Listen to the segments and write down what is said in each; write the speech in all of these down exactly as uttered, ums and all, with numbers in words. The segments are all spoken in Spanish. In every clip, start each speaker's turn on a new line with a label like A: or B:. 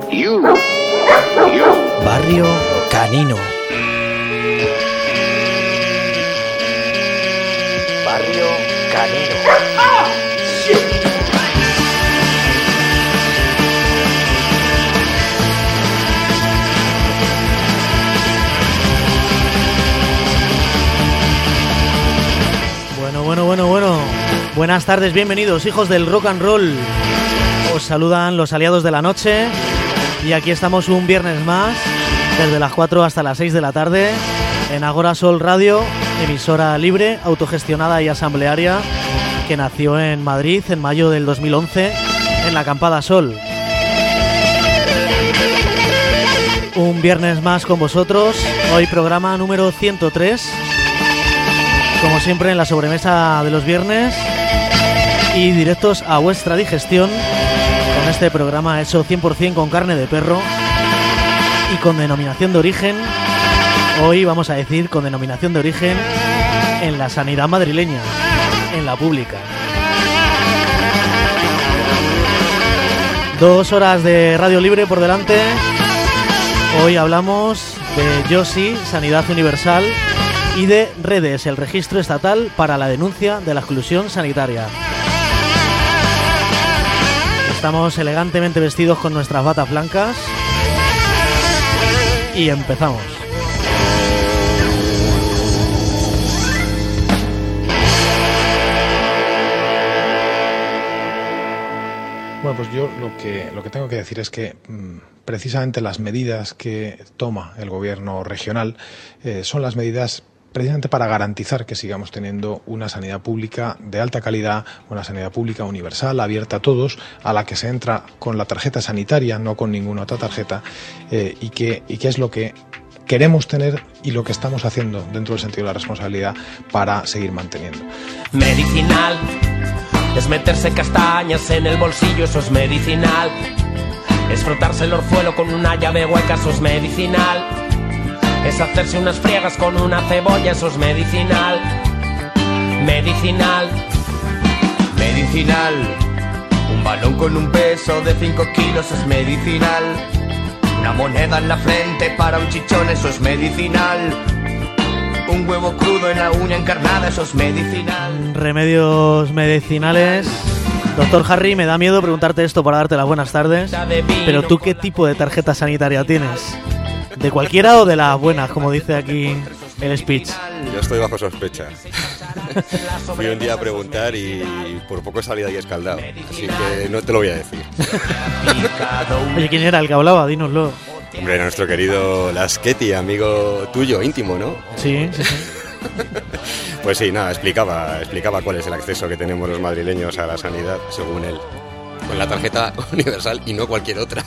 A: You. You.
B: Barrio Canino. Barrio Canino. ¡Ah! ¡Shit! Bueno, bueno, bueno, bueno. Buenas tardes, bienvenidos, hijos del rock and roll. Os saludan los aliados de la noche. Y aquí estamos un viernes más, desde las cuatro hasta las seis de la tarde, en Agora Sol Radio, emisora libre, autogestionada y asamblearia, que nació en Madrid en mayo del dos mil once, en la Acampada Sol. Un viernes más con vosotros, hoy programa número ciento tres, como siempre en la sobremesa de los viernes, y directos a vuestra digestión, con este programa hecho cien por ciento con carne de perro y con denominación de origen. Hoy vamos a decir con denominación de origen en la sanidad madrileña, en la pública. Dos horas de radio libre por delante. Hoy hablamos de YOSI, Sanidad Universal, y de Redes, el registro estatal para la denuncia de la exclusión sanitaria. Estamos elegantemente vestidos con nuestras batas blancas y empezamos.
C: Bueno, pues yo lo que, lo que tengo que decir es que mmm, precisamente las medidas que toma el gobierno regional eh, son las medidas precisamente para garantizar que sigamos teniendo una sanidad pública de alta calidad, una sanidad pública universal, abierta a todos, a la que se entra con la tarjeta sanitaria, no con ninguna otra tarjeta, eh, y que, y que es lo que queremos tener y lo que estamos haciendo dentro del sentido de la responsabilidad para seguir manteniendo.
D: Medicinal es meterse castañas en el bolsillo, eso es medicinal. Es frotarse el orzuelo con una llave hueca, eso es medicinal. Es hacerse unas friegas con una cebolla, eso es medicinal. Medicinal. Medicinal. Un balón con un peso de cinco kilos es medicinal. Una moneda en la frente para un chichón, eso es medicinal. Un huevo crudo en la uña encarnada, eso es medicinal.
B: Remedios medicinales. Doctor Harry, me da miedo preguntarte esto para darte las buenas tardes, pero ¿tú qué tipo de tarjeta sanitaria tienes? ¿De cualquiera o de las buenas, como dice aquí el speech?
E: Yo estoy bajo sospecha. Fui un día a preguntar y por poco he salido ahí escaldado, así que no te lo voy a decir.
B: Oye, ¿quién era el que hablaba? Dínoslo.
E: Hombre, era nuestro querido Laschetti, amigo tuyo, íntimo, ¿no?
B: Sí, sí, sí.
E: Pues sí, nada, explicaba, explicaba cuál es el acceso que tenemos los madrileños a la sanidad, según él. Con la tarjeta universal y no cualquier otra.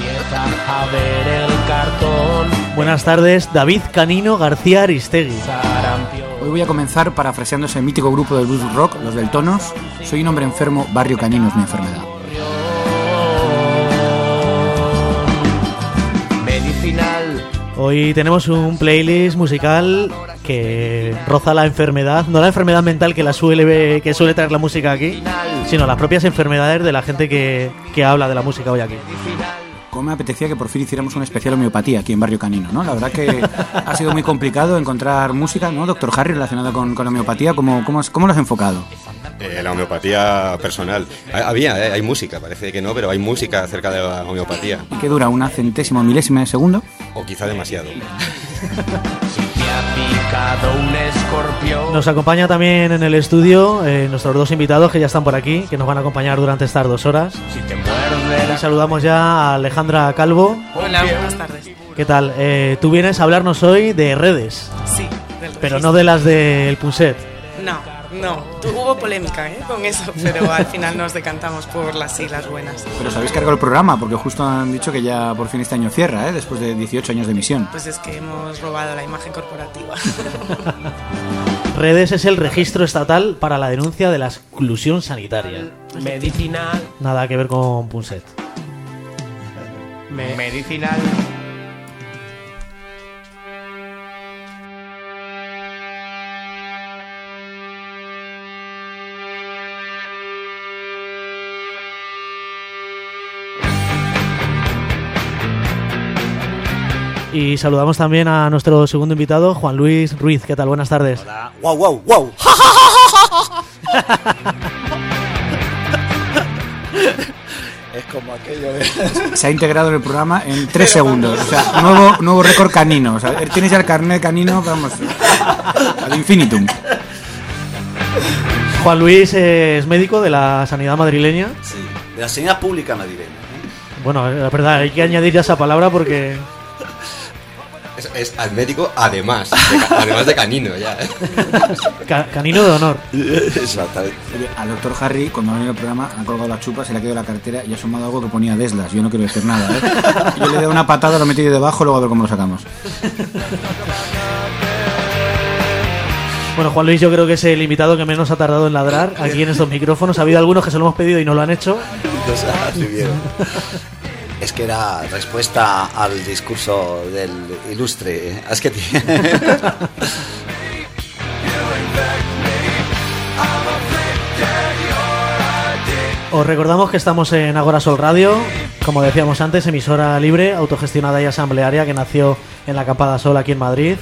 B: Buenas tardes, David Canino García Aristegui.
F: Hoy voy a comenzar parafraseando ese mítico grupo del blues rock, los del Tonos. Soy un hombre enfermo, Barrio Canino es mi enfermedad.
D: Medicinal.
B: Hoy tenemos un playlist musical que roza la enfermedad, no la enfermedad mental que la suele que suele traer la música aquí, sino las propias enfermedades de la gente que, que habla de la música hoy aquí.
F: Como me apetecía que por fin hiciéramos una especial homeopatía aquí en Barrio Canino, ¿no? La verdad que ha sido muy complicado encontrar música, ¿no, doctor Harry, relacionada con, con la homeopatía? ¿Cómo, cómo, cómo lo has enfocado?
E: Eh, la homeopatía personal. Había, eh, hay música, parece que no, pero hay música acerca de la homeopatía.
F: ¿Y qué dura? ¿Una centésima o milésima de segundo?
E: O quizá demasiado.
B: Nos acompaña también en el estudio eh, nuestros dos invitados que ya están por aquí, que nos van a acompañar durante estas dos horas. Y saludamos ya a Alejandra Calvo.
G: Hola, buenas tardes.
B: ¿Qué tal? Eh, tú vienes a hablarnos hoy de redes.
G: Sí, del
B: pero no de las del Punset.
G: No, no. Hubo polémica ¿eh? con eso, pero al final nos decantamos por las siglas buenas.
F: Pero os habéis cargado el programa, porque justo han dicho que ya por fin este año cierra, ¿eh? Después de dieciocho años de emisión.
G: Pues es que hemos robado la imagen corporativa.
B: Redes es el registro estatal para la denuncia de la exclusión sanitaria.
D: Medicinal.
B: Nada que ver con Punset.
D: Me- Medicinal.
B: Y saludamos también a nuestro segundo invitado, Juan Luis Ruiz. ¿Qué tal? Buenas tardes.
H: Hola. ¡Wow, wow, wow! Es como aquello de...
F: Se ha integrado en el programa en tres segundos. O sea, nuevo, nuevo récord canino. O sea, tienes ya el carnet canino, vamos, al infinitum.
B: Juan Luis es médico de la sanidad madrileña.
H: Sí, de la sanidad pública madrileña. ¿eh?
B: Bueno, la verdad, hay que añadir ya esa palabra porque...
E: Es, es al médico además, de, además de canino ya.
B: Ca- canino de honor.
H: Exactamente.
F: Al doctor Harry, cuando ha venido el programa, ha colgado la chupa, se le ha quedado la cartera y ha asomado algo que ponía Deslas. Yo no quiero decir nada, ¿eh? Yo le he dado una patada, lo he metido debajo, luego a ver cómo lo sacamos.
B: Bueno, Juan Luis, yo creo que es el invitado que menos ha tardado en ladrar aquí en estos micrófonos. Ha habido algunos que se lo hemos pedido y no lo han hecho.
H: Es que era respuesta al discurso del ilustre. Es que tiene...
B: Os recordamos que estamos en Agora Sol Radio, como decíamos antes, emisora libre, autogestionada y asamblearia que nació en la Acampada Sol aquí en Madrid.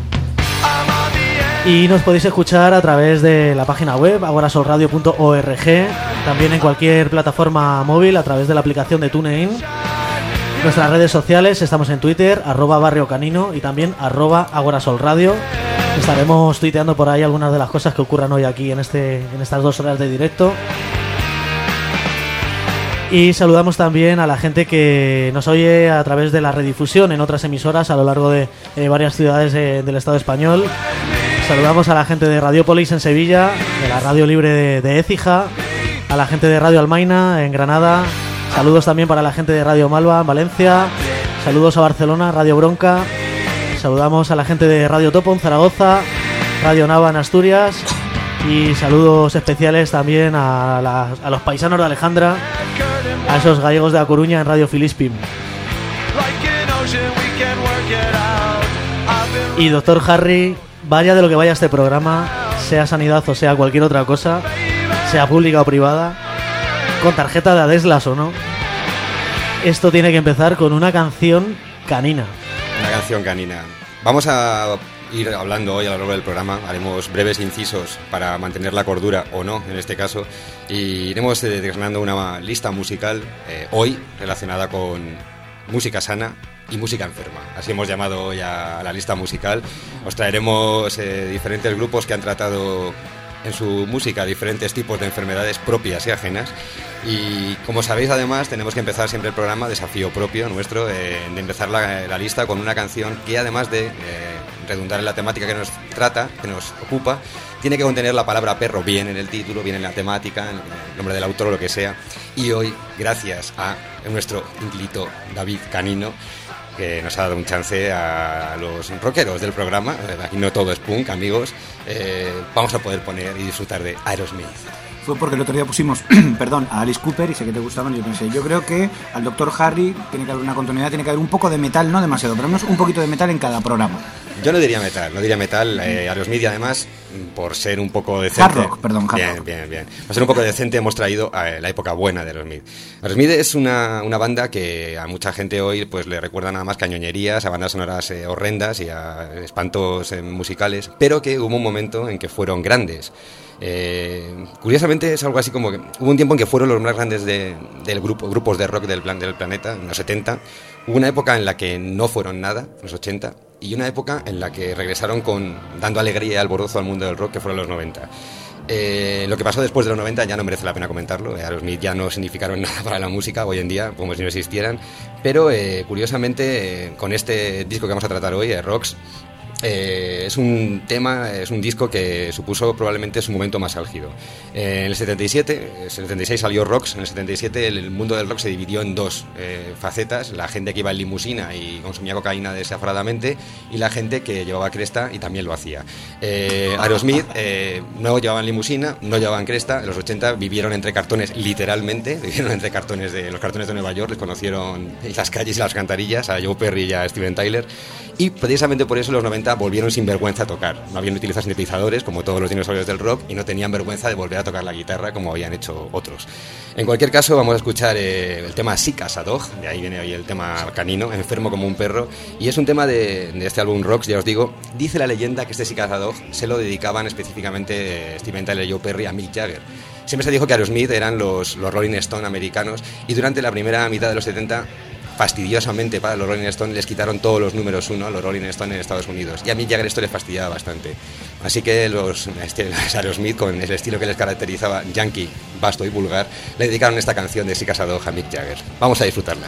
B: Y nos podéis escuchar a través de la página web agorasolradio punto org, también en cualquier plataforma móvil a través de la aplicación de TuneIn. Nuestras redes sociales, estamos en Twitter, arroba Barrio Canino y también arroba agorasolradio. Estaremos tuiteando por ahí algunas de las cosas que ocurran hoy aquí en, este, en estas dos horas de directo. Y saludamos también a la gente que nos oye a través de la redifusión en otras emisoras a lo largo de eh, varias ciudades eh, del Estado español. Saludamos a la gente de Radiopolis en Sevilla, de la Radio Libre de, de Écija, a la gente de Radio Almaina en Granada. Saludos también para la gente de Radio Malva en Valencia. Saludos a Barcelona, Radio Bronca. Saludamos a la gente de Radio Topo en Zaragoza, Radio Nava en Asturias. Y saludos especiales también a, la, a los paisanos de Alejandra, a esos gallegos de A Coruña en Radio Filispim. Y doctor Harry, vaya de lo que vaya este programa, sea sanidad o sea cualquier otra cosa, sea pública o privada, con tarjeta de Adeslas o no, esto tiene que empezar con una canción canina.
E: Una canción canina. Vamos a ir hablando hoy a lo largo del programa, haremos breves incisos para mantener la cordura o no en este caso, y iremos eh, desgranando una lista musical eh, hoy relacionada con música sana y música enferma. Así hemos llamado hoy a la lista musical. Os traeremos eh, diferentes grupos que han tratado en su música diferentes tipos de enfermedades propias y ajenas. Y como sabéis, además, tenemos que empezar siempre el programa, desafío propio nuestro, eh, de empezar la, la lista con una canción que, además de eh, redundar en la temática que nos trata, que nos ocupa, tiene que contener la palabra perro bien en el título, bien en la temática, en el nombre del autor o lo que sea. Y hoy, gracias a nuestro inquilito David Canino, que nos ha dado un chance a los rockeros del programa, aquí no todo es punk, amigos, eh, vamos a poder poner y disfrutar de Aerosmith.
F: Fue porque el otro día pusimos, perdón, a Alice Cooper y sé que te gustaban y yo pensé, yo creo que al doctor Harry tiene que haber una continuidad, tiene que haber un poco de metal, no demasiado, pero menos un poquito de metal en cada programa.
E: Yo no diría metal, no diría metal, eh, Aerosmith, y además, por ser un poco decente...
F: Hard rock, perdón, hard
E: bien,
F: rock.
E: Bien, bien, bien. Por ser un poco decente hemos traído a la época buena de Aerosmith. Aerosmith es una, una banda que a mucha gente hoy pues le recuerda nada más cañoñerías, a bandas sonoras eh, horrendas y a espantos eh, musicales, pero que hubo un momento en que fueron grandes. Eh, curiosamente es algo así como que hubo un tiempo en que fueron los más grandes de, del grupo, grupos de rock del, plan, del planeta, en los setenta. Hubo una época en la que no fueron nada, en los ochenta, y una época en la que regresaron con dando alegría y alborozo al mundo del rock, que fueron los noventa. Eh, lo que pasó después de los noventa ya no merece la pena comentarlo. Aerosmith ya no significaron nada para la música hoy en día, como si no existieran, pero eh, curiosamente eh, con este disco que vamos a tratar hoy, eh, Rocks, Eh, es un tema, es un disco que supuso probablemente su momento más álgido. Eh, en el setenta y siete, en el setenta y seis salió Rocks, en el setenta y siete el, el mundo del rock se dividió en dos eh, facetas: la gente que iba en limusina y consumía cocaína desaforadamente, y la gente que llevaba cresta y también lo hacía. Eh, Aerosmith eh, no llevaban limusina, no llevaban cresta. En los ochenta vivieron entre cartones, literalmente, vivieron entre cartones de los cartones de Nueva York, les conocieron en las calles y las alcantarillas a Joe Perry y a Steven Tyler, y precisamente por eso en los noventa setenta volvieron sin vergüenza a tocar. No habían utilizado sintetizadores como todos los dinosaurios del rock y no tenían vergüenza de volver a tocar la guitarra como habían hecho otros. En cualquier caso, vamos a escuchar eh, el tema Sick as a Dog, de ahí viene hoy el tema canino, enfermo como un perro, y es un tema de, de este álbum Rocks, ya os digo. Dice la leyenda que este Sick as a Dog se lo dedicaban específicamente eh, Steven Tyler y Joe Perry a Mick Jagger. Siempre se dijo que Aerosmith eran los, los Rolling Stone americanos, y durante la primera mitad de los setenta, fastidiosamente para los Rolling Stone, les quitaron todos los números uno a los Rolling Stone en Estados Unidos, y a Mick Jagger esto les fastidiaba bastante. Así que los, este, los Aerosmith, con el estilo que les caracterizaba, yankee, vasto y vulgar, le dedicaron esta canción de Sick as a Dog a Mick Jagger. Vamos a disfrutarla.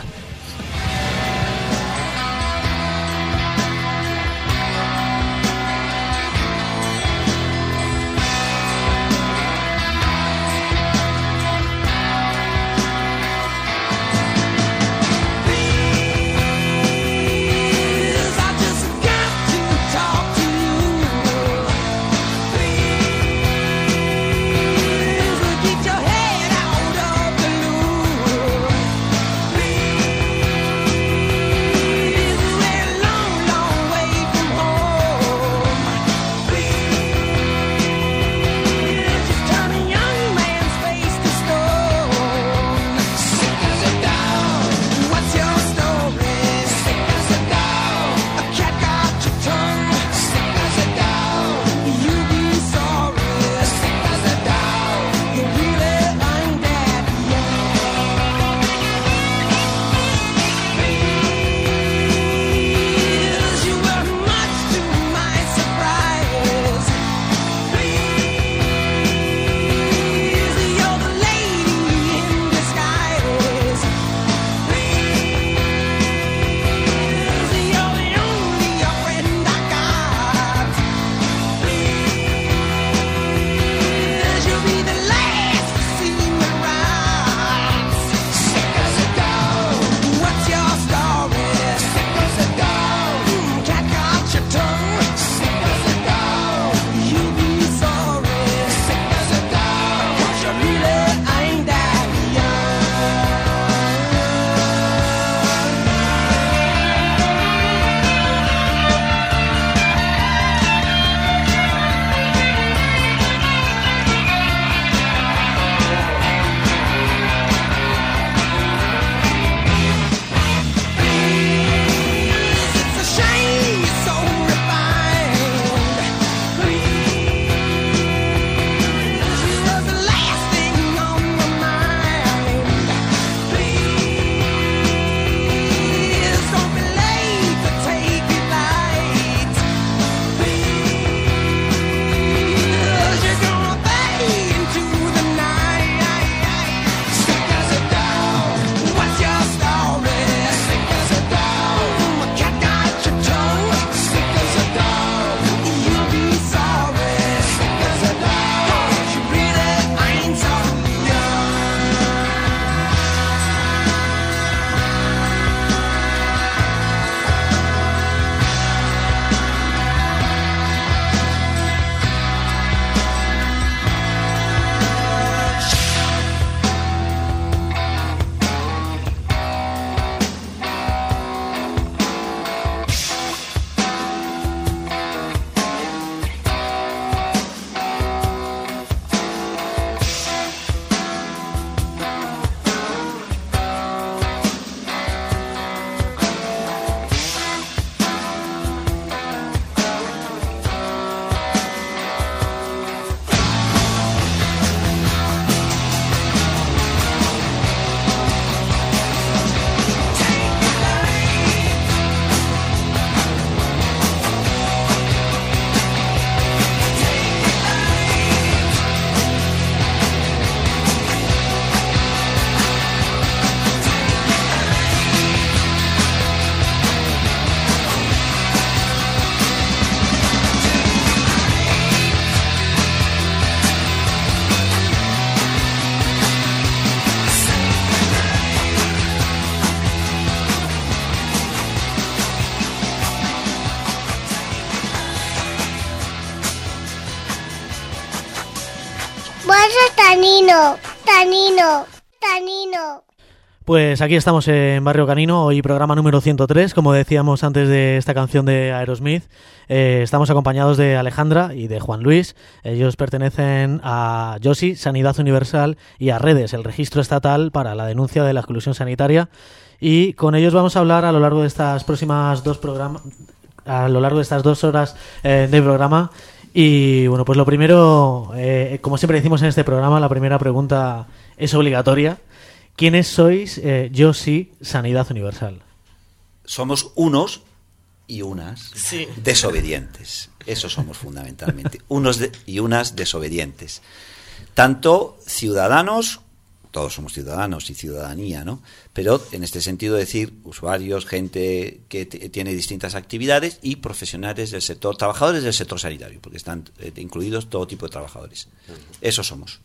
I: Bolsa tanino, tanino, tanino.
B: Pues aquí estamos en Barrio Canino, hoy programa número ciento tres, como decíamos antes de esta canción de Aerosmith. Eh, estamos acompañados de Alejandra y de Juan Luis. Ellos pertenecen a YOSI, Sanidad Universal, y a Redes, el registro estatal para la denuncia de la exclusión sanitaria. Y con ellos vamos a hablar a lo largo de estas próximas dos programas, a lo largo de estas dos horas eh, de programa. Y bueno, pues lo primero, eh, como siempre decimos en este programa, la primera pregunta es obligatoria. ¿Quiénes sois eh, YOSI, Sanidad Universal?
H: Somos unos y unas
G: sí.
H: desobedientes. Eso somos fundamentalmente. Unos de, y unas desobedientes. Tanto ciudadanos, todos somos ciudadanos y ciudadanía, ¿no? Pero en este sentido decir usuarios, gente que t- tiene distintas actividades y profesionales del sector, trabajadores del sector sanitario, porque están eh, incluidos todo tipo de trabajadores. Eso somos.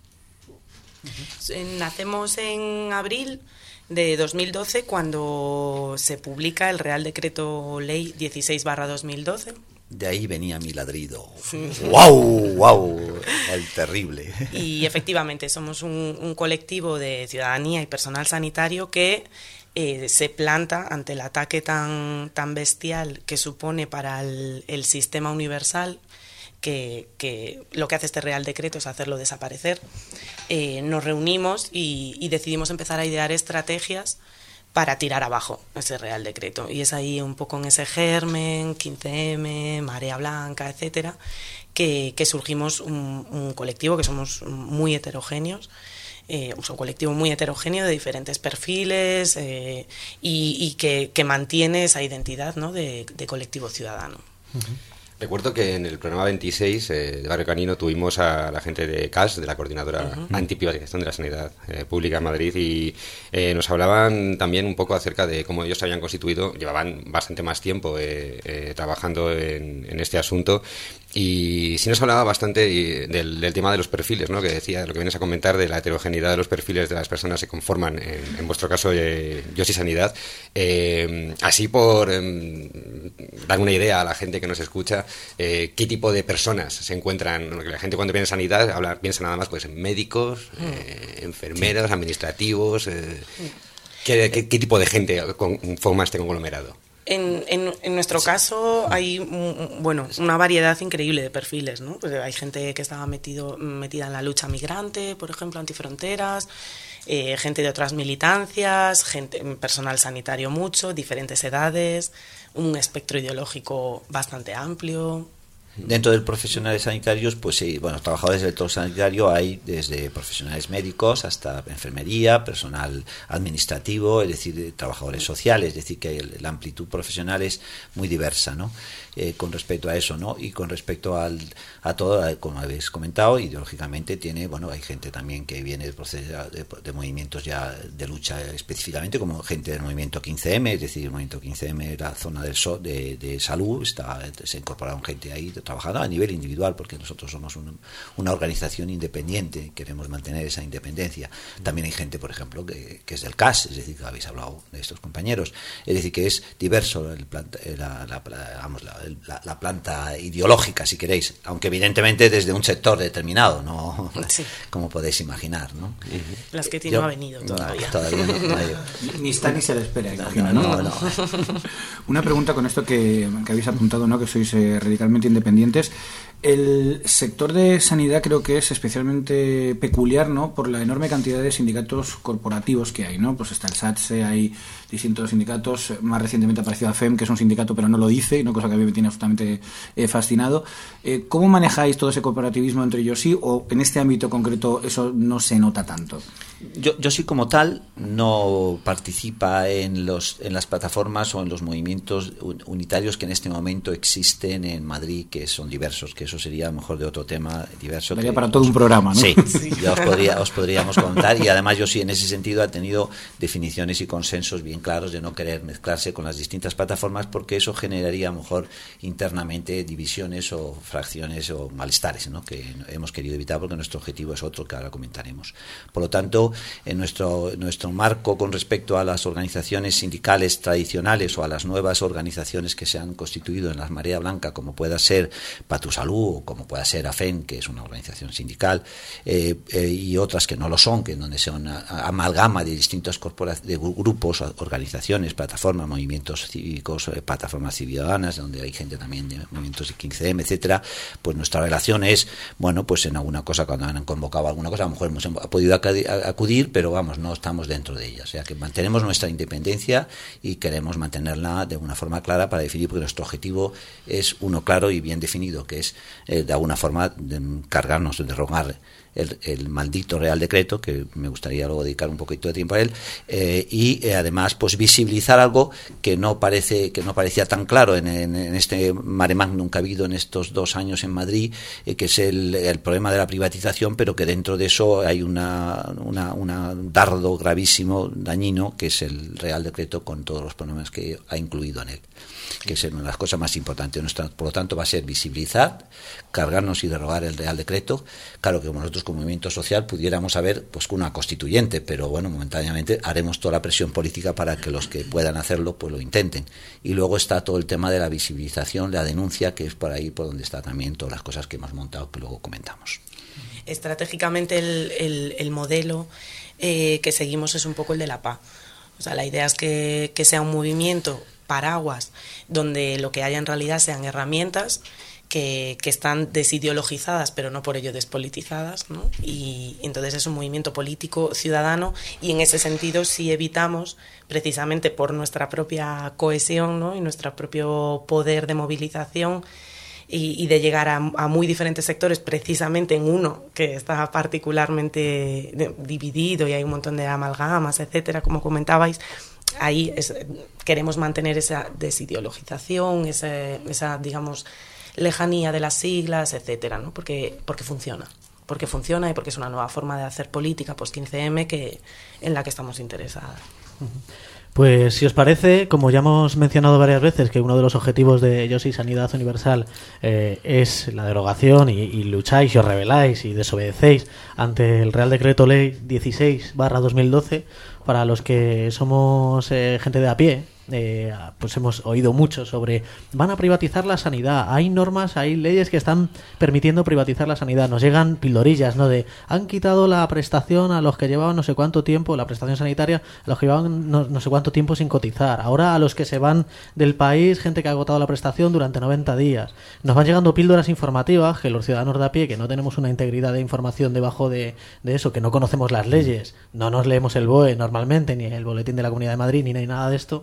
G: Nacemos en abril de dos mil doce cuando se publica el Real Decreto Ley dieciséis barra dos mil doce.
H: De ahí venía mi ladrido. ¡Wow! ¡Wow! El terrible.
G: Y efectivamente somos un, un colectivo de ciudadanía y personal sanitario que eh, se planta ante el ataque tan, tan bestial que supone para el, el sistema universal. Que, que lo que hace este Real Decreto es hacerlo desaparecer. Eh, nos reunimos y, y decidimos empezar a idear estrategias para tirar abajo ese Real Decreto. Y es ahí un poco en ese germen, quince eme, Marea Blanca, etcétera, que, que surgimos un, un colectivo que somos muy heterogéneos. Eh, un colectivo muy heterogéneo de diferentes perfiles eh, y, y que, que mantiene esa identidad, ¿no?, de, de colectivo ciudadano.
B: Uh-huh.
E: Recuerdo que en el programa veintiséis eh, de Barrio Canino tuvimos a la gente de C A S, de la Coordinadora uh-huh. Antiprivatización de la Sanidad eh, Pública en Madrid, y eh, nos hablaban también un poco acerca de cómo ellos se habían constituido, llevaban bastante más tiempo eh, eh, trabajando en, en este asunto, y sí nos hablaba bastante del, del tema de los perfiles, ¿no?, que decía, lo que vienes a comentar de la heterogeneidad de los perfiles de las personas que conforman, en, en vuestro caso, eh, YOSI Sanidad. Eh, así por eh, dar una idea a la gente que nos escucha, Eh, qué tipo de personas se encuentran. La gente cuando piensa en sanidad habla, piensa nada más pues en médicos, eh, enfermeras, administrativos. Eh, ¿qué, qué, ¿Qué tipo de gente conforma este conglomerado?
G: En, en, en nuestro caso hay bueno una variedad increíble de perfiles, ¿no? Pues hay gente que estaba metido, metida en la lucha migrante, por ejemplo, antifronteras, eh, gente de otras militancias, gente, personal sanitario mucho, diferentes edades, un espectro ideológico bastante amplio.
H: Dentro del profesionales sanitarios, pues sí, bueno, trabajadores del sector sanitario hay desde profesionales médicos hasta enfermería, personal administrativo, es decir, trabajadores sociales, es decir, que el, la amplitud profesional es muy diversa, ¿no? Eh, con respecto a eso, ¿no? Y con respecto al, a todo, como habéis comentado, ideológicamente tiene, bueno, hay gente también que viene de, de, de movimientos ya de lucha específicamente, como gente del movimiento quince eme, es decir, el movimiento quince eme, la zona del so, de, de salud, está, se incorporaron gente ahí trabajando a nivel individual, porque nosotros somos un, una organización independiente, queremos mantener esa independencia. También hay gente, por ejemplo, que, que es del C A S, es decir, que habéis hablado de estos compañeros, es decir, que es diverso el planta, la, la, la, vamos, la, la, la planta ideológica, si queréis, aunque evidentemente desde un sector determinado, no sí. como podéis imaginar, ¿no?
G: Las que no ha venido todavía.
H: No, todavía no, no hay...
F: Ni está ni se le espera, imagino,
H: no,
F: ¿no?
H: no, no.
F: Una pregunta con esto que, que habéis apuntado, ¿no?, que sois eh, radicalmente independientes. El sector de sanidad creo que es especialmente peculiar, ¿no?, por la enorme cantidad de sindicatos corporativos que hay, ¿no? Pues está el SATSE, hay distintos sindicatos, más recientemente ha aparecido AFEM, que es un sindicato pero no lo dice, ¿no?, cosa que a mí me tiene absolutamente eh, fascinado. Eh, ¿Cómo manejáis todo ese corporativismo entre YOSI, o en este ámbito concreto eso no se nota tanto?
H: Yo, YOSI como tal no participa en, los, en las plataformas o en los movimientos unitarios que en este momento existen en Madrid, que son diversos, que eso sería a lo mejor de otro tema diverso.
F: Sería
H: que,
F: para todo un programa, ¿no?
H: Sí, sí. Ya os, podría, os podríamos contar, y además YOSI en ese sentido ha tenido definiciones y consensos bien claros de no querer mezclarse con las distintas plataformas, porque eso generaría a lo mejor internamente divisiones o fracciones o malestares, ¿no?, que hemos querido evitar, porque nuestro objetivo es otro que ahora comentaremos. Por lo tanto, tanto, en nuestro, nuestro marco con respecto a las organizaciones sindicales tradicionales o a las nuevas organizaciones que se han constituido en la Marea Blanca, como pueda ser Patusalú o como pueda ser AFEN, que es una organización sindical, eh, eh, y otras que no lo son, que en donde son una amalgama de distintos corpora- de grupos, organizaciones, plataformas, movimientos cívicos, eh, plataformas ciudadanas, donde hay gente también de movimientos de quince eme, etcétera. Pues nuestra relación es, bueno, pues en alguna cosa, cuando han convocado alguna cosa, a lo mejor hemos podido acudir, pero vamos, no estamos dentro de ella. O sea que mantenemos nuestra independencia y queremos mantenerla de una forma clara para definir, porque nuestro objetivo es uno claro y bien definido, que es eh, de alguna forma de cargarnos, de derogar el, el maldito Real Decreto, que me gustaría luego dedicar un poquito de tiempo a él, eh, y eh, además pues visibilizar algo que no parece que no parecía tan claro en, en, en este mare magnum que ha habido en estos dos años en Madrid, eh, que es el, el problema de la privatización, pero que dentro de eso hay una, una, una dardo gravísimo, dañino, que es el Real Decreto con todos los problemas que ha incluido en él, que es una de las cosas más importantes. Nuestra, por lo tanto, va a ser visibilizar, cargarnos y derogar el Real Decreto. Claro que como nosotros como movimiento social pudiéramos haber pues una constituyente, pero bueno, momentáneamente haremos toda la presión política para que los que puedan hacerlo pues lo intenten. Y luego está todo el tema de la visibilización, la denuncia, que es por ahí por donde está también todas las cosas que hemos montado, que luego comentamos.
G: Estratégicamente el, el, el modelo eh, que seguimos es un poco el de la paz. O sea, la idea es que, que sea un movimiento paraguas donde lo que haya en realidad sean herramientas que, que están desideologizadas, pero no por ello despolitizadas, ¿no? Y entonces es un movimiento político ciudadano, y en ese sentido sí evitamos, precisamente por nuestra propia cohesión, ¿no? Y nuestro propio poder de movilización y, y de llegar a, a muy diferentes sectores, precisamente en uno que está particularmente de, dividido y hay un montón de amalgamas, etcétera, como comentabais. Ahí es, queremos mantener esa desideologización, esa, esa, digamos, lejanía de las siglas, etcétera, ¿no? Porque, porque funciona, porque funciona y porque es una nueva forma de hacer política post quince eme que, en la que estamos interesadas.
B: Pues si os parece, como ya hemos mencionado varias veces, que uno de los objetivos de Yo Soy Sanidad Universal eh, es la derogación, y, y lucháis y os rebeláis y desobedecéis ante el Real Decreto Ley dieciséis barra dos mil doce, para los que somos eh, gente de a pie, eh, pues hemos oído mucho sobre van a privatizar la sanidad, hay normas, hay leyes que están permitiendo privatizar la sanidad, nos llegan pildorillas, ¿no? De han quitado la prestación a los que llevaban no sé cuánto tiempo, la prestación sanitaria a los que llevaban no, no sé cuánto tiempo sin cotizar, ahora a los que se van del país, gente que ha agotado la prestación durante noventa días, nos van llegando píldoras informativas que los ciudadanos de a pie, que no tenemos una integridad de información debajo de, de eso, que no conocemos las leyes, no nos leemos el B O E normalmente, ni el Boletín de la Comunidad de Madrid, ni nada de esto.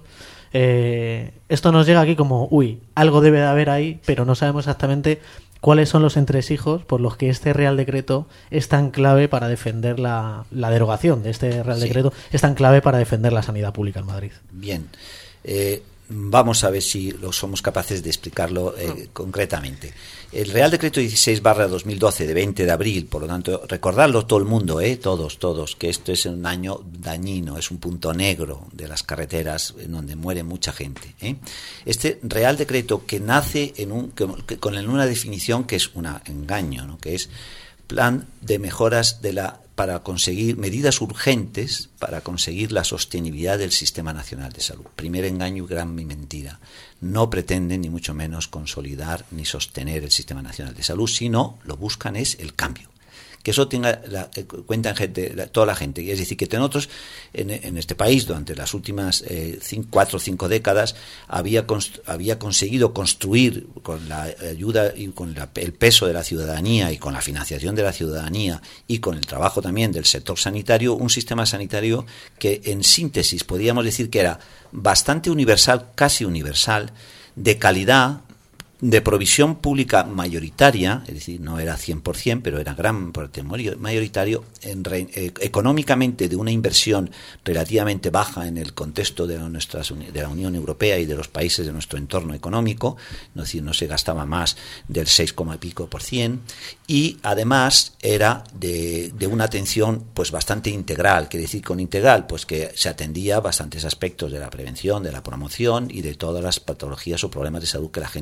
B: Eh, esto nos llega aquí como, uy, algo debe de haber ahí, pero no sabemos exactamente cuáles son los entresijos por los que este Real Decreto es tan clave para defender la, la derogación de este Real sí. Decreto, es tan clave para defender la sanidad pública en Madrid.
H: Bien, eh, vamos a ver si lo somos capaces de explicarlo eh, no. concretamente. El Real Decreto dieciséis barra dos mil doce de veinte de abril, por lo tanto, recordarlo todo el mundo, ¿eh? todos, todos, que esto es un año dañino, es un punto negro de las carreteras en donde muere mucha gente. ¿eh? Este Real Decreto que nace en un, que, que, con una definición que es un engaño, ¿no? Que es plan de mejoras de la para conseguir medidas urgentes para conseguir la sostenibilidad del Sistema Nacional de Salud. Primer engaño y gran mentira. No pretenden ni mucho menos consolidar ni sostener el Sistema Nacional de Salud, sino lo buscan es el cambio. Que eso tenga la, eh, cuenta en gente, la, toda la gente. Es decir, que nosotros en, en este país durante las últimas eh, cinco, cuatro o cinco décadas había, const, había conseguido construir con la ayuda y con la, el peso de la ciudadanía y con la financiación de la ciudadanía y con el trabajo también del sector sanitario, un sistema sanitario que en síntesis podríamos decir que era bastante universal, casi universal, de calidad, de provisión pública mayoritaria, es decir, no era cien por ciento, pero era gran parte mayoritario, en re, eh, económicamente de una inversión relativamente baja en el contexto de, nuestras, de la Unión Europea y de los países de nuestro entorno económico, es decir, no se gastaba más del seis coma pico por cien, y además era de, de una atención pues bastante integral, quiere decir con integral, pues que se atendía a bastantes aspectos de la prevención, de la promoción y de todas las patologías o problemas de salud que la gente pudiera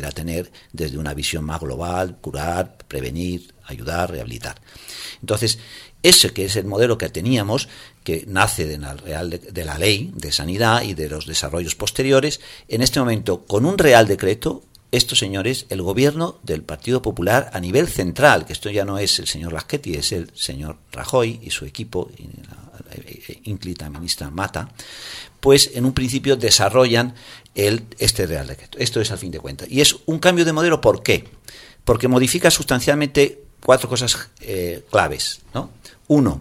H: pudiera tener desde una visión más global, curar, prevenir, ayudar, rehabilitar. Entonces, ese que es el modelo que teníamos, que nace de la, Real de, de la Ley de Sanidad y de los desarrollos posteriores, en este momento, con un Real Decreto, estos señores, el gobierno del Partido Popular a nivel central, que esto ya no es el señor Laschetti, es el señor Rajoy y su equipo, y la ínclita ministra Mata, pues en un principio desarrollan el, este Real Decreto. Esto es al fin de cuentas. Y es un cambio de modelo, ¿por qué? Porque modifica sustancialmente cuatro cosas eh, claves, ¿no? Uno,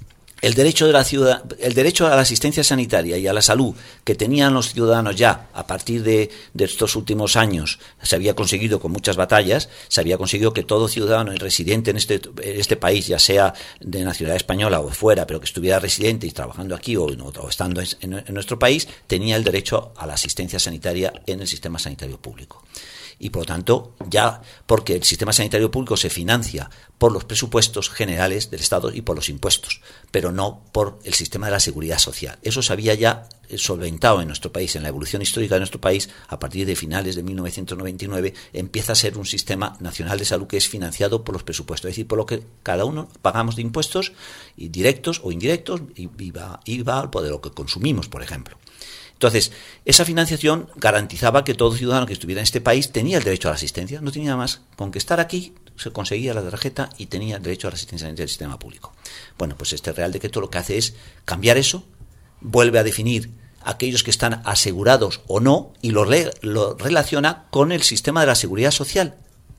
H: el derecho de la ciudad, el derecho a la asistencia sanitaria y a la salud que tenían los ciudadanos ya a partir de, de estos últimos años, se había conseguido con muchas batallas, se había conseguido que todo ciudadano y residente en este, en este país, ya sea de nacionalidad española o fuera, pero que estuviera residente y trabajando aquí o, o estando en, en nuestro país, tenía el derecho a la asistencia sanitaria en el sistema sanitario público. Y por lo tanto, ya porque el sistema sanitario público se financia por los presupuestos generales del Estado y por los impuestos, pero no por el sistema de la seguridad social. Eso se había ya solventado en nuestro país, en la evolución histórica de nuestro país, a partir de finales de mil novecientos noventa y nueve, empieza a ser un sistema nacional de salud que es financiado por los presupuestos, es decir, por lo que cada uno pagamos de impuestos, y directos o indirectos, y va, y va de lo que consumimos, por ejemplo. Entonces, esa financiación garantizaba que todo ciudadano que estuviera en este país tenía el derecho a la asistencia, no tenía más. Con que estar aquí se conseguía la tarjeta y tenía el derecho a la asistencia en el sistema público. Bueno, pues este Real Decreto lo que hace es cambiar eso, vuelve a definir aquellos que están asegurados o no y lo, re, lo relaciona con el sistema de la seguridad social.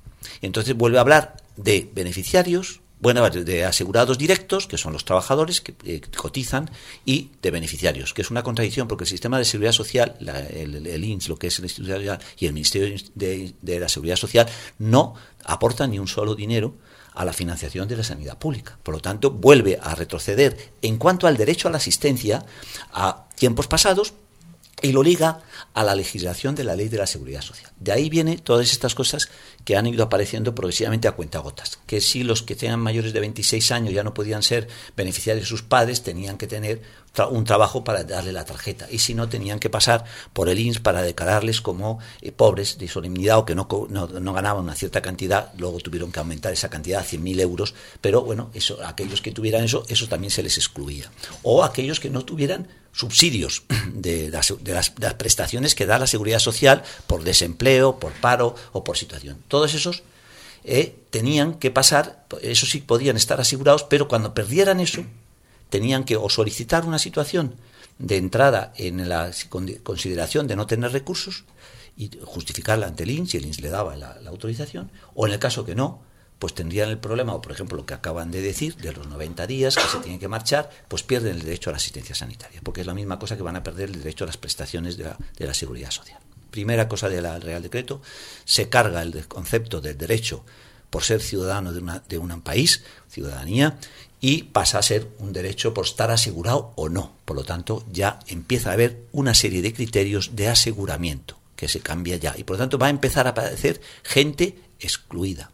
H: Y entonces vuelve a hablar de beneficiarios, bueno, de asegurados directos, que son los trabajadores que eh, cotizan, y de beneficiarios, que es una contradicción porque el sistema de seguridad social, la, el, el I N S S, lo que es el Instituto Social, y el Ministerio de, de la Seguridad Social no aportan ni un solo dinero a la financiación de la sanidad pública. Por lo tanto, vuelve a retroceder en cuanto al derecho a la asistencia a tiempos pasados y lo liga a la legislación de la Ley de la Seguridad Social. De ahí vienen todas estas cosas que han ido apareciendo progresivamente a cuentagotas. Que si los que tengan mayores de veintiséis años ya no podían ser beneficiarios de sus padres, tenían que tener tra- un trabajo para darle la tarjeta. Y si no, tenían que pasar por el I N S S para declararles como eh, pobres de solemnidad o que no, no, no ganaban una cierta cantidad. Luego tuvieron que aumentar esa cantidad a cien mil euros. Pero bueno, eso, aquellos que tuvieran eso, eso también se les excluía. O aquellos que no tuvieran subsidios de las, de, las, de las prestaciones que da la Seguridad Social por desempleo, por paro o por situación. Todos esos eh, tenían que pasar, eso sí podían estar asegurados, pero cuando perdieran eso, tenían que o solicitar una situación de entrada en la consideración de no tener recursos y justificarla ante el I N S S, y el I N S S le daba la, la autorización, o en el caso que no, pues tendrían el problema, o por ejemplo lo que acaban de decir, de los noventa días que se tienen que marchar, pues pierden el derecho a la asistencia sanitaria, porque es la misma cosa que van a perder el derecho a las prestaciones de la, de la seguridad social. Primera cosa del Real Decreto, se carga el concepto del derecho por ser ciudadano de, una, de un país, ciudadanía, y pasa a ser un derecho por estar asegurado o no. Por lo tanto, ya empieza a haber una serie de criterios de aseguramiento que se cambia ya, y por lo tanto va a empezar a aparecer gente excluida.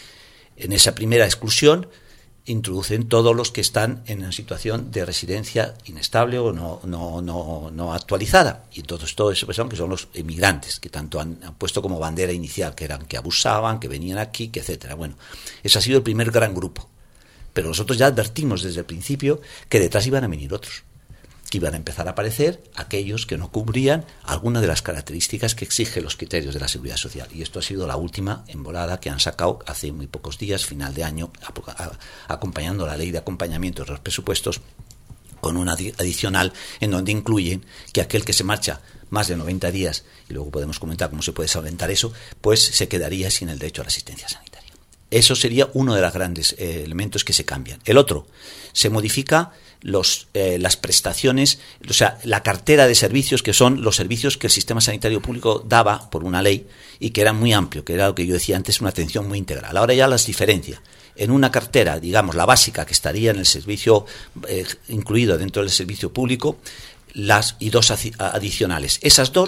H: En esa primera exclusión introducen todos los que están en una situación de residencia inestable o no, no, no, no actualizada. Y entonces todo eso son que son los inmigrantes, que tanto han, han puesto como bandera inicial, que eran que abusaban, que venían aquí, que etcétera. Bueno, ese ha sido el primer gran grupo. Pero nosotros ya advertimos desde el principio que detrás iban a venir otros, que iban a empezar a aparecer aquellos que no cubrían alguna de las características que exigen los criterios de la seguridad social. Y esto ha sido la última embolada que han sacado hace muy pocos días, final de año, acompañando la ley de acompañamiento de los presupuestos, con una adicional en donde incluyen que aquel que se marcha más de noventa días, y luego podemos comentar cómo se puede solventar eso, pues se quedaría sin el derecho a la asistencia sanitaria. Eso sería uno de los grandes eh, elementos que se cambian. El otro, se modifica los, eh, las prestaciones, o sea, la cartera de servicios, que son los servicios que el sistema sanitario público daba por una ley y que era muy amplio, que era lo que yo decía antes, una atención muy integral. Ahora ya las diferencia. En una cartera, digamos, la básica, que estaría en el servicio eh, incluido dentro del servicio público, las y dos adicionales. Esas dos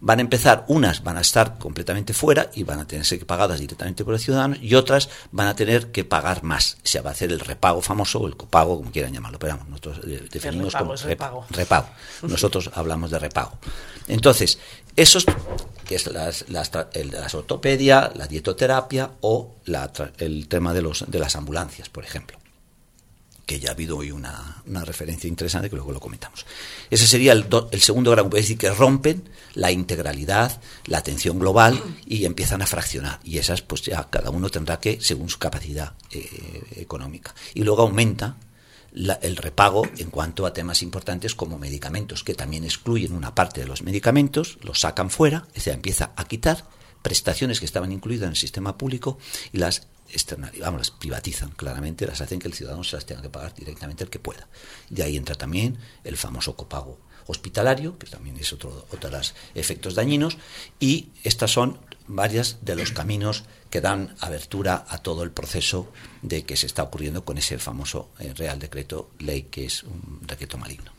H: van a empezar, unas van a estar completamente fuera y van a tener que ser pagadas directamente por los ciudadanos, y otras van a tener que pagar más. O sea, va a hacer el repago famoso, o el copago, como quieran llamarlo, pero vamos, nosotros definimos
G: repago,
H: como
G: es repago.
H: repago. Nosotros hablamos de repago. Entonces, esos, que es las, las, el, las ortopedia, la dietoterapia o la, el tema de, los, de las ambulancias, por ejemplo, que ya ha habido hoy una, una referencia interesante que luego lo comentamos. Ese sería el, do, el segundo gran grupo, es decir, que rompen la integralidad, la atención global y empiezan a fraccionar. Y esas, pues ya cada uno tendrá que, según su capacidad eh, económica. Y luego aumenta la, el repago en cuanto a temas importantes como medicamentos, que también excluyen una parte de los medicamentos, los sacan fuera, o sea, empieza a quitar prestaciones que estaban incluidas en el sistema público y las externalizan, vamos, las privatizan claramente, las hacen que el ciudadano se las tenga que pagar directamente el que pueda. De ahí entra también el famoso copago hospitalario, que también es otro, otro de los efectos dañinos, y estas son varias de los caminos que dan abertura a todo el proceso de que se está ocurriendo con ese famoso eh, Real Decreto Ley, que es un decreto maligno.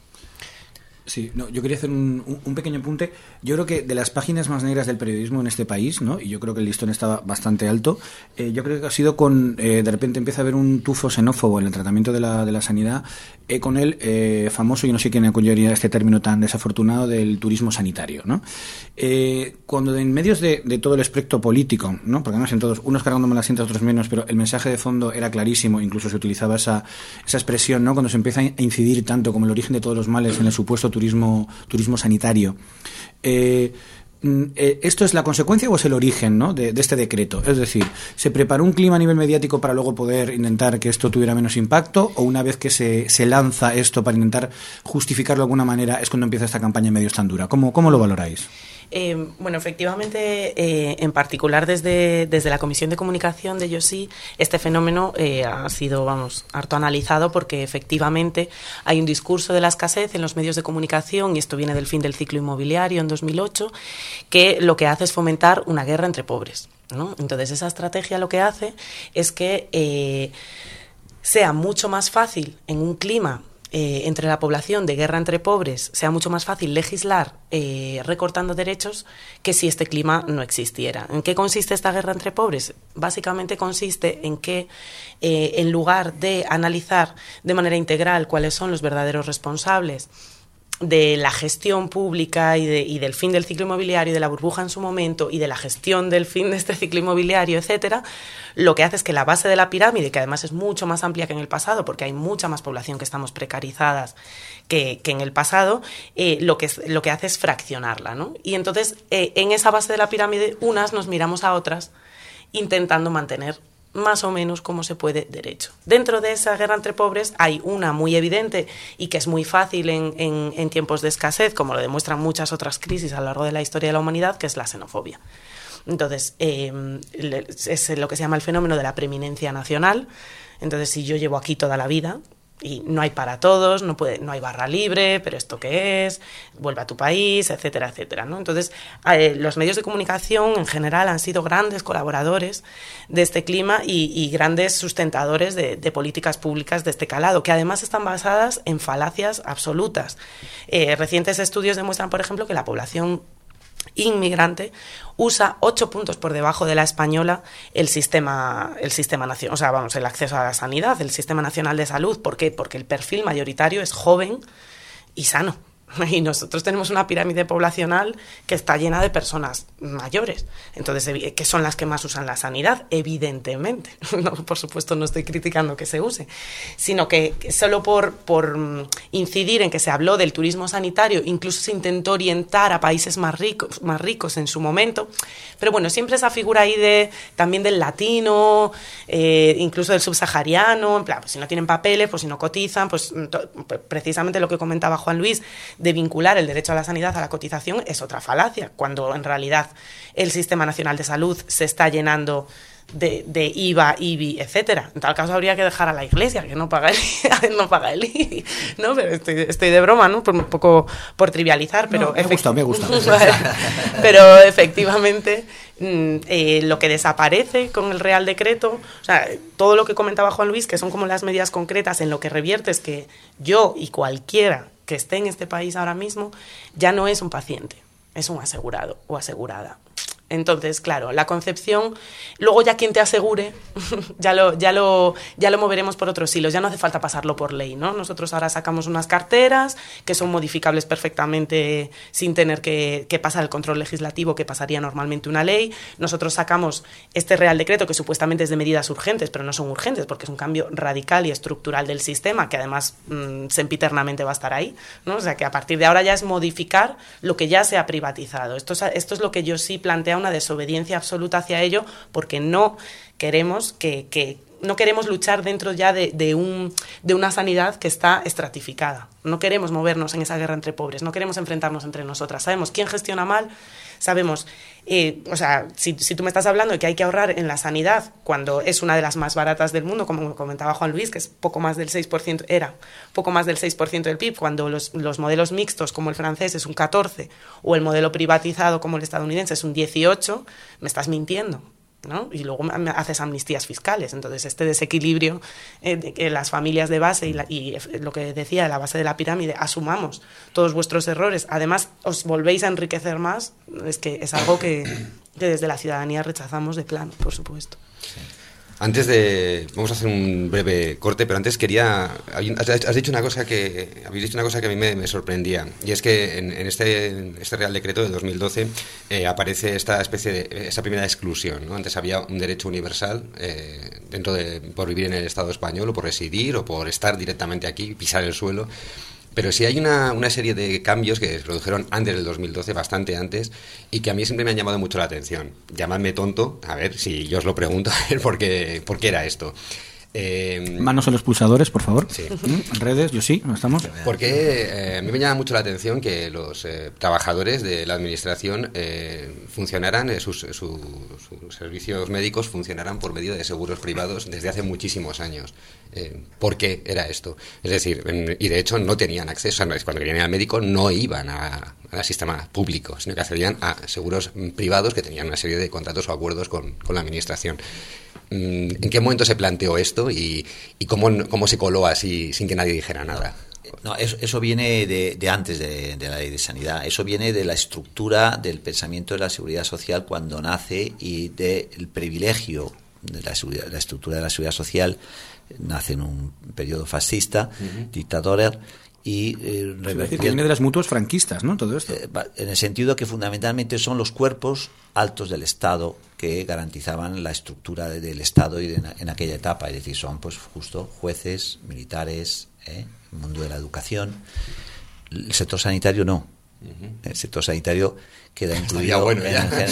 F: Sí, no, yo quería hacer un, un, un pequeño apunte. Yo creo que de las páginas más negras del periodismo en este país, ¿no? Y yo creo que el listón estaba bastante alto, eh, yo creo que ha sido con, eh, de repente empieza a haber un tufo xenófobo en el tratamiento de la, de la sanidad, eh, con el eh, famoso, yo no sé quién acuñaría este término tan desafortunado, del turismo sanitario, ¿no? Eh, cuando en medios de, de todo el espectro político, ¿no? Porque además en todos, unos cargándome las cintas, otros menos, pero el mensaje de fondo era clarísimo, incluso se utilizaba esa, esa expresión, ¿no? Cuando se empieza a incidir tanto como el origen de todos los males en el supuesto turismo turismo sanitario. Eh, ¿Esto es la consecuencia o es el origen, ¿no? de, de este decreto? Es decir, ¿se preparó un clima a nivel mediático para luego poder intentar que esto tuviera menos impacto? ¿O una vez que se, se lanza esto para intentar justificarlo de alguna manera es cuando empieza esta campaña en medios tan dura? ¿Cómo, cómo lo valoráis?
G: Eh, bueno, efectivamente, eh, en particular desde, desde la Comisión de Comunicación de YOSI, este fenómeno eh, ha sido, vamos, harto analizado, porque efectivamente hay un discurso de la escasez en los medios de comunicación, y esto viene del fin del ciclo inmobiliario en dos mil ocho, que lo que hace es fomentar una guerra entre pobres, ¿no? Entonces, esa estrategia lo que hace es que eh, sea mucho más fácil en un clima Eh, entre la población de guerra entre pobres, sea mucho más fácil legislar eh, recortando derechos que si este clima no existiera. ¿En qué consiste esta guerra entre pobres? Básicamente consiste en que eh, en lugar de analizar de manera integral cuáles son los verdaderos responsables de la gestión pública y, de, y del fin del ciclo inmobiliario, y de la burbuja en su momento, y de la gestión del fin de este ciclo inmobiliario, etcétera, lo que hace es que la base de la pirámide, que además es mucho más amplia que en el pasado, porque hay mucha más población que estamos precarizadas que, que en el pasado, eh, lo, que es, lo que hace es fraccionarla, ¿no? Y entonces, eh, en esa base de la pirámide, unas nos miramos a otras intentando mantener más o menos como se puede derecho. Dentro de esa guerra entre pobres hay una muy evidente y que es muy fácil en, en, en tiempos de escasez, como lo demuestran muchas otras crisis a lo largo de la historia de la humanidad, que es la xenofobia. Entonces, eh, es lo que se llama el fenómeno de la preeminencia nacional. Entonces, si yo llevo aquí toda la vida y no hay para todos, no puede, no hay barra libre, pero ¿esto qué es? Vuelve a tu país, etcétera, etcétera, ¿no? Entonces, eh, los medios de comunicación en general han sido grandes colaboradores de este clima y, y grandes sustentadores de, de políticas públicas de este calado, que además están basadas en falacias absolutas. Eh, recientes estudios demuestran, por ejemplo, que la población inmigrante usa ocho puntos por debajo de la española el sistema el sistema nacional, o sea, vamos, el acceso a la sanidad, el sistema nacional de salud. ¿Por qué? Porque el perfil mayoritario es joven y sano. Y nosotros tenemos una pirámide poblacional que está llena de personas mayores, entonces, que son las que más usan la sanidad, evidentemente. No, por supuesto, no estoy criticando que se use, sino que, que solo por, por incidir en que se habló del turismo sanitario, incluso se intentó orientar a países más ricos, más ricos en su momento, pero bueno, siempre esa figura ahí de, también del latino, eh, incluso del subsahariano, en plan, pues si no tienen papeles, pues si no cotizan, pues to, precisamente lo que comentaba Juan Luis, de vincular el derecho a la sanidad a la cotización, es otra falacia, cuando en realidad el Sistema Nacional de Salud se está llenando de, de I V A, I B I, etcétera. En tal caso habría que dejar a la Iglesia, que no paga el, no paga el I B I, ¿no? Pero estoy, estoy de broma, ¿no? Por un poco por trivializar, pero
F: no, me gusta, me gusta.
G: Pero efectivamente eh, lo que desaparece con el Real Decreto, o sea, todo lo que comentaba Juan Luis, que son como las medidas concretas, en lo que revierte es que yo y cualquiera que esté en este país ahora mismo ya no es un paciente. es un asegurado o asegurada. Entonces, claro, la concepción, luego ya quien te asegure, ya lo, ya lo, ya lo moveremos por otros hilos, ya no hace falta pasarlo por ley, ¿no? Nosotros ahora sacamos unas carteras que son modificables perfectamente sin tener que, que pasar el control legislativo que pasaría normalmente una ley. Nosotros sacamos este Real Decreto que supuestamente es de medidas urgentes, pero no son urgentes porque es un cambio radical y estructural del sistema que además mmm, sempiternamente va a estar ahí, ¿no? O sea que a partir de ahora ya es modificar lo que ya se ha privatizado. Esto es, esto es lo que yo sí planteo, una desobediencia absoluta hacia ello, porque no queremos que, que no queremos luchar dentro ya de, de, un, de una sanidad que está estratificada. No queremos movernos en esa guerra entre pobres, no queremos enfrentarnos entre nosotras. Sabemos quién gestiona mal, sabemos, eh, o sea, si, si tú me estás hablando de que hay que ahorrar en la sanidad cuando es una de las más baratas del mundo, como comentaba Juan Luis, que es poco más del seis por ciento, era poco más del seis por ciento del P I B, cuando los, los modelos mixtos como el francés es un catorce o el modelo privatizado como el estadounidense es un dieciocho, me estás mintiendo, ¿no? Y luego haces amnistías fiscales. Entonces este desequilibrio eh, de que las familias de base y, la, y lo que decía, la base de la pirámide, asumamos todos vuestros errores, además os volvéis a enriquecer más, es que es algo que, que desde la ciudadanía rechazamos de plano, por supuesto.
E: Sí. Antes de... Vamos a hacer un breve corte, pero antes quería... Has dicho una cosa que... Habéis dicho una cosa que a mí me, me sorprendía, y es que en, en este, este Real Decreto de dos mil doce eh, aparece esta especie de... esa primera exclusión, ¿no? Antes había un derecho universal eh, dentro de... por vivir en el Estado español, o por residir, o por estar directamente aquí, pisar el suelo. Pero sí hay una, una serie de cambios que se produjeron antes del dos mil doce, bastante antes, y que a mí siempre me han llamado mucho la atención. Llamadme tonto, a ver si yo os lo pregunto, a ver por qué, por qué era esto. Eh,
F: Manos a los pulsadores, por favor.
E: Sí.
F: En redes, yo sí, no estamos.
E: Porque eh, a mí me llama mucho la atención que los eh, trabajadores de la administración eh, funcionaran, eh, sus, su, sus servicios médicos funcionaran por medio de seguros privados desde hace muchísimos años. Eh, ¿Por qué era esto? Es decir, en, y de hecho no tenían acceso, cuando querían ir al médico no iban a, al sistema público, sino que accedían a seguros privados que tenían una serie de contratos o acuerdos con, con la administración. ¿En qué momento se planteó esto y, y cómo, cómo se coló así sin que nadie dijera nada?
H: No, eso, eso viene de, de antes de, de la ley de sanidad. Eso viene de la estructura del pensamiento de la seguridad social cuando nace y del privilegio de la, seguridad, la estructura de la seguridad social. Nace en un periodo fascista, uh-huh. dictatorial. Y eh,
F: es decir, que viene de las mutuas franquistas, ¿no? Todo esto.
H: Eh, en el sentido que fundamentalmente son los cuerpos altos del Estado que garantizaban la estructura de, del Estado y de, en aquella etapa. Es decir, son pues justo jueces, militares, ¿eh? el mundo de la educación. El sector sanitario no. Uh-huh. El sector sanitario queda incluido.
E: Bueno,
H: en, en,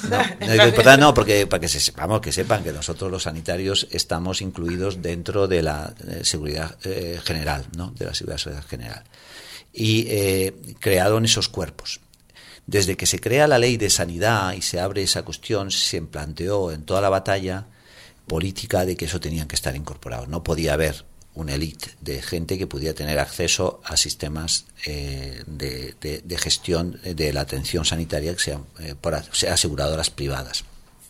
H: no, no, no, porque para que se sepamos, que sepan que nosotros los sanitarios estamos incluidos dentro de la eh, seguridad eh, general, ¿no? De la seguridad social general. Y eh, creado en esos cuerpos. Desde que se crea la ley de sanidad y se abre esa cuestión, se planteó en toda la batalla política de que eso tenían que estar incorporado. No podía haber una élite de gente que pudiera tener acceso a sistemas eh, de, de, de gestión de la atención sanitaria que sean eh, por sea aseguradoras privadas.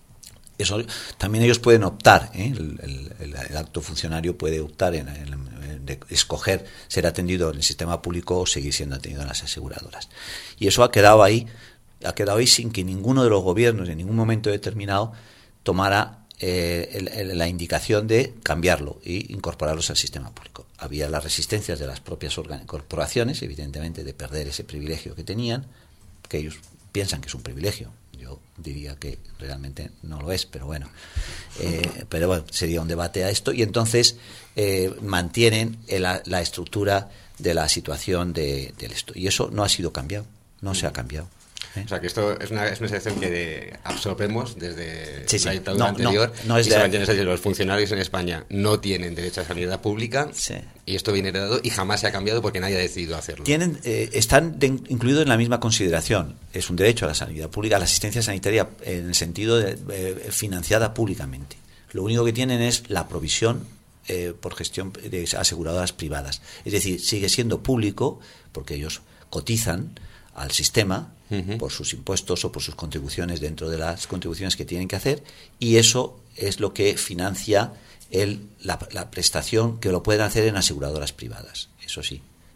H: Eso también ellos pueden optar, ¿eh? el, el, el alto funcionario puede optar en, en, en de escoger ser atendido en el sistema público o seguir siendo atendido en las aseguradoras. Y eso ha quedado ahí, ha quedado ahí sin que ninguno de los gobiernos en ningún momento determinado tomara Eh, el, el, la indicación de cambiarlo e incorporarlos al sistema público. Había las resistencias de las propias corporaciones, evidentemente, de perder ese privilegio que tenían, que ellos piensan que es un privilegio. Yo diría que realmente no lo es, pero bueno, eh, pero bueno, sería un debate a esto. Y entonces eh, mantienen la, la estructura de la situación de, de esto. Y eso no ha sido cambiado, no se ha cambiado. ¿Eh?
E: O sea, que esto es una, es una situación que de, absorbemos desde
H: sí, sí.
E: la dictadura
H: no,
E: anterior.
H: No, no es
E: y
H: de...
E: se mantiene, es decir, los funcionarios en España no tienen derecho a sanidad pública
H: sí.
E: y esto viene heredado y jamás se ha cambiado porque nadie ha decidido hacerlo.
H: Tienen, eh, están de, incluidos en la misma consideración. Es un derecho a la sanidad pública, a la asistencia sanitaria en el sentido de eh, financiada públicamente. Lo único que tienen es la provisión eh, por gestión de aseguradoras privadas. Es decir, sigue siendo público porque ellos cotizan al sistema uh-huh. por sus impuestos o por sus contribuciones dentro de las contribuciones que tienen que hacer, y eso es lo que financia el, la, la prestación que lo pueden hacer en aseguradoras privadas. Eso sí,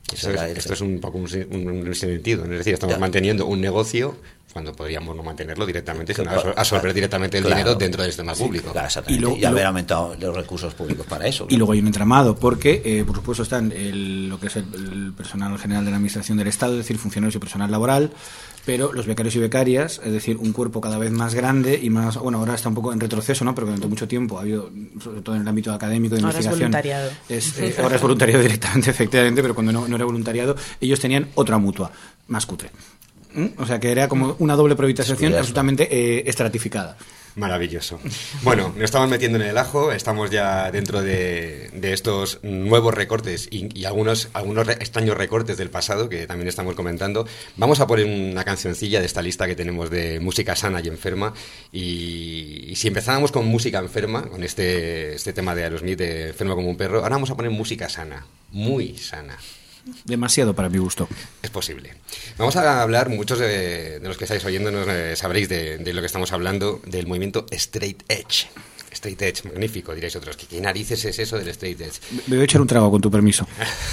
E: Esto es, esto es un poco un, un, un sentido, es decir, estamos ya. manteniendo un negocio cuando podríamos no mantenerlo directamente, sino claro, absorber claro, directamente el claro, dinero dentro del sistema sí, público.
H: Claro, y, lo, y haber aumentado los recursos públicos para eso.
F: Y luego hay un entramado, porque, eh, por supuesto, están el, lo que es el, el personal general de la Administración del Estado, es decir, funcionarios y personal laboral, pero los becarios y becarias, es decir, un cuerpo cada vez más grande y más, bueno, ahora está un poco en retroceso, ¿no? Pero durante mucho tiempo ha habido, sobre todo en el ámbito académico de
G: ahora
F: investigación.
G: Es voluntariado.
F: Es, eh, ahora es voluntariado directamente, efectivamente, pero cuando no, no era voluntariado, ellos tenían otra mutua, más cutre. ¿Mm? O sea que era como una doble privatización absolutamente eh, estratificada.
E: Maravilloso. Bueno, nos estamos metiendo en el ajo, estamos ya dentro de, de estos nuevos recortes y, y algunos, algunos re, extraños recortes del pasado que también estamos comentando. Vamos a poner una cancioncilla de esta lista que tenemos de música sana y enferma. Y, y si empezábamos con música enferma, con este, este tema de Aerosmith, de Enfermo como un perro, ahora vamos a poner música sana, muy sana.
F: Demasiado para mi gusto.
E: Es posible. Vamos a hablar, muchos de, de los que estáis oyéndonos eh, sabréis de, de lo que estamos hablando, del movimiento Straight Edge. Straight Edge, magnífico, diréis otros. ¿Qué, qué narices es eso del Straight Edge?
F: Me voy a echar un trago, con tu permiso.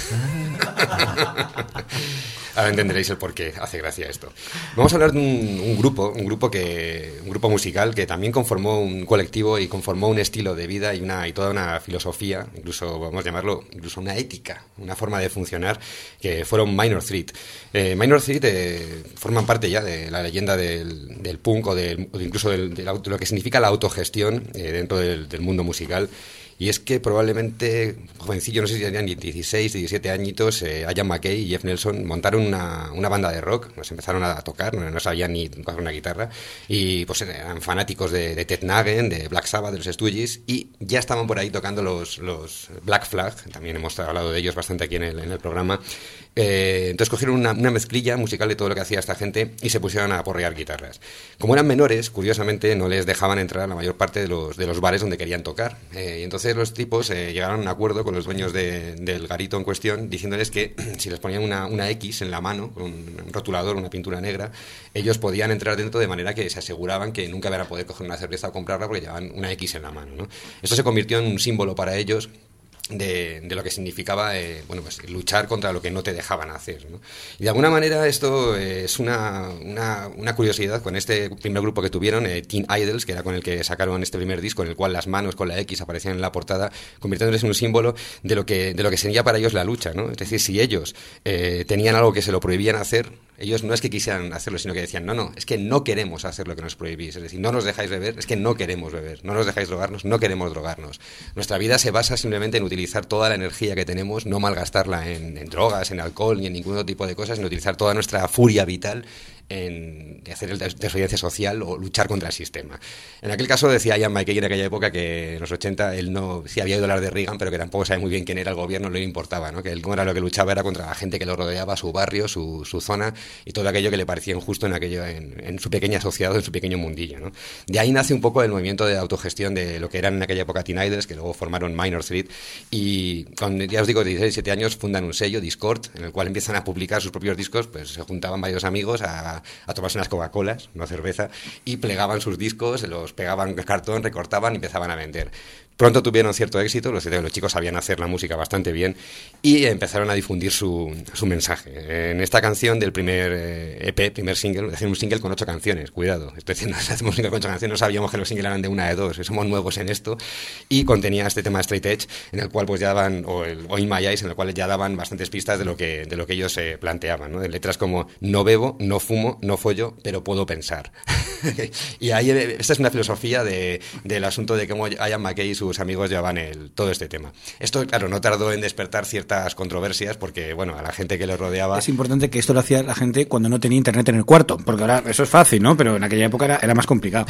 E: Ahora entenderéis el por qué hace gracia esto. Vamos a hablar de un, un grupo, un grupo que, un grupo musical que también conformó un colectivo y conformó un estilo de vida y una y toda una filosofía, incluso vamos a llamarlo, incluso una ética, una forma de funcionar, que fueron Minor Threat. Eh, Minor Threat eh, forman parte ya de la leyenda del, del punk o, del, o incluso del, de, la, de lo que significa la autogestión eh, dentro del, del mundo musical. Y es que probablemente, jovencillo, no sé si tenían dieciséis, diecisiete añitos, eh, Ian MacKaye y Jeff Nelson montaron una, una banda de rock, nos empezaron a tocar, no, no sabían ni tocar una guitarra, y pues eran fanáticos de, de Ted Nugent, de Black Sabbath, de los Stooges, y ya estaban por ahí tocando los, los Black Flag, también hemos hablado de ellos bastante aquí en el, en el programa. Eh, entonces cogieron una, una mezclilla musical de todo lo que hacía esta gente y se pusieron a porrear guitarras. Como eran menores, curiosamente no les dejaban entrar a la mayor parte de los, de los bares donde querían tocar, eh, y entonces los tipos eh, llegaron a un acuerdo con los dueños de, del garito en cuestión, diciéndoles que si les ponían una, una X en la mano, con un rotulador, una pintura negra, ellos podían entrar dentro de manera que se aseguraban que nunca iban a poder coger una cerveza o comprarla porque llevaban una X en la mano, ¿no? Esto se convirtió en un símbolo para ellos De, de lo que significaba eh, bueno, pues, luchar contra lo que no te dejaban hacer, ¿no? Y de alguna manera esto eh, es una, una, una curiosidad con este primer grupo que tuvieron, eh, Teen Idols, que era con el que sacaron este primer disco, en el cual las manos con la X aparecían en la portada, convirtiéndoles en un símbolo de lo que, de lo que sería para ellos la lucha, ¿no? Es decir, si ellos eh, tenían algo que se lo prohibían hacer, ellos no es que quisieran hacerlo, sino que decían, no, no, es que no queremos hacer lo que nos prohibís, es decir, no nos dejáis beber, es que no queremos beber, no nos dejáis drogarnos, no queremos drogarnos. Nuestra vida se basa simplemente en utilizar toda la energía que tenemos, no malgastarla en, en drogas, en alcohol, ni en ningún otro tipo de cosas, sino utilizar toda nuestra furia vital en de hacer el desobediencia social o luchar contra el sistema. En aquel caso decía Ian MacKaye en aquella época que en los ochenta él no, sí había oído hablar de Reagan, pero que tampoco sabe muy bien quién era el gobierno, no le importaba, ¿no? Que él era lo que luchaba era contra la gente que lo rodeaba, su barrio, su, su zona y todo aquello que le parecía injusto en aquello, en, en su pequeña sociedad, en su pequeño mundillo, ¿no? De ahí nace un poco el movimiento de autogestión de lo que eran en aquella época Teen Idols, que luego formaron Minor Threat, y con, ya os digo, dieciséis, diecisiete años fundan un sello, Discord, en el cual empiezan a publicar sus propios discos, pues se juntaban varios amigos a, a tomarse unas Coca-Colas, no cerveza, y plegaban sus discos, los pegaban en cartón, recortaban y empezaban a vender. Pronto tuvieron cierto éxito, los, los chicos sabían hacer la música bastante bien y empezaron a difundir su, su mensaje. En esta canción del primer eh, E P, primer single, hacen un single con ocho canciones, cuidado, estoy diciendo, hacemos un single con ocho canciones, no sabíamos que los singles eran de una de dos, somos nuevos en esto, y contenía este tema Straight Edge, en el cual pues ya daban, o, el, o In My Eyes, en el cual ya daban bastantes pistas de lo que, de lo que ellos eh, planteaban, ¿no? De letras como, no bebo, no fumo, no follo, pero puedo pensar. Y ahí, esta es una filosofía de, del asunto de cómo Ian MacKaye y sus amigos llevaban el, todo este tema. Esto, claro, no tardó en despertar ciertas controversias porque, bueno, a la gente que les rodeaba...
F: Es importante que esto lo hacía la gente cuando no tenía internet en el cuarto, porque ahora eso es fácil, ¿no? Pero en aquella época era, era más complicado.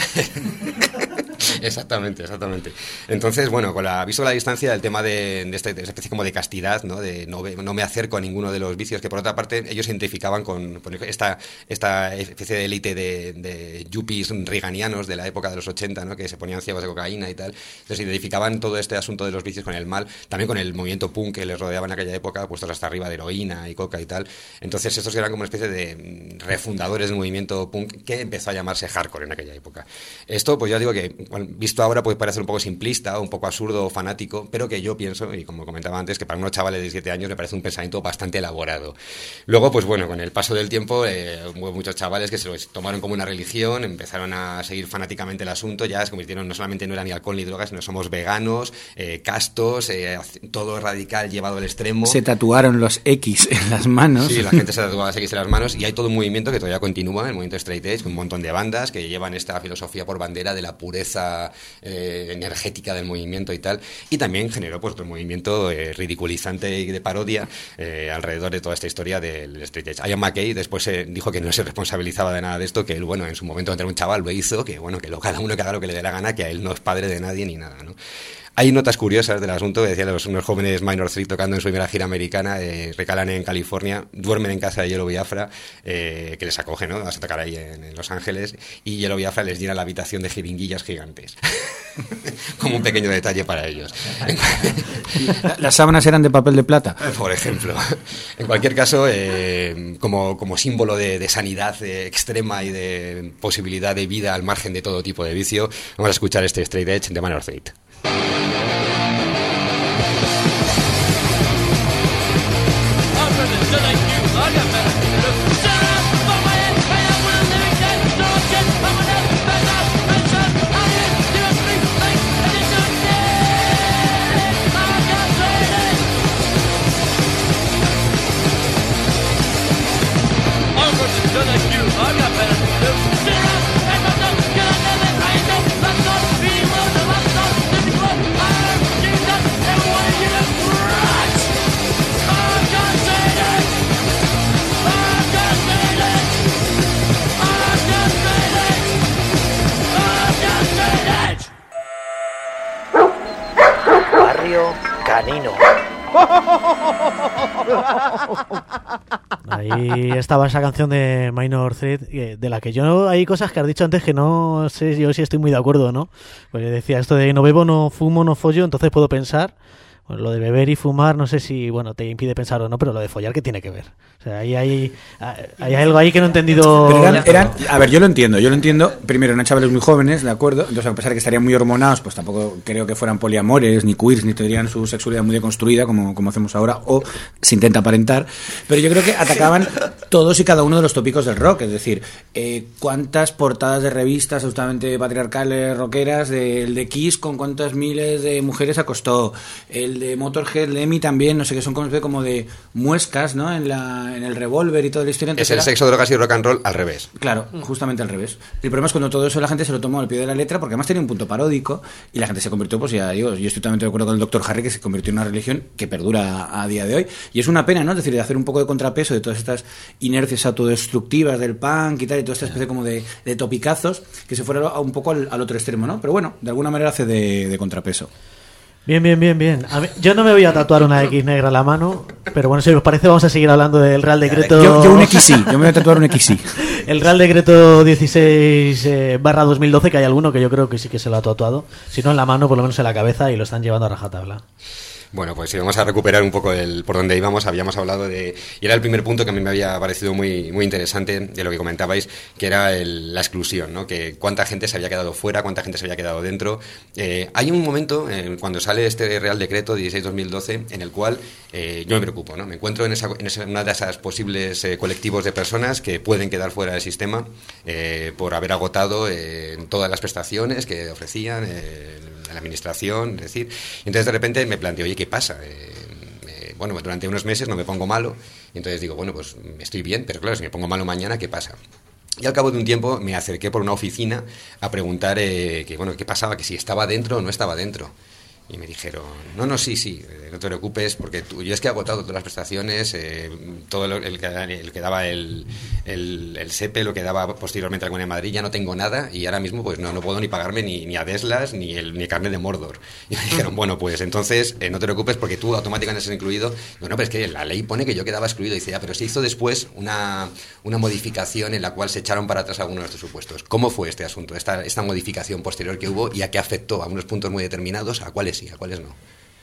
E: Exactamente, exactamente. Entonces, bueno, con la visto la distancia del tema de, de, este, de esta especie como de castidad, ¿no? De no, no me acerco a ninguno de los vicios, que por otra parte ellos se identificaban con, con esta, esta especie de élite de, de yuppies reaganianos de la época de los ochenta, ¿no? Que se ponían ciegos de cocaína y tal. Entonces identificaban todo este asunto de los vicios con el mal, también con el movimiento punk que les rodeaba en aquella época, puestos hasta arriba de heroína y coca y tal. Entonces estos eran como una especie de refundadores del movimiento punk que empezó a llamarse hardcore en aquella época. Esto, pues ya digo que visto ahora puede parecer un poco simplista, un poco absurdo o fanático, pero que yo pienso, y como comentaba antes, que para unos chavales de diecisiete años me parece un pensamiento bastante elaborado. Luego, pues bueno, con el paso del tiempo, eh, hubo muchos chavales que se lo tomaron como una religión, empezaron a seguir fanáticamente el asunto, ya se convirtieron, no solamente no era ni alcohol ni drogas, sino somos veganos, eh, castos, eh, todo radical llevado al extremo.
F: Se tatuaron los X en las manos.
E: Sí, la gente se tatuaba las X en las manos y hay todo un movimiento que todavía continúa, el movimiento Straight Edge, con un montón de bandas que llevan esta filosofía por bandera de la pureza eh, energética del movimiento y tal, y también generó pues otro movimiento eh, ridiculizante y de parodia eh, alrededor de toda esta historia del Straight Edge. Ian MacKaye después eh, dijo que no se responsabilizaba de nada de esto, que él, bueno, en su momento entre un chaval lo hizo, que bueno, que lo, cada uno que haga lo que le dé la gana, que a él no es padre de nadie ni nada, ¿no? Hay notas curiosas del asunto, decían los unos jóvenes Minor Threat tocando en su primera gira americana, eh, recalan en California, duermen en casa de Yellow Biafra, eh, que les acoge, ¿no? Vas a tocar ahí en, en Los Ángeles, y Yellow Biafra les llena la habitación de jeringuillas gigantes. Como un pequeño detalle para ellos.
F: ¿Las sábanas eran de papel de plata?
E: Por ejemplo. En cualquier caso, eh, como, como símbolo de, de sanidad eh, extrema y de posibilidad de vida al margen de todo tipo de vicio, vamos a escuchar este Straight Edge de Minor Threat.
B: Canino. Ahí estaba esa canción de Minor Threat, de la que yo, hay cosas que has dicho antes que no sé yo si estoy muy de acuerdo o no. Pues decía esto de no bebo, no fumo, no follo, entonces puedo pensar. Bueno, lo de beber y fumar, no sé si bueno te impide pensar o no, pero lo de follar, ¿qué tiene que ver? O sea, ahí hay, hay algo ahí que no he entendido.
F: Pero eran, eran, a ver, yo lo entiendo, yo lo entiendo. Primero, eran chavales muy jóvenes, ¿de acuerdo? Entonces, a pesar de que estarían muy hormonados, pues tampoco creo que fueran poliamores, ni queers, ni tendrían su sexualidad muy deconstruida, como, como hacemos ahora, o se intenta aparentar. Pero yo creo que atacaban todos y cada uno de los tópicos del rock. Es decir, eh, cuántas portadas de revistas absolutamente patriarcales, rockeras, de, el de Kiss, con cuántas miles de mujeres acostó, el de Motorhead, Lemmy también, no sé qué, son como, como de muescas, ¿no? En la en el revólver y toda la historia.
E: Es el sexo, drogas y rock and roll al revés.
F: Claro, justamente al revés. El problema es cuando todo eso la gente se lo tomó al pie de la letra, porque además tenía un punto paródico y la gente se convirtió, pues ya digo, yo estoy totalmente de acuerdo con el doctor Harry, que se convirtió en una religión que perdura a día de hoy. Y es una pena, ¿no? Es decir, de hacer un poco de contrapeso de todas estas inercias autodestructivas del punk y tal, y toda esta especie como de, de topicazos, que se fuera a un poco al, al otro extremo, ¿no? Pero bueno, de alguna manera hace de, de contrapeso.
B: Bien, bien, bien, bien. A mí, yo no me voy a tatuar una X negra en la mano, pero bueno, si os parece vamos a seguir hablando del Real Decreto...
F: Yo, yo un X sí, yo me voy a tatuar un X sí.
B: El Real Decreto dieciséis barra dos mil doce, que hay alguno que yo creo que sí que se lo ha tatuado. Si no en la mano, por lo menos en la cabeza, y lo están llevando a rajatabla.
E: Bueno, pues si vamos a recuperar un poco el por donde íbamos, habíamos hablado de... Y era el primer punto que a mí me había parecido muy, muy interesante de lo que comentabais, que era el, la exclusión, ¿no? Que cuánta gente se había quedado fuera, cuánta gente se había quedado dentro. Eh, hay un momento, eh, cuando sale este Real Decreto dieciséis barra dos mil doce, en el cual eh, yo me preocupo, ¿no? Me encuentro en, esa, en esa, una de esas posibles eh, colectivos de personas que pueden quedar fuera del sistema eh, por haber agotado eh, todas las prestaciones que ofrecían eh, la administración, es decir, y entonces de repente me planteo, oye, ¿qué pasa? Eh, eh, bueno, durante unos meses no me pongo malo, y entonces digo, bueno, pues estoy bien, pero claro, si me pongo malo mañana, ¿qué pasa? Y al cabo de un tiempo me acerqué por una oficina a preguntar eh, que, bueno, qué pasaba, que si estaba dentro o no estaba dentro. Y me dijeron, no, no, sí, sí, no te preocupes, porque tú, yo es que he agotado todas las prestaciones, eh, todo lo, el, el que daba el, el, el S E P E, lo que daba posteriormente la Comunidad de Madrid, ya no tengo nada, y ahora mismo pues no, no puedo ni pagarme ni, ni a Deslas, ni el ni carne de Mordor. Y me dijeron, bueno, pues entonces eh, no te preocupes porque tú automáticamente estás incluido. Digo, no, pero es que la ley pone que yo quedaba excluido. Y dice, ya, pero se hizo después una, una modificación en la cual se echaron para atrás algunos de estos supuestos. ¿Cómo fue este asunto, esta, esta modificación posterior que hubo y a qué afectó a unos puntos muy determinados, a cuáles sí, a cuáles no?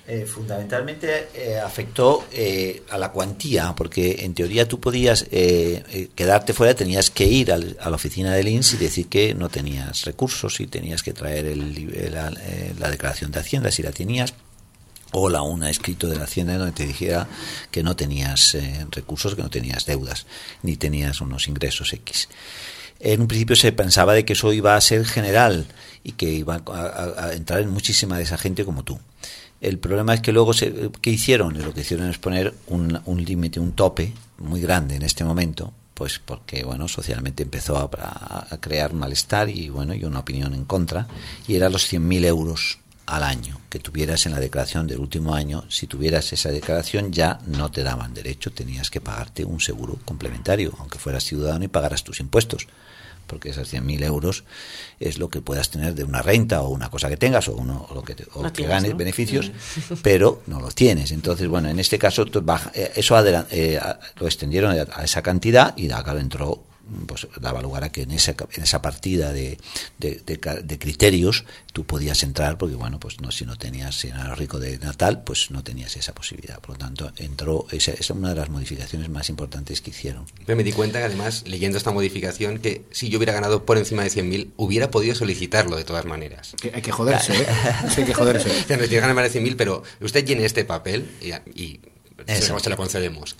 H: Eh, fundamentalmente eh, afectó eh, a la cuantía, porque en teoría tú podías eh, eh, quedarte fuera, tenías que ir al, a la oficina del I N S y decir que no tenías recursos y tenías que traer el, la, eh, la declaración de Hacienda si la tenías, o la una escrito de la Hacienda donde te dijera que no tenías eh, recursos, que no tenías deudas, ni tenías unos ingresos X. En un principio se pensaba de que eso iba a ser general y que iba a, a, a entrar en muchísima de esa gente como tú. El problema es que luego, se, ¿qué hicieron? Lo que hicieron es poner un, un límite, un tope muy grande en este momento, pues porque, bueno, socialmente empezó a, a, a crear malestar y, bueno, y una opinión en contra, y eran los cien mil euros al año que tuvieras en la declaración del último año. Si tuvieras esa declaración ya no te daban derecho, tenías que pagarte un seguro complementario, aunque fueras ciudadano y pagaras tus impuestos, porque esos cien mil euros es lo que puedas tener de una renta o una cosa que tengas o, uno, o lo que, te, o
G: no
H: que
G: tienes,
H: ganes
G: ¿no?
H: beneficios, pero no los tienes. Entonces, bueno, en este caso baja, eso adelant, eh, lo extendieron a esa cantidad y acá entró, pues daba lugar a que en esa, en esa partida de, de, de, de criterios tú podías entrar, porque bueno, pues no, si no tenías, si eras rico de natal, pues no tenías esa posibilidad. Por lo tanto, entró, esa es una de las modificaciones más importantes que hicieron.
E: Pero me di cuenta que además, leyendo esta modificación, que si yo hubiera ganado por encima de cien mil, hubiera podido solicitarlo de todas maneras.
F: Que hay que joderse, ¿eh? Sí, hay que joderse.
E: Tienes que ganar más de cien mil, pero usted llene este papel y... y Se, se lo concedemos.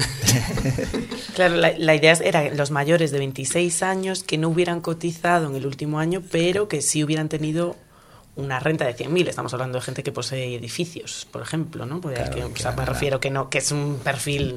G: Claro, la, la idea era los mayores de veintiséis años que no hubieran cotizado en el último año, pero que sí hubieran tenido una renta de cien mil. Estamos hablando de gente que posee edificios, por ejemplo, ¿no? Porque
H: claro,
G: que,
H: claro,
G: o sea, me
H: claro.
G: refiero que no, que es un perfil...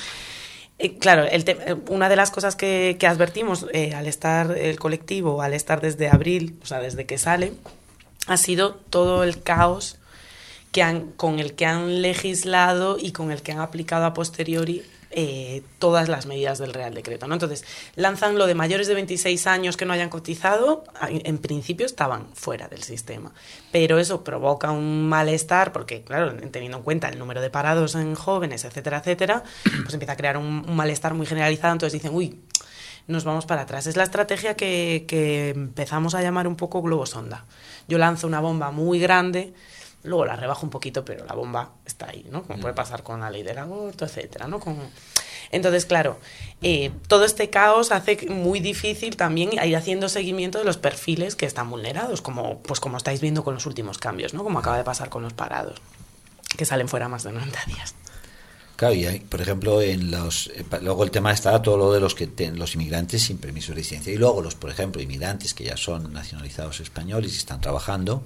G: Eh, claro, el te, una de las cosas que, que advertimos eh, al estar el colectivo, al estar desde abril, o sea, desde que sale, ha sido todo el caos que han, con el que han legislado y con el que han aplicado a posteriori eh, todas las medidas del Real Decreto, ¿no? Entonces, lanzan lo de mayores de veintiséis años que no hayan cotizado, en principio estaban fuera del sistema, pero eso provoca un malestar, porque, claro, teniendo en cuenta el número de parados en jóvenes, etcétera, etcétera, pues empieza a crear un, un malestar muy generalizado, entonces dicen, uy, nos vamos para atrás. Es la estrategia que, que empezamos a llamar un poco globo sonda. Yo lanzo una bomba muy grande, luego la rebajo un poquito, pero la bomba está ahí, ¿no? Como puede pasar con la ley del aborto, etcétera, ¿no? Con... Entonces, claro, eh, todo este caos hace muy difícil también ir haciendo seguimiento de los perfiles que están vulnerados, como, pues como estáis viendo con los últimos cambios, ¿no? Como acaba de pasar con los parados, que salen fuera más de noventa días.
H: Claro, y hay, por ejemplo, en los eh, luego el tema está todo lo de los que ten, los inmigrantes sin permiso de residencia, y luego los, por ejemplo, inmigrantes que ya son nacionalizados españoles y están trabajando,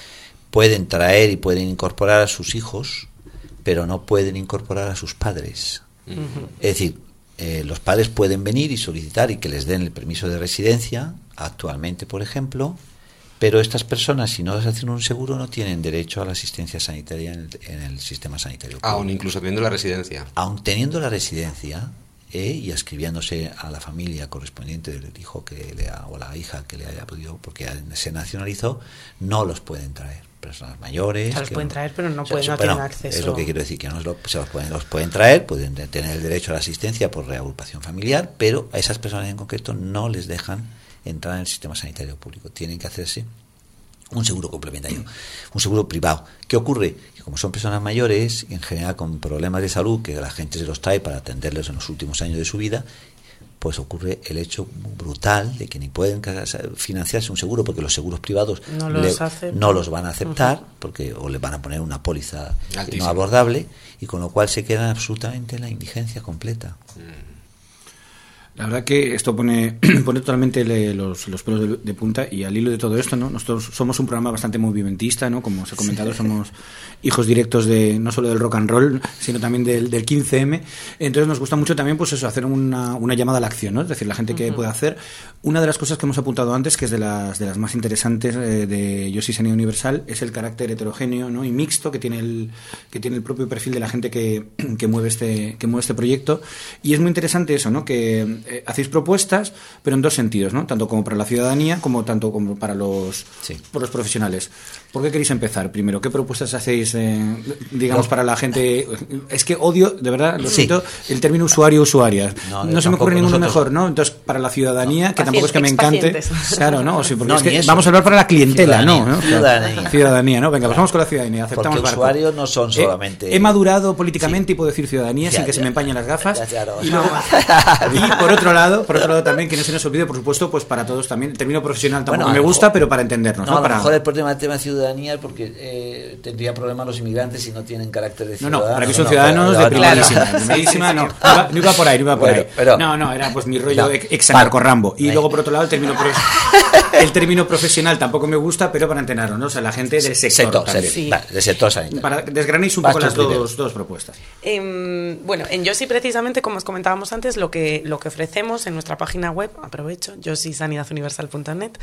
H: pueden traer y pueden incorporar a sus hijos, pero no pueden incorporar a sus padres. Uh-huh. Es decir, eh, los padres pueden venir y solicitar y que les den el permiso de residencia, actualmente, por ejemplo, pero estas personas, si no les hacen un seguro, no tienen derecho a la asistencia sanitaria en el, en el sistema sanitario público.
E: Aún incluso teniendo la residencia.
H: Aún teniendo la residencia, eh, y escribiéndose a la familia correspondiente del hijo que le ha, o la hija que le haya podido, porque se nacionalizó, no los pueden traer. Personas mayores.
G: O sea, los
H: que
G: pueden
H: no,
G: traer, pero no,
H: o sea,
G: pueden, no
H: bueno,
G: tienen acceso.
H: Es lo que quiero decir, que no lo, se los pueden, los pueden traer, pueden tener el derecho a la asistencia por reagrupación familiar, pero a esas personas en concreto no les dejan entrar en el sistema sanitario público. Tienen que hacerse un seguro complementario, un seguro privado. ¿Qué ocurre? Que como son personas mayores, en general con problemas de salud, que la gente se los trae para atenderlos en los últimos años de su vida, pues ocurre el hecho brutal de que ni pueden financiarse un seguro, porque los seguros privados
G: no los,
H: le, no los van a aceptar, uh-huh. porque o les van a poner una póliza
E: altísimo,
H: no abordable, y con lo cual se quedan absolutamente en la indigencia completa.
E: Mm.
F: La verdad que esto pone, pone totalmente le, los, los pelos de, de punta, y al hilo de todo esto, ¿no? Nosotros somos un programa bastante movimentista, ¿no? Como os he comentado, sí. Somos hijos directos de no solo del rock and roll, sino también del, del quince eme. Entonces nos gusta mucho también, pues eso, hacer una, una llamada a la acción, ¿no? Es decir, la gente que uh-huh. puede hacer. Una de las cosas que hemos apuntado antes, que es de las, de las más interesantes eh, de Yo sí Sanidad Universal, es el carácter heterogéneo, ¿no? Y mixto que tiene el, que tiene el propio perfil de la gente que, que mueve este, que mueve este proyecto. Y es muy interesante eso, ¿no? Que eh, hacéis propuestas, pero en dos sentidos, ¿no? Tanto como para la ciudadanía como tanto como para los,
H: sí.
F: para los profesionales. ¿Por qué queréis empezar primero? ¿Qué propuestas hacéis, eh, digamos, no. para la gente? Es que odio, de verdad, lo sí. siento, el término usuario-usuaria. No, no se me ocurre ninguno nosotros... mejor, ¿no? Entonces, para la ciudadanía, no. que tampoco es que me encante. Claro, ¿no? O sí, porque no, es que vamos a hablar para la clientela,
H: ciudadanía,
F: ¿no?
H: Ciudadanía.
F: Ciudadanía, ¿no? Venga, pues vamos con la ciudadanía. Aceptamos
H: porque
F: barco.
H: usuarios no son solamente...
F: He, he madurado políticamente sí. y puedo decir ciudadanía ya, sin que ya, se me empañen las gafas. Ya, ya, no. y, luego, y por otro lado, por otro lado también, que no se nos olvide, por supuesto, pues para todos también, el término profesional tampoco bueno, me gusta, mejor, pero para entendernos. No,
H: no,
F: a lo
H: para...
F: mejor
H: el problema del tema de ciudadanía es porque eh, tendría problemas los inmigrantes si no tienen carácter de ciudadanos.
F: No, no, para que son ciudadanos de primerísima. De primerísima, no. No iba, no iba por ahí, no iba por
H: bueno,
F: ahí.
H: Pero,
F: no, no, era pues mi rollo no, ex-anarco-Rambo. Y luego, por otro lado, el término, el término profesional tampoco me gusta, pero para entendernos, ¿no? O sea, la gente del sector.
H: sector sí. vale, del sector sanitario.
F: Para desgranéis un poco las dos, dos propuestas.
G: Eh, bueno, en Yosi, precisamente, como os comentábamos antes, lo que, lo que ofrecemos en nuestra página web, aprovecho, yosi sanidad universal punto net,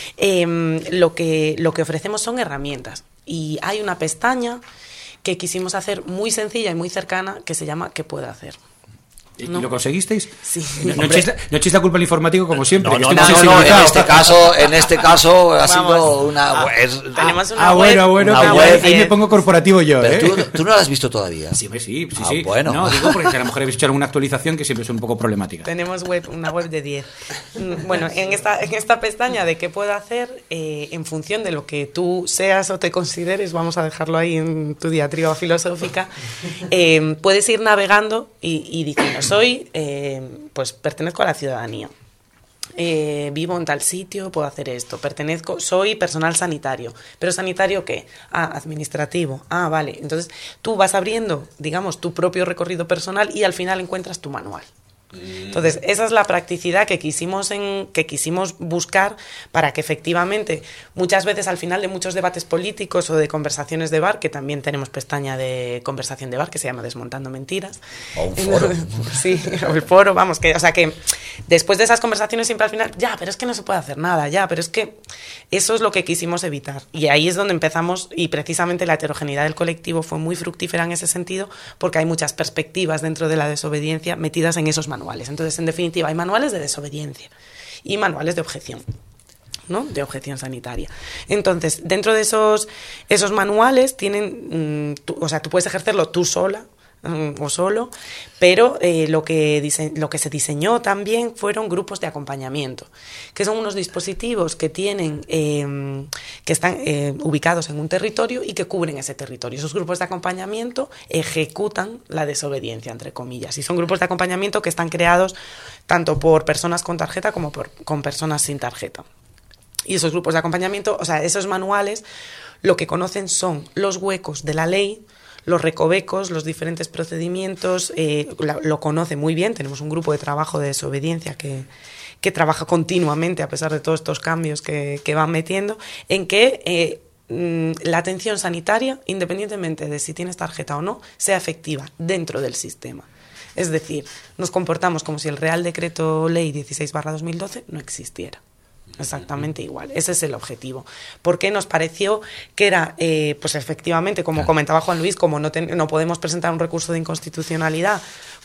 G: eh, lo, que, lo que ofrecemos son herramientas. Y hay una pestaña que quisimos hacer muy sencilla y muy cercana que se llama ¿Qué puedo hacer?
F: ¿Y no. lo conseguisteis?
G: Sí.
F: No, no, echéis la, no echéis la culpa al informático como siempre.
H: No, no, no, no, no, en este caso, en este caso ha Vamos. sido una
G: ah,
H: web.
G: Tenemos una
F: ah,
G: web.
F: bueno, bueno,
H: una
F: web. Ahí me pongo corporativo yo,
H: Pero
F: ¿eh?
H: tú, tú no la has visto todavía.
F: Sí, sí, sí,
H: ah,
F: sí.
H: Bueno.
F: No, digo porque a lo mejor habéis hecho alguna actualización que siempre es un poco problemática.
G: Tenemos web, una web de diez. Bueno, en esta, en esta pestaña de qué puedo hacer, eh, en función de lo que tú seas o te consideres, vamos a dejarlo ahí en tu diatriba filosófica, eh, puedes ir navegando y, y diciendo, soy... Eh, pues pertenezco a la ciudadanía, eh, vivo en tal sitio, puedo hacer esto, pertenezco, soy personal sanitario, pero sanitario ¿qué? Ah, administrativo, ah, vale, entonces tú vas abriendo, digamos, tu propio recorrido personal y al final encuentras tu manual. Entonces, esa es la practicidad que quisimos en, que quisimos buscar para que efectivamente, muchas veces al final de muchos debates políticos o de conversaciones de bar, que también tenemos pestaña de conversación de bar que se llama Desmontando Mentiras.
H: O un foro.
G: Sí, o el foro, vamos, que, o sea que después de esas conversaciones siempre al final, ya, pero es que no se puede hacer nada, ya, pero es que eso es lo que quisimos evitar. Y ahí es donde empezamos, y precisamente la heterogeneidad del colectivo fue muy fructífera en ese sentido, porque hay muchas perspectivas dentro de la desobediencia metidas en esos manuales. Entonces, en definitiva, hay manuales de desobediencia y manuales de objeción, ¿no? De objeción sanitaria. Entonces, dentro de esos, esos manuales tienen, mmm, tú, o sea, tú puedes ejercerlo tú sola mmm, o solo, pero eh, lo, que dise- lo que se diseñó también fueron grupos de acompañamiento, que son unos dispositivos que tienen, eh, que están eh, ubicados en un territorio y que cubren ese territorio. Esos grupos de acompañamiento ejecutan la desobediencia, entre comillas, y son grupos de acompañamiento que están creados tanto por personas con tarjeta como por, con personas sin tarjeta. Y esos grupos de acompañamiento, o sea, esos manuales, lo que conocen son los huecos de la ley, los recovecos, los diferentes procedimientos, eh, lo, lo conoce muy bien. Tenemos un grupo de trabajo de desobediencia que, que trabaja continuamente, a pesar de todos estos cambios que, que van metiendo, en que eh, la atención sanitaria, independientemente de si tienes tarjeta o no, sea efectiva dentro del sistema. Es decir, nos comportamos como si el Real Decreto Ley dieciséis barra dos mil doce no existiera. Exactamente igual, ese es el objetivo. Porque nos pareció que era, eh, pues efectivamente, como comentaba Juan Luis, como no, ten, no podemos presentar un recurso de inconstitucionalidad,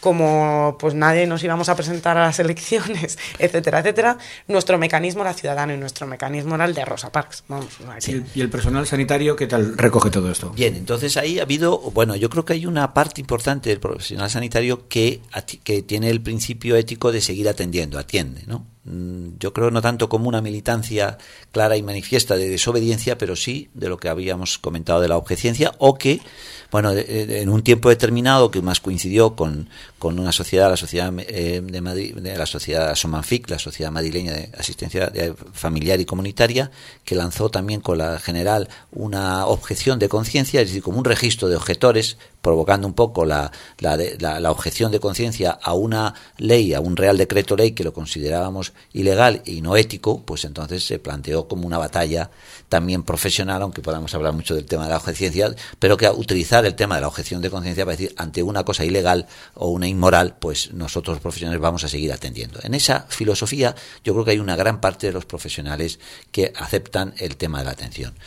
G: como pues nadie nos íbamos a presentar a las elecciones, etcétera, etcétera, nuestro mecanismo era ciudadano y nuestro mecanismo era el de Rosa Parks. Vamos,
F: sí, ¿y el personal sanitario qué tal recoge todo esto?
H: Bien, entonces ahí ha habido, bueno, yo creo que hay una parte importante del profesional sanitario que, que tiene el principio ético de seguir atendiendo, atiende, ¿no? Yo creo no tanto como una militancia clara y manifiesta de desobediencia, pero sí de lo que habíamos comentado de la objeción, o que, bueno, en un tiempo determinado que más coincidió con, con una sociedad, la sociedad eh, de Madrid, de la sociedad Somanfic, la sociedad madrileña de asistencia familiar y comunitaria, que lanzó también con la general una objeción de conciencia, es decir, como un registro de objetores, provocando un poco la, la, la, la objeción de conciencia a una ley, a un Real Decreto Ley que lo considerábamos ilegal y no ético, pues entonces se planteó como una batalla también profesional, aunque podamos hablar mucho del tema de la objeción, pero que a utilizar el tema de la objeción de conciencia para decir, ante una cosa ilegal o una inmoral, pues nosotros los profesionales vamos a seguir atendiendo. En esa filosofía yo creo que hay una gran parte de los profesionales que aceptan el tema de la atención.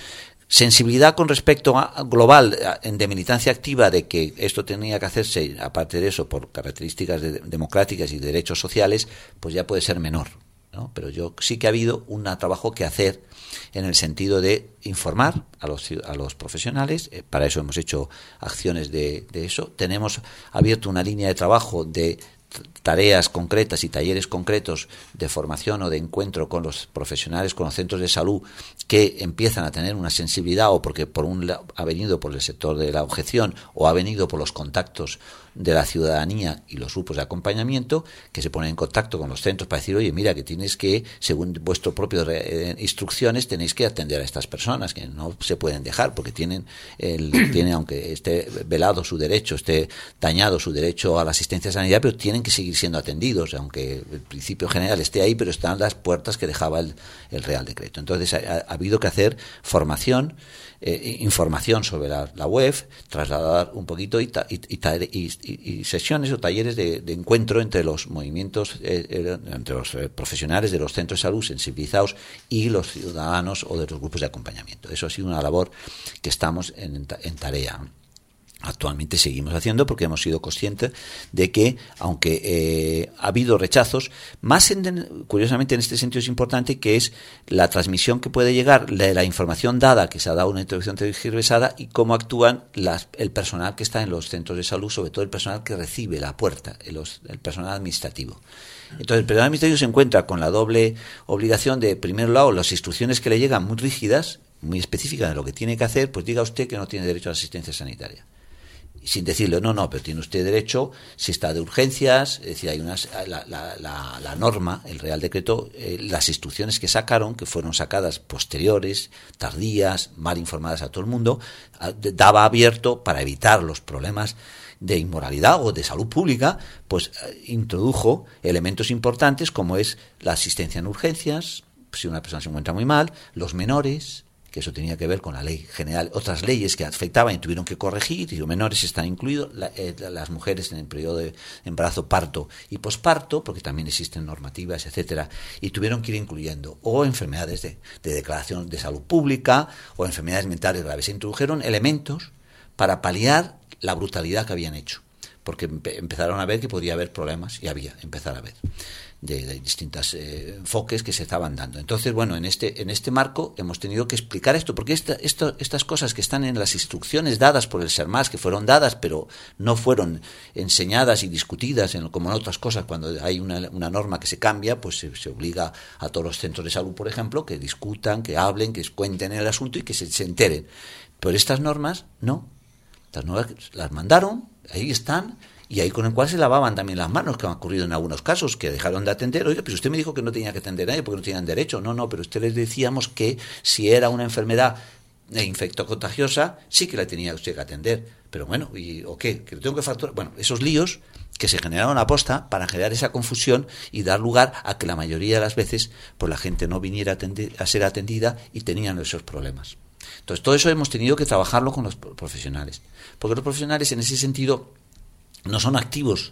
H: sensibilidad con respecto a global a, de militancia activa de que esto tenía que hacerse, aparte de eso, por características de, democráticas y derechos sociales, pues ya puede ser menor, ¿no? Pero yo sí que ha habido un trabajo que hacer en el sentido de informar a los a los profesionales. Eh, para eso hemos hecho acciones de, de eso. Tenemos abierto una línea de trabajo de tareas concretas y talleres concretos de formación o de encuentro con los profesionales, con los centros de salud que empiezan a tener una sensibilidad, o porque por un lado ha venido por el sector de la objeción o ha venido por los contactos de la ciudadanía y los grupos de acompañamiento, que se ponen en contacto con los centros para decir, oye, mira, que tienes que, según vuestro propio eh, instrucciones, tenéis que atender a estas personas, que no se pueden dejar, porque tienen, el, tienen aunque esté velado su derecho, esté dañado su derecho a la asistencia sanitaria, pero tienen que seguir siendo atendidos, aunque el principio general esté ahí, pero están las puertas que dejaba el, el Real Decreto. Entonces ha, ha habido que hacer formación, eh, información sobre la, la web, trasladar un poquito y, ta, y, y, y, y, y sesiones o talleres de, de encuentro entre los movimientos, eh, entre los eh, profesionales de los centros de salud sensibilizados y los ciudadanos o de los grupos de acompañamiento. Eso ha sido una labor que estamos en, en tarea. Actualmente seguimos haciendo, porque hemos sido conscientes de que, aunque eh, ha habido rechazos, más en, curiosamente en este sentido es importante, que es la transmisión que puede llegar de la información dada, que se ha dado una introducción tergiversada, y cómo actúan las, el personal que está en los centros de salud, sobre todo el personal que recibe la puerta, el, el personal administrativo. Entonces el personal administrativo se encuentra con la doble obligación de, primero lado, las instrucciones que le llegan muy rígidas, muy específicas de lo que tiene que hacer, pues diga usted que no tiene derecho a la asistencia sanitaria. Sin decirle, no, no, pero tiene usted derecho, si está de urgencias, es decir, hay unas, la, la, la, la norma, el Real Decreto, eh, las instrucciones que sacaron, que fueron sacadas posteriores, tardías, mal informadas a todo el mundo, daba abierto para evitar los problemas de inmoralidad o de salud pública, pues eh, introdujo elementos importantes como es la asistencia en urgencias, si una persona se encuentra muy mal, los menores, que eso tenía que ver con la ley general, otras leyes que afectaban y tuvieron que corregir, y los menores están incluidos, la, eh, las mujeres en el periodo de embarazo, parto y posparto, porque también existen normativas, etcétera, y tuvieron que ir incluyendo, o enfermedades de, de declaración de salud pública, o enfermedades mentales graves. Se introdujeron elementos para paliar la brutalidad que habían hecho, porque empe- empezaron a ver que podía haber problemas, y había, empezar a ver. De, de distintos eh, enfoques que se estaban dando. Entonces, bueno, en este en este marco hemos tenido que explicar esto, porque esta, esto, estas cosas que están en las instrucciones dadas por el SERMAS, que fueron dadas pero no fueron enseñadas y discutidas, en, como en otras cosas, cuando hay una, una norma que se cambia, pues se, se obliga a todos los centros de salud, por ejemplo, que discutan, que hablen, que cuenten el asunto y que se, se enteren. Pero estas normas, no. Estas normas las mandaron, ahí están, y ahí con el cual se lavaban también las manos, que han ocurrido en algunos casos, que dejaron de atender. Oiga, pero usted me dijo que no tenía que atender a nadie porque no tenían derecho. No, no, pero usted les decíamos que si era una enfermedad infectocontagiosa, sí que la tenía usted que atender. Pero bueno, ¿y o qué? ¿Que lo tengo que facturar? Bueno, esos líos que se generaron a posta para generar esa confusión y dar lugar a que la mayoría de las veces pues la gente no viniera a, atender, a ser atendida y tenían esos problemas. Entonces, todo eso hemos tenido que trabajarlo con los profesionales. Porque los profesionales, en ese sentido, no son activos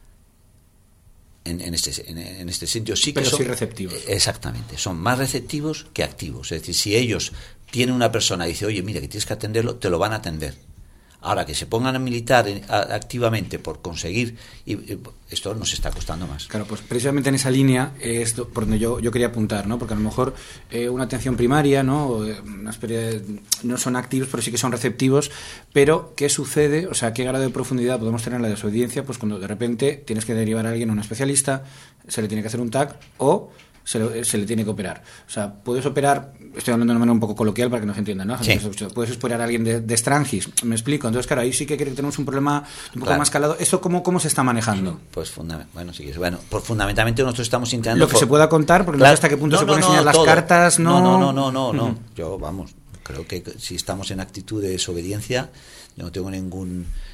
H: en, en, este, en, en este sentido. Sí que
F: pero
H: son,
F: sí receptivos.
H: Exactamente, son más receptivos que activos. Es decir, si ellos tienen una persona y dice, oye, mira, que tienes que atenderlo, te lo van a atender. Ahora, que se pongan a militar a, activamente por conseguir, y, y esto nos está costando más.
F: Claro, pues precisamente en esa línea es por donde yo, yo quería apuntar, ¿no? Porque a lo mejor eh, una atención primaria, ¿no? Una especie de, no son activos, pero sí que son receptivos, pero ¿qué sucede? O sea, ¿qué grado de profundidad podemos tener en la desobediencia? Pues cuando de repente tienes que derivar a alguien a un especialista, se le tiene que hacer un T A C o se le, se le tiene que operar. O sea, puedes operar, estoy hablando de una manera un poco coloquial para que no se entienda, ¿no?
H: Sí.
F: Puedes operar a alguien de, de estrangis, me explico. Entonces, claro, ahí sí que tenemos un problema un poco
H: claro.
F: más calado. ¿Esto cómo, cómo se está manejando?
H: Pues fundament- bueno, sí, bueno, pues fundamentalmente nosotros estamos intentando...
F: Lo que por... se pueda contar, porque claro. No sé hasta qué punto no, se pueden no, enseñar no, las todo. cartas, ¿no?
H: No, no, no, no, no, uh-huh. no. Yo, vamos, creo que si estamos en actitud de desobediencia, yo no tengo ningún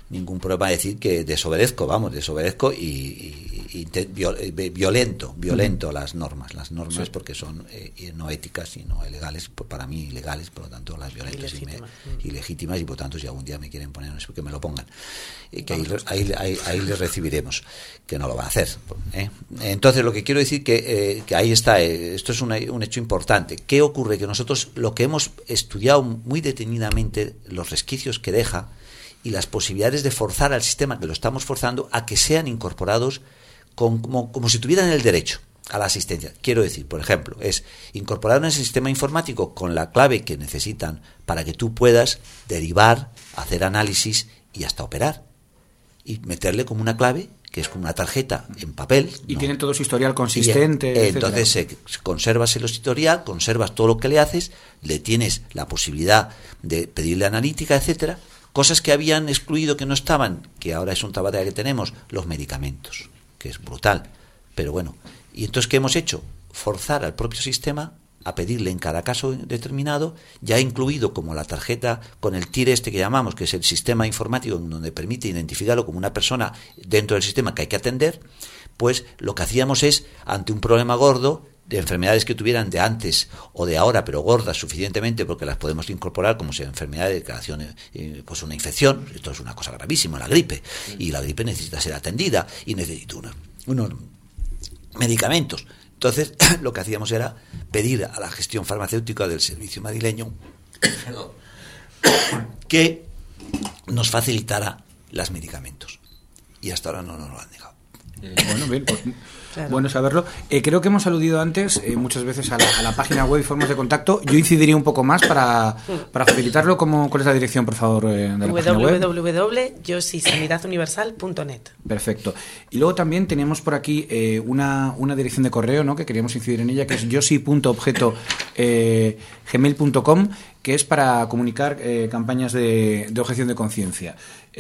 H: ningún problema decir que desobedezco, vamos, desobedezco y, y, y te, violento, violento uh-huh. las normas, las normas sí. porque son eh, no éticas y no ilegales, para mí ilegales, por lo tanto las violentas ilegítimas y, me, ilegítimas y por tanto si algún día me quieren poner, no sé, que me lo pongan, eh, que ahí, ahí, ahí, ahí les recibiremos, que no lo van a hacer. ¿eh? Entonces lo que quiero decir que, eh, que ahí está, eh, esto es una, un hecho importante. ¿Qué ocurre? Que nosotros lo que hemos estudiado muy detenidamente, los resquicios que deja y las posibilidades de forzar al sistema, que lo estamos forzando, a que sean incorporados con, como, como si tuvieran el derecho a la asistencia. Quiero decir, por ejemplo, es incorporar en el sistema informático con la clave que necesitan para que tú puedas derivar, hacer análisis y hasta operar. Y meterle como una clave, que es como una tarjeta en papel.
F: Y
H: ¿no?
F: tienen todo su historial consistente.
H: Y, eh, entonces se, conservas el historial, conservas todo lo que le haces, le tienes la posibilidad de pedirle analítica, etcétera. Cosas que habían excluido, que no estaban, que ahora es un trabajo que tenemos, los medicamentos, que es brutal. Pero bueno, ¿y entonces qué hemos hecho? Forzar al propio sistema a pedirle en cada caso determinado, ya incluido como la tarjeta con el T I R este que llamamos, que es el sistema informático donde permite identificarlo como una persona dentro del sistema que hay que atender, pues lo que hacíamos es, ante un problema gordo, de enfermedades que tuvieran de antes o de ahora, pero gordas suficientemente porque las podemos incorporar como sea enfermedades de creación, eh, pues una infección, esto es una cosa gravísima, la gripe, y la gripe necesita ser atendida y necesita unos, unos medicamentos. Entonces, lo que hacíamos era pedir a la gestión farmacéutica del servicio madrileño que nos facilitara los medicamentos. Y hasta ahora no nos lo han dejado.
F: Bueno, bien, pues, claro. Bueno saberlo. Eh, creo que hemos aludido antes eh, muchas veces a la, a la página web y formas de contacto. Yo incidiría un poco más para, para facilitarlo. ¿Cómo, ¿Cuál es la dirección, por favor, eh, de la
G: w
F: página web?
G: w w w punto yosi sanidad universal punto net.
F: Perfecto. Y luego también tenemos por aquí eh, una, una dirección de correo, ¿no?, que queríamos incidir en ella, que es yosi punto objeto eh, gmail punto com, que es para comunicar eh, campañas de, de objeción de conciencia.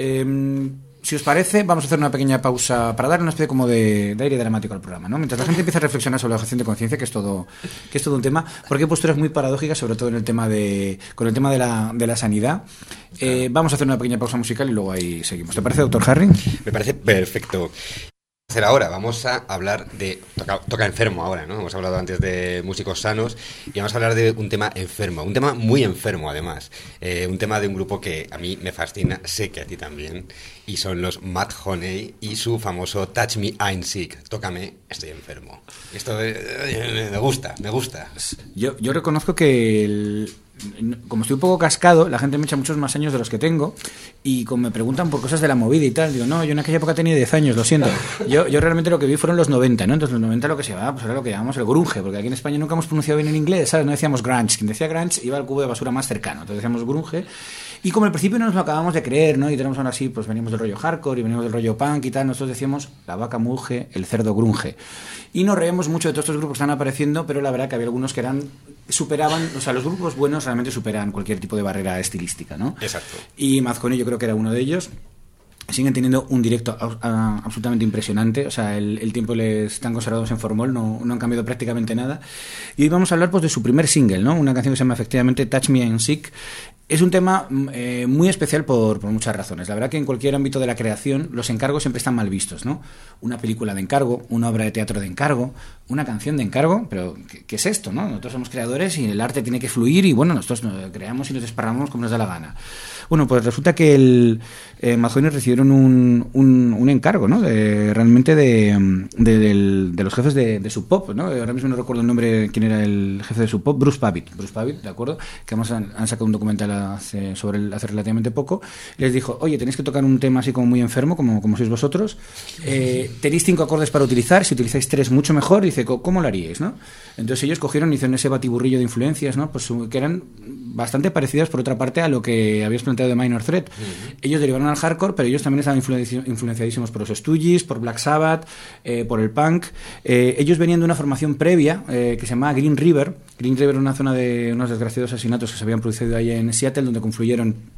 F: Eh, Si os parece, vamos a hacer una pequeña pausa para dar una especie como de, de aire dramático al programa, ¿no? Mientras la gente empieza a reflexionar sobre la objeción de conciencia, que es todo, que es todo un tema, porque hay posturas muy paradójicas, sobre todo en el tema de, con el tema de la, de la sanidad. Eh, vamos a hacer una pequeña pausa musical y luego ahí seguimos. ¿Te parece, doctor Harry?
E: Me parece perfecto. Hacer ahora, vamos a hablar de toca, toca enfermo ahora, ¿no? Hemos hablado antes de músicos sanos y vamos a hablar de un tema enfermo, un tema muy enfermo además, eh, un tema de un grupo que a mí me fascina, sé que a ti también, y son los Mudhoney y su famoso Touch Me I'm Sick, tócame, estoy enfermo. Esto eh, me gusta, me gusta.
F: Yo, yo reconozco que el... como estoy un poco cascado, la gente me echa muchos más años de los que tengo y como me preguntan por cosas de la movida y tal, digo, no, yo en aquella época tenía diez años, lo siento. Yo, yo realmente lo que vi fueron los noventa, ¿no? Entonces los noventa lo que se llamaba, pues era lo que llamamos el grunge, porque aquí en España nunca hemos pronunciado bien en inglés, ¿sabes? No decíamos grunge, quien decía grunge iba al cubo de basura más cercano, entonces decíamos grunge. Y como al principio no nos lo acabamos de creer, ¿no? Y tenemos ahora así, pues veníamos del rollo hardcore y veníamos del rollo punk y tal, nosotros decíamos la vaca muge, el cerdo grunge. Y nos reíamos mucho de todos estos grupos que están apareciendo, pero la verdad que había algunos que eran, superaban, o sea, los grupos buenos realmente superan cualquier tipo de barrera estilística, ¿no?
E: Exacto.
F: Y Mudhoney yo creo que era uno de ellos. Siguen teniendo un directo a, a, absolutamente impresionante, o sea, el, el tiempo les están conservados en formol, no, no han cambiado prácticamente nada. Y hoy vamos a hablar pues de su primer single, ¿no? Una canción que se llama efectivamente Touch Me I'm Sick. Es un tema eh, muy especial por, por muchas razones. La verdad que en cualquier ámbito de la creación los encargos siempre están mal vistos, ¿no? Una película de encargo, una obra de teatro de encargo, una canción de encargo, pero ¿qué, qué es esto, no? Nosotros somos creadores y el arte tiene que fluir y bueno, nosotros nos creamos y nos desparramamos como nos da la gana. Bueno, pues resulta que el eh, Mudhoney recibieron un, un, un encargo, ¿no? De, realmente de, de, de, de los jefes de, de Sub Pop, ¿no? Ahora mismo no recuerdo el nombre de quién era el jefe de Sub Pop, Bruce Pavitt, Bruce Pavitt, ¿de acuerdo? Que además han, han sacado un documental hace, sobre él hace relativamente poco. Les dijo, oye, tenéis que tocar un tema así como muy enfermo, como, como sois vosotros. Eh, tenéis cinco acordes para utilizar, si utilizáis tres mucho mejor. Dice, ¿cómo lo haríais, no? Entonces ellos cogieron y hicieron ese batiburrillo de influencias, ¿no? Pues que eran bastante parecidas por otra parte a lo que habías planteado de Minor Threat. Uh-huh. Ellos derivaron al hardcore, pero ellos también estaban influenci- influenciadísimos por los Stooges, por Black Sabbath, eh, por el punk. Eh, ellos venían de una formación previa eh, que se llamaba Green River. Green River era una zona de unos desgraciados asesinatos que se habían producido ahí en Seattle, donde confluyeron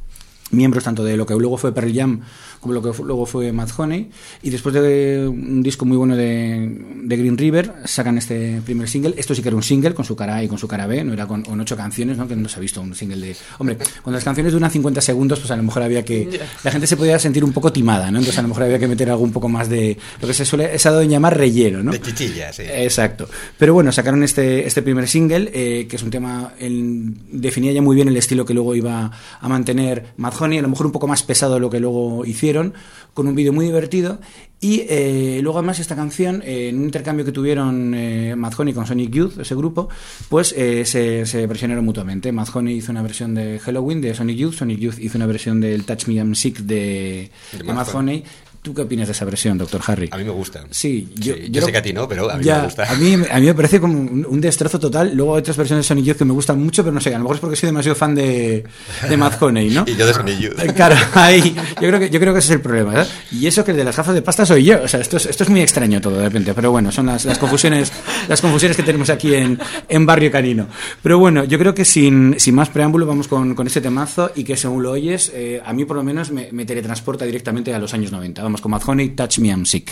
F: miembros tanto de lo que luego fue Pearl Jam como lo que fue, luego fue Mudhoney, y después de un disco muy bueno de, de Green River sacan este primer single. Esto sí que era un single con su cara A y con su cara B, no era con, con ocho canciones, ¿no? Que no se ha visto un single de... Hombre, cuando las canciones duran cincuenta segundos, pues a lo mejor había que... La gente se podía sentir un poco timada, ¿no? Entonces a lo mejor había que meter algo un poco más de... Lo que se suele... Se ha dado en llamar relleno, ¿no?
E: De chichilla, sí.
F: Exacto. Pero bueno, sacaron este, este primer single, eh, que es un tema... El, definía ya muy bien el estilo que luego iba a mantener Mudhoney, a lo mejor un poco más pesado de lo que luego hicieron, con un vídeo muy divertido. Y eh, luego además esta canción, eh, en un intercambio que tuvieron eh, Mudhoney con Sonic Youth, ese grupo, pues eh, se, se versionaron mutuamente. Mudhoney hizo una versión de Halloween de Sonic Youth, Sonic Youth hizo una versión del Touch Me I'm Sick de, de, de Mudhoney. ¿Tú qué opinas de esa versión, doctor Harry?
E: A mí me gusta.
F: Sí, yo,
E: sí,
F: yo,
E: yo
F: sé
E: que a ti no, pero a mí
F: ya,
E: me gusta.
F: A mí, a mí me parece como un, un destrozo total. Luego hay otras versiones de Sonic Youth que me gustan mucho, pero no sé, a lo mejor es porque soy demasiado fan de, de Mudhoney, ¿no?
E: Y yo de Sonic Youth.
F: Claro, ahí, yo creo que yo creo que ese es el problema, ¿verdad? Y eso que el de las gafas de pasta soy yo. O sea, esto es, esto es muy extraño todo de repente, pero bueno, son las, las confusiones las confusiones que tenemos aquí en, en Barrio Canino. Pero bueno, yo creo que sin, sin más preámbulo vamos con, con este temazo, y que según lo oyes, eh, a mí por lo menos me, me teletransporta directamente a los años noventa. Vamos con Mudhoney, Touch Me I'm Sick.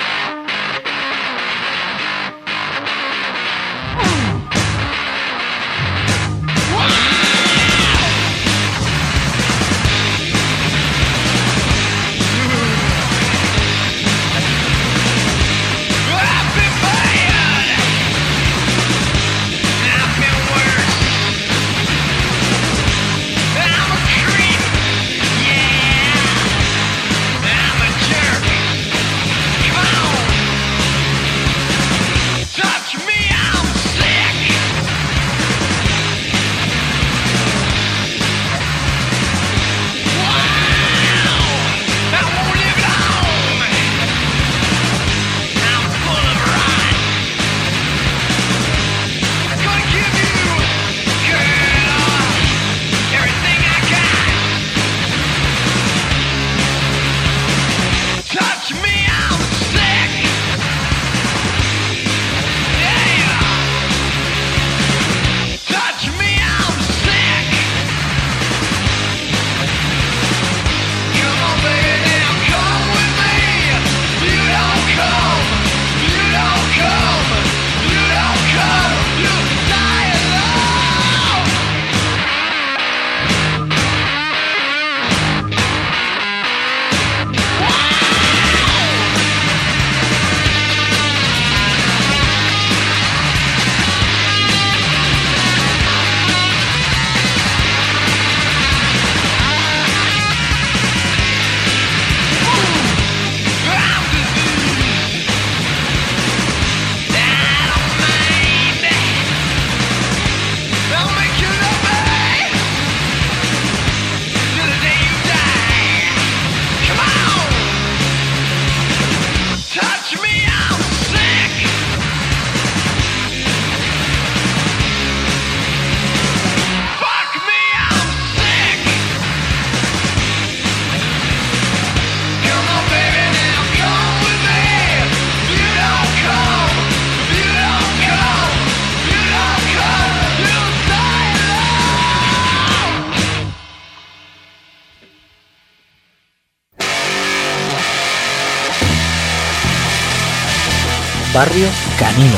B: Barrio Canino.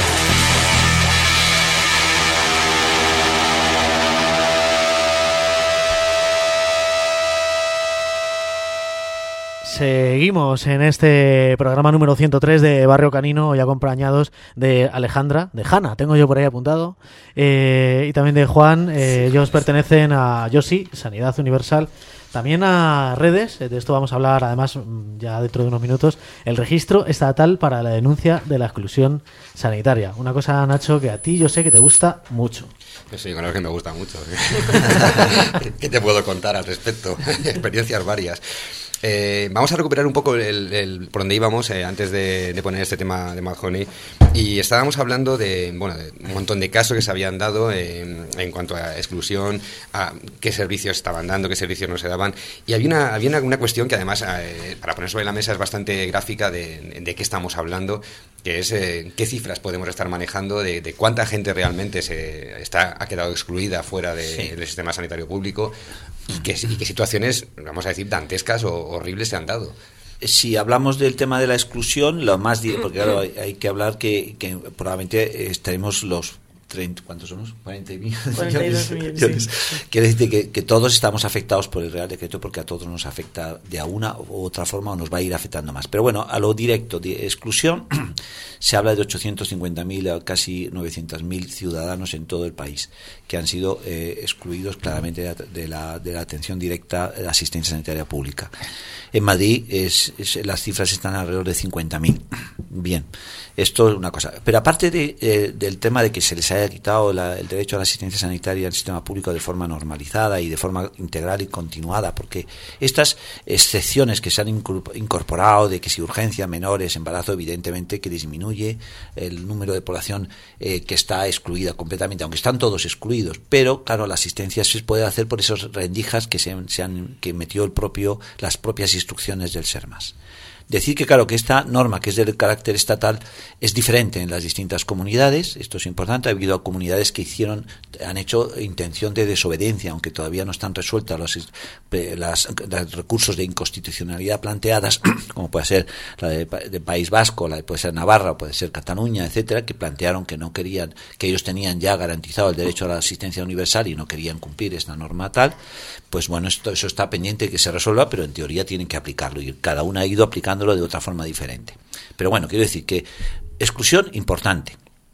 B: Seguimos en este programa número ciento tres de Barrio Canino, hoy acompañados de Alejandra, de Hanna, tengo yo por ahí apuntado, eh, y también de Juan. Eh, ellos pertenecen a Yosi, Sanidad Universal, también a redes, de esto vamos a hablar además ya dentro de unos minutos, el registro estatal para la denuncia de la exclusión sanitaria. Una cosa, Nacho, que a ti yo sé que te gusta mucho.
E: Sí, con lo que me gusta mucho. ¿Qué te puedo contar al respecto? Experiencias varias. Eh, vamos a recuperar un poco el, el, por donde íbamos eh, antes de, de poner este tema de Mudhoney, y estábamos hablando de, bueno, de un montón de casos que se habían dado eh, en cuanto a exclusión, a qué servicios estaban dando, qué servicios no se daban, y había una, había una, una cuestión que además eh, para poner sobre la mesa es bastante gráfica de, de qué estamos hablando, que que es eh, qué cifras podemos estar manejando de, de cuánta gente realmente se está ha quedado excluida fuera de, sí. del sistema sanitario público y qué, y qué situaciones, vamos a decir, dantescas o horribles se han dado.
H: Si hablamos del tema de la exclusión, lo más porque claro, hay, hay que hablar que, que probablemente estaremos los treinta, ¿cuántos somos? cuarenta millones.
G: cuarenta y dos millones. Sí.
H: Quiere decir que, que todos estamos afectados por el Real Decreto porque a todos nos afecta de una u otra forma o nos va a ir afectando más. Pero bueno, a lo directo de exclusión, se habla de ochocientos cincuenta mil a casi novecientos mil ciudadanos en todo el país que han sido eh, excluidos claramente de la, de, la, de la atención directa de la asistencia sanitaria pública. En Madrid es, es, las cifras están alrededor de cincuenta mil. Bien, esto es una cosa. Pero aparte de, eh, del tema de que se les haya quitado la, el derecho a la asistencia sanitaria al sistema público de forma normalizada y de forma integral y continuada, porque estas excepciones que se han incorporado de que si urgencia, menores, embarazo, evidentemente que disminuye el número de población eh, que está excluida completamente, aunque están todos excluidos, pero claro, la asistencia se puede hacer por esas rendijas que se, se han que metió el propio las propias instrucciones del SERMAS. Decir que claro que esta norma, que es de carácter estatal, es diferente en las distintas comunidades. Esto es importante. Ha habido comunidades que hicieron, han hecho intención de desobediencia, aunque todavía no están resueltas los las, los recursos de inconstitucionalidad planteadas, como puede ser la de, de País Vasco, la de puede ser Navarra, puede ser Cataluña, etcétera, que plantearon que no querían, que ellos tenían ya garantizado el derecho a la asistencia universal y no querían cumplir esta norma tal. Pues bueno, esto, eso está pendiente de que se resuelva, pero en teoría tienen que aplicarlo y cada una ha ido aplicando de otra forma diferente. Pero bueno, quiero decir que exclusión importante.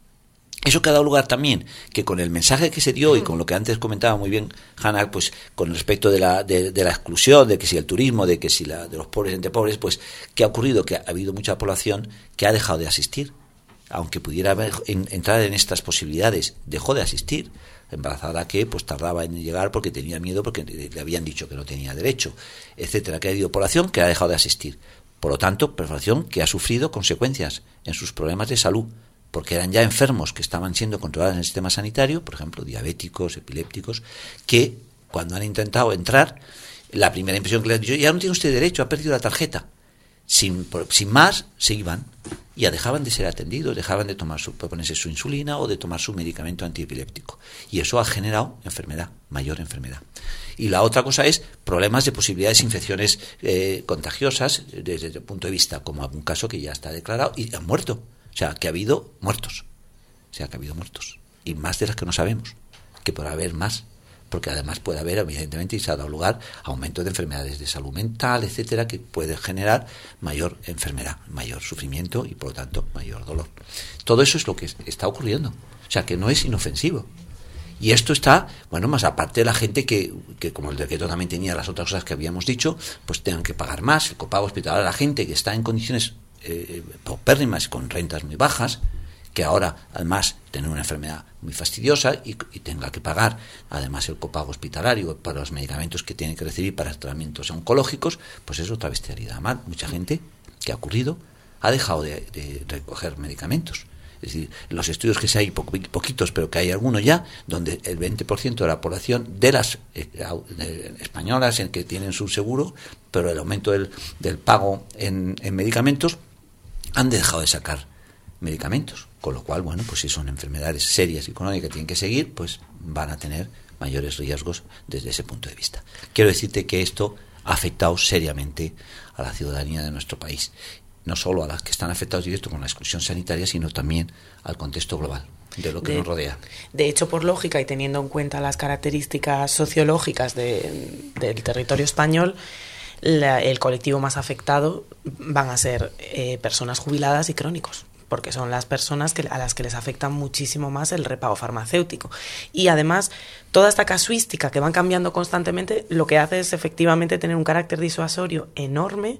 H: Eso que ha dado lugar también, que con el mensaje que se dio y con lo que antes comentaba muy bien Hanna, pues con respecto de la, de, de la exclusión, de que si el turismo, de que si la de los pobres entre pobres, pues ¿qué ha ocurrido? Que ha habido mucha población que ha dejado de asistir, aunque pudiera haber, en, entrar en estas posibilidades, dejó de asistir. Embarazada que pues tardaba en llegar porque tenía miedo, porque le habían dicho que no tenía derecho, etcétera, que ha habido población que ha dejado de asistir. Por lo tanto, población que ha sufrido consecuencias en sus problemas de salud, porque eran ya enfermos que estaban siendo controlados en el sistema sanitario, por ejemplo, diabéticos, epilépticos, que cuando han intentado entrar, la primera impresión que les han dicho, ya no tiene usted derecho, ha perdido la tarjeta. Sin, sin más, se iban y ya dejaban de ser atendidos, dejaban de tomar su, ponerse su insulina o de tomar su medicamento antiepiléptico. Y eso ha generado enfermedad, mayor enfermedad. Y la otra cosa es problemas de posibilidades de infecciones eh, contagiosas desde el punto de vista, como algún caso que ya está declarado, y han muerto. O sea, que ha habido muertos. O sea, que ha habido muertos. Y más de las que no sabemos, que podrá haber más. Porque además puede haber, evidentemente, y se ha dado lugar a aumento de enfermedades de salud mental, etcétera, que puede generar mayor enfermedad, mayor sufrimiento y, por lo tanto, mayor dolor. Todo eso es lo que está ocurriendo. O sea, que no es inofensivo. Y esto está, bueno, más aparte de la gente que, que como el decreto también tenía las otras cosas que habíamos dicho, pues tengan que pagar más, el copago hospitalario a la gente que está en condiciones eh, paupérrimas y con rentas muy bajas, que ahora, además, tener una enfermedad muy fastidiosa y, y tenga que pagar, además, el copago hospitalario para los medicamentos que tiene que recibir para tratamientos oncológicos, pues es otra bestialidad. Mal, mucha gente que ha ocurrido ha dejado de, de recoger medicamentos. Es decir, los estudios que se hay, po poquitos, pero que hay algunos ya, donde el veinte por ciento de la población de las eh, de, españolas en que tienen su seguro, pero el aumento del, del pago en, en medicamentos, han dejado de sacar medicamentos. Con lo cual, bueno, pues si son enfermedades serias y crónicas que tienen que seguir, pues van a tener mayores riesgos desde ese punto de vista. Quiero decirte que esto ha afectado seriamente a la ciudadanía de nuestro país. No solo a las que están afectados directo con la exclusión sanitaria, sino también al contexto global de lo que de, nos rodea.
G: De hecho, por lógica y teniendo en cuenta las características sociológicas de, del territorio español, la, el colectivo más afectado van a ser eh, personas jubiladas y crónicos, porque son las personas que, a las que les afecta muchísimo más el repago farmacéutico. Y además, toda esta casuística que van cambiando constantemente, lo que hace es efectivamente tener un carácter disuasorio enorme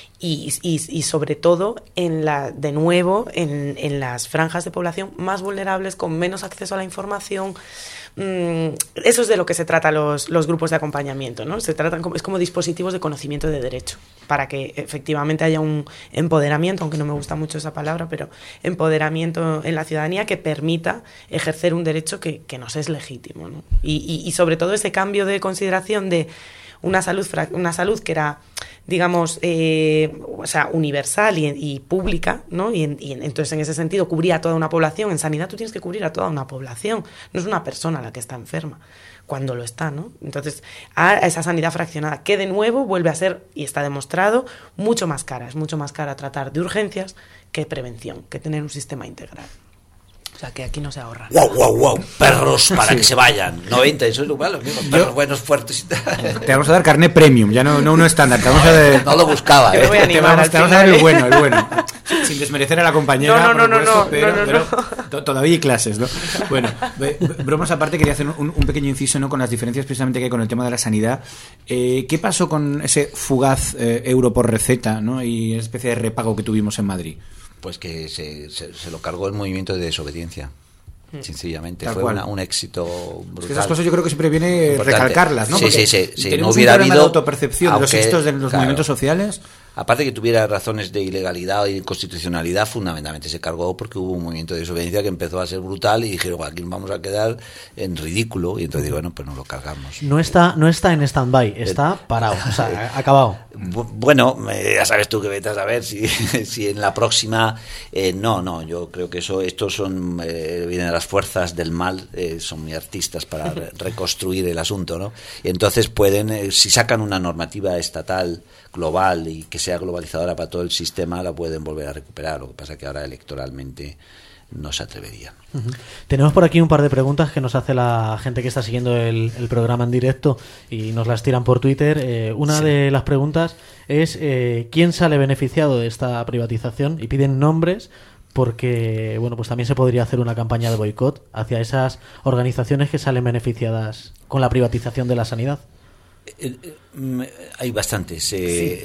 G: y, y, y sobre todo, en la, de nuevo, en, en las franjas de población más vulnerables, con menos acceso a la información. Mm, eso es de lo que se trata los, los grupos de acompañamiento, ¿no? Se tratan como, es como dispositivos de conocimiento de derecho, para que efectivamente haya un empoderamiento, aunque no me gusta mucho esa palabra, pero empoderamiento en la ciudadanía que permita ejercer un derecho que, que nos es legítimo, ¿no? Y, y, y sobre todo ese cambio de consideración de, una salud, una salud que era, digamos, eh, o sea, universal y, y pública, ¿no? Y, en, y en, entonces en ese sentido cubría a toda una población. En sanidad tú tienes que cubrir a toda una población, no es una persona la que está enferma, cuando lo está, ¿no? Entonces, a esa sanidad fraccionada, que de nuevo vuelve a ser, y está demostrado, mucho más cara. Es mucho más cara tratar de urgencias que prevención, que tener un sistema integral. O sea, que aquí no se ahorra.
H: ¡Guau, guau, guau! Perros para sí. que se vayan. noventa, eso es lo malo, mismo. Perros Yo, buenos, fuertes y tal.
F: Te vamos a dar carné premium, ya no, no uno estándar. Te vamos a dar...
H: No lo buscaba,
G: ¿eh? Te, voy a
F: te vamos, te vamos a dar el bueno, el bueno. Sin desmerecer a la compañera, no, no, no, no, pero, no, no, no. pero todavía hay clases, ¿no? Bueno, bromas aparte, quería hacer un, un pequeño inciso, ¿no?, con las diferencias precisamente que hay con el tema de la sanidad. Eh, ¿Qué pasó con ese fugaz eh, euro por receta, ¿no?, y esa especie de repago que tuvimos en Madrid?
H: Pues que se, se, se lo cargó el movimiento de desobediencia. Sencillamente
F: Tal
H: fue
F: cual.
H: una, un éxito brutal.
F: Es que esas cosas yo creo que siempre viene
H: importante.
F: recalcarlas, ¿no?
H: Sí,
F: Porque
H: sí, sí, sí.
F: tenemos
H: No hubiera
F: un problema
H: habido
F: de autopercepción de los éxitos de los
H: claro,
F: movimientos sociales.
H: Aparte que tuviera razones de ilegalidad y de inconstitucionalidad, fundamentalmente se cargó porque hubo un movimiento de desobediencia que empezó a ser brutal y dijeron, aquí vamos a quedar en ridículo, y entonces digo, bueno, pues nos lo cargamos.
B: No está, no está en stand-by, está parado, o sea, acabado.
H: Bueno, ya sabes tú que vete a saber si, si en la próxima, eh, no, no, yo creo que eso, estos son, eh, vienen de las fuerzas del mal, eh, son muy artistas para re- reconstruir el asunto, ¿no? Y entonces pueden, eh, si sacan una normativa estatal global y que sea globalizadora para todo el sistema, la pueden volver a recuperar. Lo que pasa es que ahora electoralmente no se atreverían.
B: Uh-huh. Tenemos por aquí un par de preguntas que nos hace la gente que está siguiendo el, el programa en directo y nos las tiran por Twitter. Eh, una sí. de las preguntas es eh, ¿quién sale beneficiado de esta privatización? Y piden nombres porque, bueno, pues también se podría hacer una campaña de boicot hacia esas organizaciones que salen beneficiadas con la privatización de la sanidad.
H: Hay bastantes. Eh,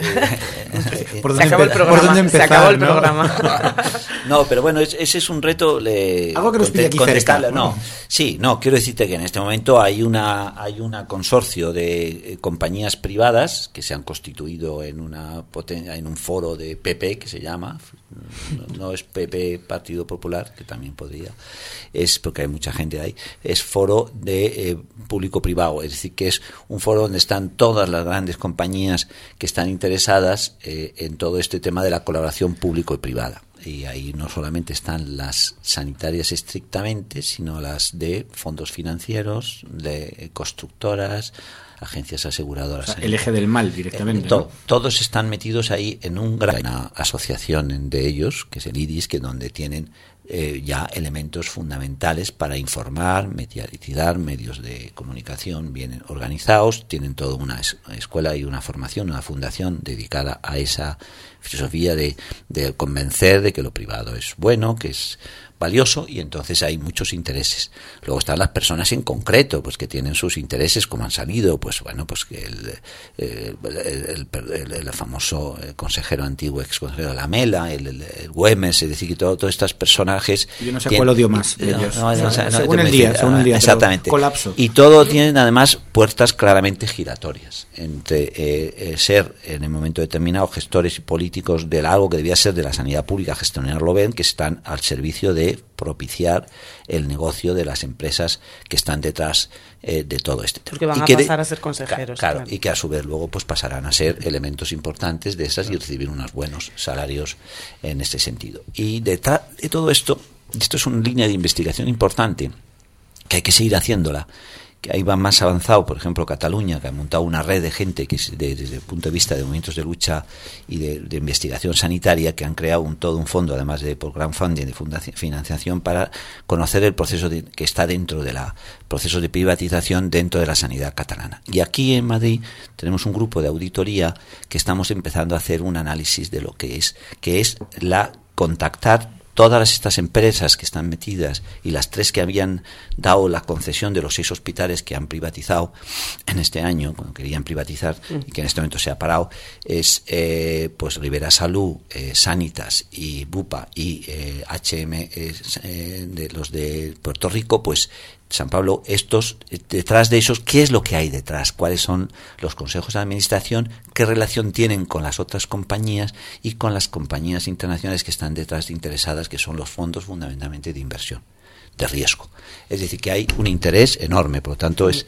G: sí. ¿Por dónde se acabó el programa. ¿Por dónde empezar, se acabó el ¿no? programa.
H: No, pero bueno, ese es un reto. Le,
F: Algo que nos pide aquí
H: contestarle.
F: cerca,
H: No,
F: ¿no?
H: sí, no. Quiero decirte que en este momento hay una hay una consorcio de eh, compañías privadas que se han constituido en una en un foro de P P que se llama. No, no es P P Partido Popular, que también podría. Es porque hay mucha gente ahí. Es foro de eh, público-privado, es decir, que es un foro donde están todas las grandes compañías que están interesadas eh, en todo este tema de la colaboración público y privada. Y ahí no solamente están las sanitarias estrictamente, sino las de fondos financieros, de constructoras, agencias aseguradoras.
F: O sea, el eje del mal directamente.
H: Eh, to,
F: ¿no?
H: Todos están metidos ahí en un gran, una asociación de ellos, que es el I D I S, que donde tienen eh, ya elementos fundamentales para informar, mediatizar, medios de comunicación bien organizados, tienen toda una es, escuela y una formación, una fundación dedicada a esa filosofía de, de convencer de que lo privado es bueno, que es valioso, y entonces hay muchos intereses. Luego están las personas en concreto, pues que tienen sus intereses, como han salido, pues bueno, pues que el, el, el, el, el famoso consejero antiguo, ex consejero de la Mela, el, el, el Güemes, es decir, que todo, todos estos personajes.
F: Yo no sé cuál odio más de ellos.
H: No, no, no, no,
F: según
H: no,
F: el día, según el día.
H: Exactamente.
F: Colapso.
H: Y todo tienen además puertas claramente giratorias entre eh, eh, ser en el momento determinado gestores y políticos de algo que debía ser de la sanidad pública, gestionarlo bien, que están al servicio de propiciar el negocio de las empresas que están detrás eh, de todo este tema.
G: Porque van
H: y
G: a
H: que
G: pasar
H: de,
G: a ser consejeros.
H: Claro,
G: claro,
H: y que a su vez luego pues pasarán a ser elementos importantes de esas y recibir unos buenos salarios en este sentido. Y detrás de todo esto, esto es una línea de investigación importante que hay que seguir haciéndola, que ahí va más avanzado, por ejemplo, Cataluña, que ha montado una red de gente que es de, desde el punto de vista de movimientos de lucha y de, de investigación sanitaria, que han creado un, todo un fondo, además de por crowdfunding, de fundación, financiación, para conocer el proceso de, que está dentro de la proceso de privatización dentro de la sanidad catalana. Y aquí en Madrid tenemos un grupo de auditoría que estamos empezando a hacer un análisis de lo que es, que es la contactar todas estas empresas que están metidas y las tres que habían dado la concesión de los seis hospitales que han privatizado en este año, cuando querían privatizar y que en este momento se ha parado, es eh, pues Rivera Salud, eh, Sanitas y Bupa y eh, H M eh, de los de Puerto Rico, pues San Pablo, estos, detrás de esos, ¿qué es lo que hay detrás? ¿Cuáles son los consejos de administración? ¿Qué relación tienen con las otras compañías y con las compañías internacionales que están detrás de interesadas, que son los fondos fundamentalmente de inversión, de riesgo? Es decir, que hay un interés enorme, por lo tanto es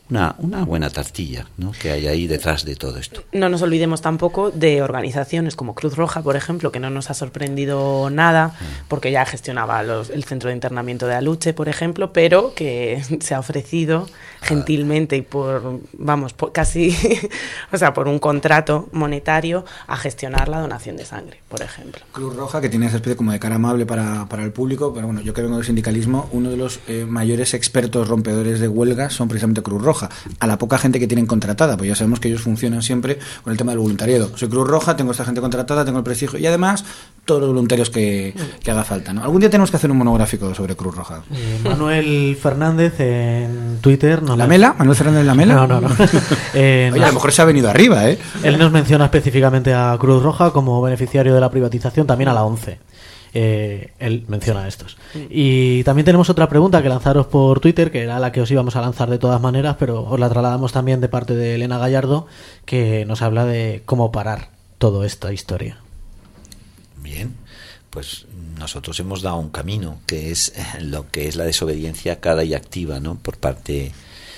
H: una, una buena tartilla, ¿no?, que hay ahí detrás de todo esto.
G: No nos olvidemos tampoco de organizaciones como Cruz Roja, por ejemplo, que no nos ha sorprendido nada, porque ya gestionaba los, el centro de internamiento de Aluche, por ejemplo, pero que se ha ofrecido gentilmente y por, vamos, por casi, o sea, por un contrato monetario a gestionar la donación de sangre, por ejemplo.
F: Cruz Roja, que tiene esa especie como de cara amable para, para el público, pero bueno, yo que vengo del sindicalismo, uno de los eh, mayores expertos rompedores de huelgas son precisamente Cruz Roja, a la poca gente que tienen contratada, pues ya sabemos que ellos funcionan siempre con el tema del voluntariado. Soy Cruz Roja, tengo esta gente contratada, tengo el prestigio y además todos los voluntarios que, que haga falta, ¿no? Algún día tenemos que hacer un monográfico sobre Cruz Roja.
B: Eh, Manuel Fernández en Twitter...
F: ¿La Mela? ¿Manuel Fernández La Mela?
B: No, no, no. eh,
F: Oye, a lo mejor se ha venido arriba, ¿eh?
B: Él nos menciona específicamente a Cruz Roja como beneficiario de la privatización, también a la ONCE. Eh, él menciona a estos. Y también tenemos otra pregunta que lanzaros por Twitter, que era la que os íbamos a lanzar de todas maneras, pero os la trasladamos también de parte de Elena Gallardo, que nos habla de cómo parar toda esta historia.
H: Bien, pues nosotros hemos dado un camino, que es lo que es la desobediencia cada y activa, ¿no?, por parte...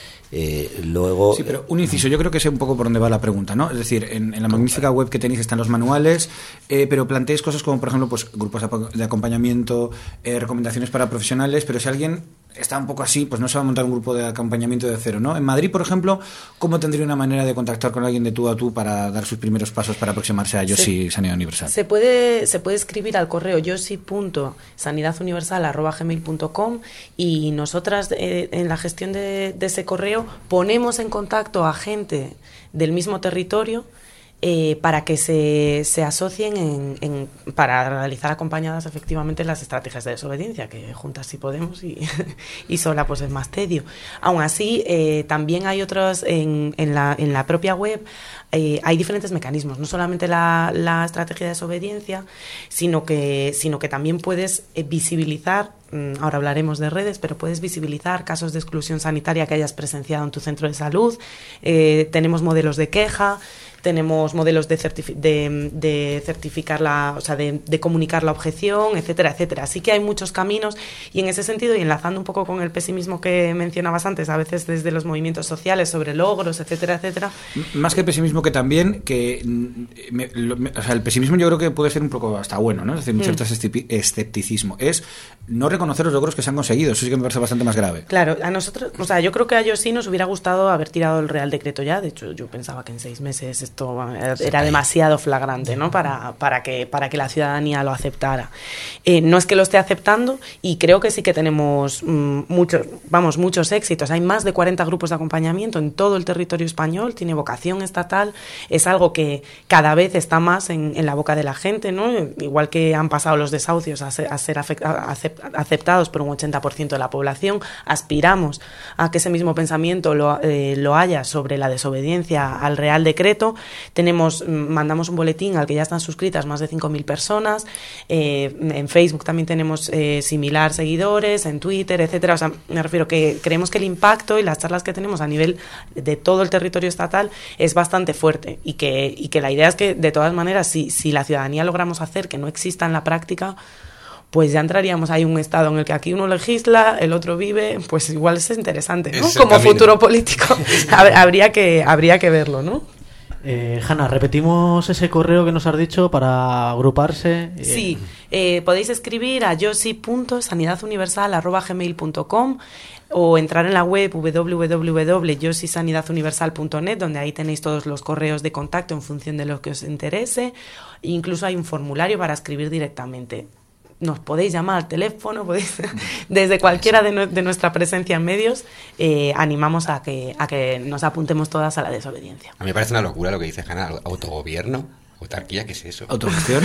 H: Eh, luego
F: sí, pero un inciso, yo creo que sé un poco por dónde va la pregunta, ¿no? Es decir, en, en la magnífica web que tenéis están los manuales, eh, pero planteéis cosas como, por ejemplo, pues grupos de acompañamiento, eh, recomendaciones para profesionales, pero si alguien está un poco así, pues no se va a montar un grupo de acompañamiento de cero, ¿no? En Madrid, por ejemplo, ¿cómo tendría una manera de contactar con alguien de tú a tú para dar sus primeros pasos para aproximarse a Yosi Sanidad Universal?
G: Se puede, se puede escribir al correo yosi punto sanidad universal arroba gmail punto com y nosotras eh, en la gestión de, de ese correo ponemos en contacto a gente del mismo territorio eh, para que se, se asocien en, en, para realizar acompañadas efectivamente las estrategias de desobediencia, que juntas sí podemos y, y sola pues es más tedio. Aún así, eh, también hay otros en, en, la, en la propia web. Eh, hay diferentes mecanismos, no solamente la, la estrategia de desobediencia, sino que, sino que también puedes eh, visibilizar, mmm, ahora hablaremos de redes, pero puedes visibilizar casos de exclusión sanitaria que hayas presenciado en tu centro de salud. Eh, tenemos modelos de queja, tenemos modelos de, certifi- de, de certificar la, o sea, de, de comunicar la objeción, etcétera, etcétera. Así que hay muchos caminos y en ese sentido, y enlazando un poco con el pesimismo que mencionabas antes, a veces desde los movimientos sociales sobre logros, etcétera, etcétera.
F: Más que pesimismo que también que me, lo, me, o sea, el pesimismo yo creo que puede ser un poco hasta bueno, ¿no? Es decir, un cierto mm. escepticismo. Es no reconocer los logros que se han conseguido. Eso sí que me parece bastante más grave.
G: Claro, a nosotros, o sea, yo creo que a ellos sí nos hubiera gustado haber tirado el Real Decreto ya. De hecho, yo pensaba que en seis meses esto era demasiado flagrante, ¿no? Para, para que para que la ciudadanía lo aceptara. Eh, no es que lo esté aceptando y creo que sí que tenemos mmm, muchos, vamos, muchos éxitos. Hay más de cuarenta grupos de acompañamiento en todo el territorio español. Tiene vocación estatal. Es algo que cada vez está más en, en la boca de la gente, ¿no? Igual que han pasado los desahucios a ser, a ser afect, a aceptados por un ochenta por ciento de la población, aspiramos a que ese mismo pensamiento lo, eh, lo haya sobre la desobediencia al Real Decreto. Tenemos, mandamos un boletín al que ya están suscritas más de cinco mil personas. Eh, en Facebook también tenemos eh, similar seguidores, en Twitter, etcétera. O sea, me refiero que creemos que el impacto y las charlas que tenemos a nivel de todo el territorio estatal es bastante fuerte y que, y que la idea es que, de todas maneras, si, si la ciudadanía logramos hacer que no exista en la práctica, pues ya entraríamos ahí en un estado en el que aquí uno legisla, el otro vive, pues igual es interesante, ¿no? Como camino. Futuro político habría que habría que verlo, ¿no?
B: Eh, Hanna, repetimos ese correo que nos has dicho para agruparse.
G: Sí, eh, podéis escribir a yosi punto sanidad universal arroba gmail punto com o entrar en la web doble u doble u doble u punto yosi sanidad universal punto net, donde ahí tenéis todos los correos de contacto en función de lo que os interese. E incluso hay un formulario para escribir directamente. Nos podéis llamar al teléfono, podéis desde cualquiera de, no, de nuestra presencia en medios, eh, animamos a que, a que nos apuntemos todas a la desobediencia.
E: A mí me parece una locura lo que dice Hanna, autogobierno, autarquía, ¿qué es eso?
F: Autogestión,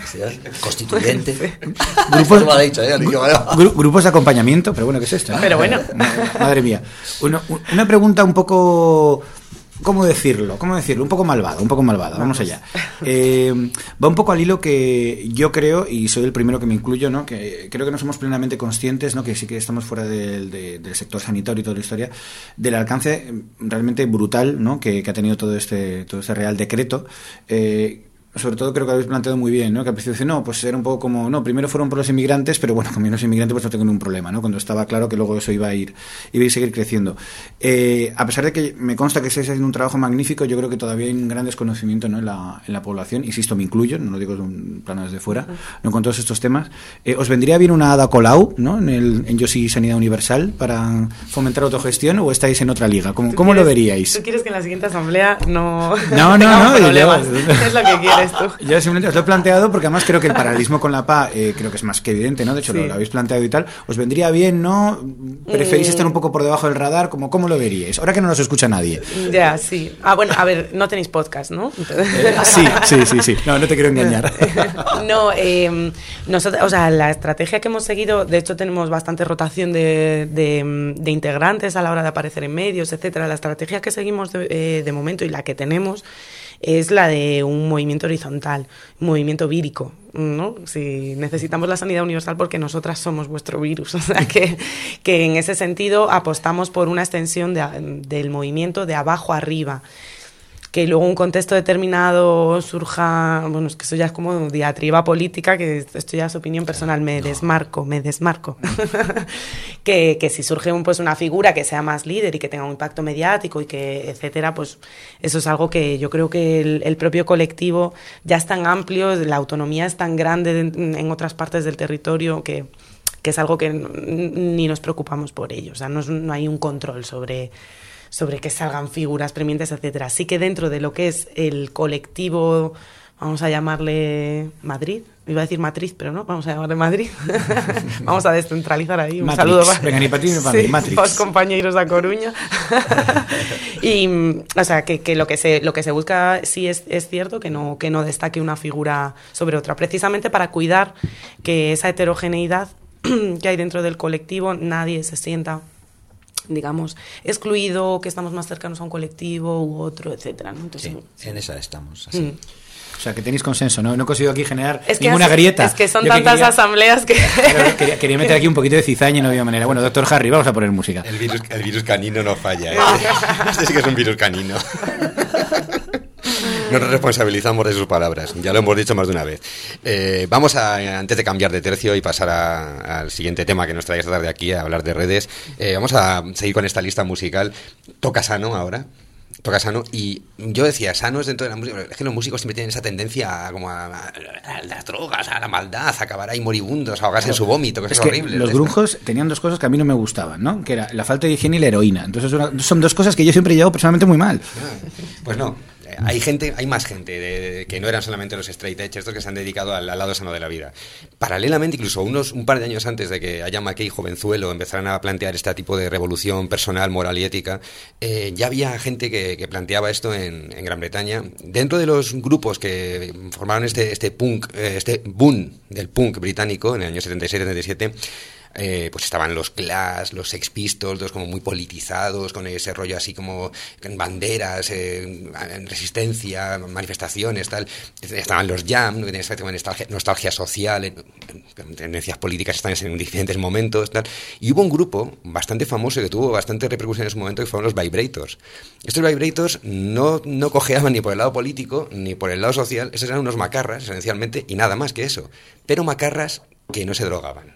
H: constituyente.
F: Grupos, gru, grupos de acompañamiento, pero bueno, ¿qué es esto? ¿Eh?
G: Pero bueno.
F: Madre mía. Una, una pregunta un poco... ¿Cómo decirlo? ¿Cómo decirlo? Un poco malvada, un poco malvada, vamos, vamos allá. Eh, va un poco al hilo que yo creo, y soy el primero que me incluyo, ¿no? Que creo que no somos plenamente conscientes, ¿no? Que sí que estamos fuera del, de, del sector sanitario y toda la historia, del alcance realmente brutal, ¿no? Que, que ha tenido todo este, todo este Real Decreto. Eh, sobre todo creo que habéis planteado muy bien, ¿no? Que al principio dice, no, pues era un poco como, no, primero fueron por los inmigrantes, pero bueno, con los inmigrantes pues no tengo ningún problema, ¿no? Cuando estaba claro que luego eso iba a ir, iba a ir seguir creciendo. Eh, a pesar de que me consta que estáis haciendo un trabajo magnífico, yo creo que todavía hay un gran desconocimiento, ¿no? en, la, en la población, insisto, me incluyo, no lo digo de un plano desde fuera, ¿no? Con todos estos temas. Eh, ¿Os vendría bien una Ada Colau, ¿no? En, el, en Yo sí Sanidad Universal para fomentar autogestión o estáis en otra liga? ¿Cómo, ¿cómo lo veríais?
G: ¿Tú quieres que en la siguiente asamblea no
F: no, no, no,
G: problemas? ¿Qué es lo que quieres tú?
F: Yo simplemente os lo he planteado porque además creo que el paralelismo con la P A eh, creo que es más que evidente, ¿no? De hecho, sí. lo, lo habéis planteado y tal. ¿Os vendría bien, no? ¿Preferís mm. estar un poco por debajo del radar? ¿Cómo, ¿Cómo lo veríais? Ahora que no nos escucha nadie.
G: Ya, sí. Ah, bueno, a ver, no tenéis podcast, ¿no?
F: Eh, sí, sí, sí, sí. No, no te quiero engañar.
G: No, eh, nosotros, o sea, la estrategia que hemos seguido, de hecho tenemos bastante rotación de, de, de integrantes a la hora de aparecer en medios, etcétera. La estrategia que seguimos de, eh, de momento y la que tenemos es la de un movimiento horizontal, un movimiento vírico, ¿no? Si necesitamos la sanidad universal porque nosotras somos vuestro virus, o sea que, que en ese sentido apostamos por una extensión de, del movimiento de abajo arriba. Que luego un contexto determinado surja, bueno, es que eso ya es como diatriba política, que esto ya es opinión personal, me no. desmarco, me desmarco. que, que si surge un, pues una figura que sea más líder y que tenga un impacto mediático y que, etcétera, pues eso es algo que yo creo que el, el propio colectivo ya es tan amplio, la autonomía es tan grande en, en otras partes del territorio que, que es algo que ni nos preocupamos por ello, o sea, no, es, no hay un control sobre... sobre que salgan figuras premientes, etcétera. Así que dentro de lo que es el colectivo, vamos a llamarle Madrid, iba a decir matriz, pero no, vamos a llamarle Madrid. Vamos a descentralizar ahí. Un
F: Matrix.
G: Saludo para,
F: Venga, ni para ti ni para mí, Matrix.
G: Los compañeros a Coruña. Y, o sea, que, que lo que se lo que se busca sí es, es cierto, que no, que no destaque una figura sobre otra, precisamente para cuidar que esa heterogeneidad que hay dentro del colectivo, nadie se sienta, digamos, excluido, que estamos más cercanos a un colectivo u otro, etcétera, ¿no? Entonces,
H: sí, sí, en esa estamos, así. Mm.
F: O sea, que tenéis consenso, ¿no? No he conseguido aquí generar
G: es que
F: ninguna
G: así,
F: grieta.
G: Es que son
F: Yo
G: tantas
F: que quería,
G: asambleas que...
F: Claro, quería, quería meter aquí un poquito de cizaña y no había manera. Bueno, doctor Harry, vamos a poner música.
E: El virus, el virus canino no falla, ¿eh? Este sí que es un virus canino. No nos responsabilizamos de sus palabras, ya lo hemos dicho más de una vez. Eh, vamos a, antes de cambiar de tercio y pasar a, al siguiente tema que nos trae esta tarde aquí, a hablar de redes, eh, vamos a seguir con esta lista musical. Toca Sano ahora. Toca Sano, y yo decía, Sano es dentro de la música, es que los músicos siempre tienen esa tendencia a, como a, a, a las drogas, a la maldad, a acabar ahí moribundos, a ahogarse en su vómito, que es, es que horrible.
F: Los grunjos tenían dos cosas que a mí no me gustaban, ¿no? Que era la falta de higiene y la heroína. Entonces una, son dos cosas que yo siempre he llevado personalmente muy mal.
E: Pues no. Hay gente, hay más gente de, de, que no eran solamente los straight edge, estos que se han dedicado al, al lado sano de la vida. Paralelamente, incluso unos un par de años antes de que Aya McKay y Jovenzuelo empezaran a plantear este tipo de revolución personal, moral y ética, eh, ya había gente que, que planteaba esto en, en Gran Bretaña. Dentro de los grupos que formaron este, este punk, eh, este boom del punk británico en el año setenta y seis setenta y siete, Eh, pues estaban los Clash, los Sex Pistols, todos como muy politizados, con ese rollo así como en banderas, eh, en resistencia, manifestaciones, tal. Estaban los Jam, que tenían esa nostalgia, nostalgia social, en, en tendencias políticas estaban en diferentes momentos, tal. Y hubo un grupo bastante famoso que tuvo bastante repercusión en su momento, que fueron los Vibrators. Estos Vibrators no, no cojeaban ni por el lado político ni por el lado social, esos eran unos macarras, esencialmente, y nada más que eso. Pero macarras que no se drogaban.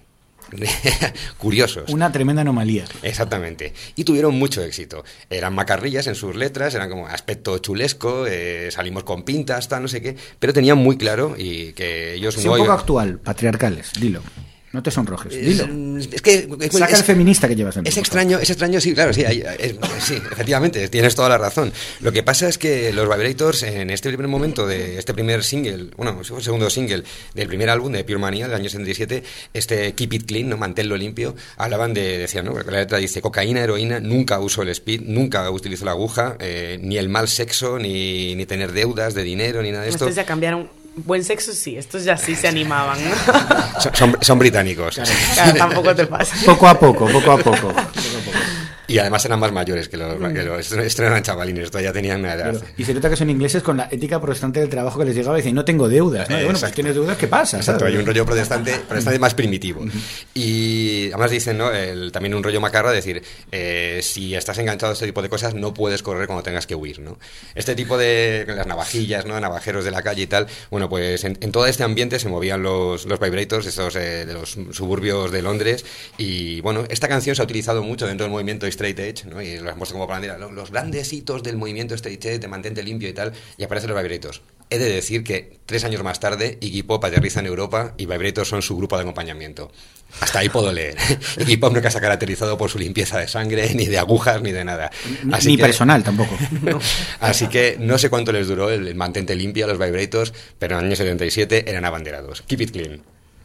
E: Curiosos.
F: Una tremenda anomalía.
E: Exactamente. Y tuvieron mucho éxito. Eran macarrillas en sus letras, eran como aspecto chulesco, eh, salimos con pintas, tal, no sé qué, pero tenían muy claro y que ellos...
F: Sí, no un poco iban... actual, patriarcales, dilo. No te sonrojes, dilo.
E: Es que, es,
F: Saca
E: es,
F: el feminista que llevas en
E: Es extraño, es extraño, sí, claro, sí, hay, es, sí, efectivamente, tienes toda la razón. Lo que pasa es que los Vibrators, en este primer momento de este primer single, bueno, el segundo single del primer álbum de Pure Mania del año setenta y siete, este Keep It Clean, ¿no? Manténlo limpio, hablaban de, decían, ¿no? La letra dice cocaína, heroína, nunca uso el speed, nunca utilizo la aguja, eh, ni el mal sexo, ni, ni tener deudas de dinero, ni nada de esto.
G: Estos ya cambiaron. Buen sexo sí, estos ya sí se animaban, ¿no?
E: Son, son, son británicos.
G: Claro, claro, tampoco te pasa.
F: Poco a poco, poco a poco.
E: Y además eran más mayores que los, que los estos, estos eran chavalines, estos ya tenían una edad.
F: Pero, y se nota que son ingleses con la ética protestante del trabajo que les llegaba y dicen, no tengo deudas, ¿no? Y bueno, pues tienes deudas, ¿qué pasa?
E: Exacto,
F: ¿sabes?
E: hay un rollo protestante, protestante más primitivo. Y además dicen, ¿no? El, también un rollo macarro de decir, eh, si estás enganchado a este tipo de cosas, no puedes correr cuando tengas que huir, ¿no? Este tipo de las navajillas, ¿no? Navajeros de la calle y tal, bueno, pues en, en todo este ambiente se movían los, los vibrators, estos eh, de los suburbios de Londres, y bueno, esta canción se ha utilizado mucho dentro del movimiento straight edge, ¿no? Y lo han puesto como bandera, ¿no? Los grandes hitos del movimiento straight edge, de mantente limpio y tal, y aparecen los vibrators. He de decir que tres años más tarde Iggy Pop aterriza en Europa y Vibrators son su grupo de acompañamiento. Hasta ahí puedo leer. Iggy Pop nunca se ha caracterizado por su limpieza de sangre, ni de agujas, ni de nada.
F: Así ni que, personal tampoco.
E: Así que no sé cuánto les duró el, el mantente limpio a los Vibrators, pero en el año setenta y siete eran abanderados. Keep it clean.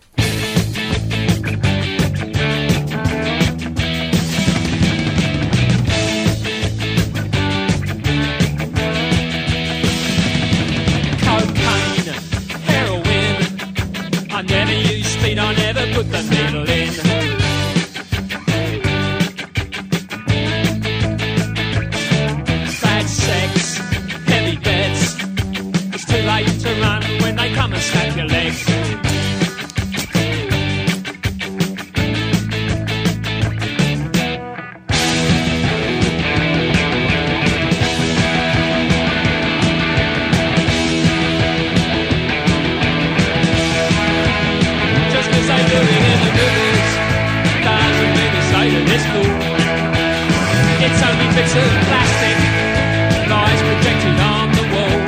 I: I never put the needle in. Bad sex, heavy beds. It's too late to run when they come and snap your legs. It's only bits of plastic, lies projected on the wall.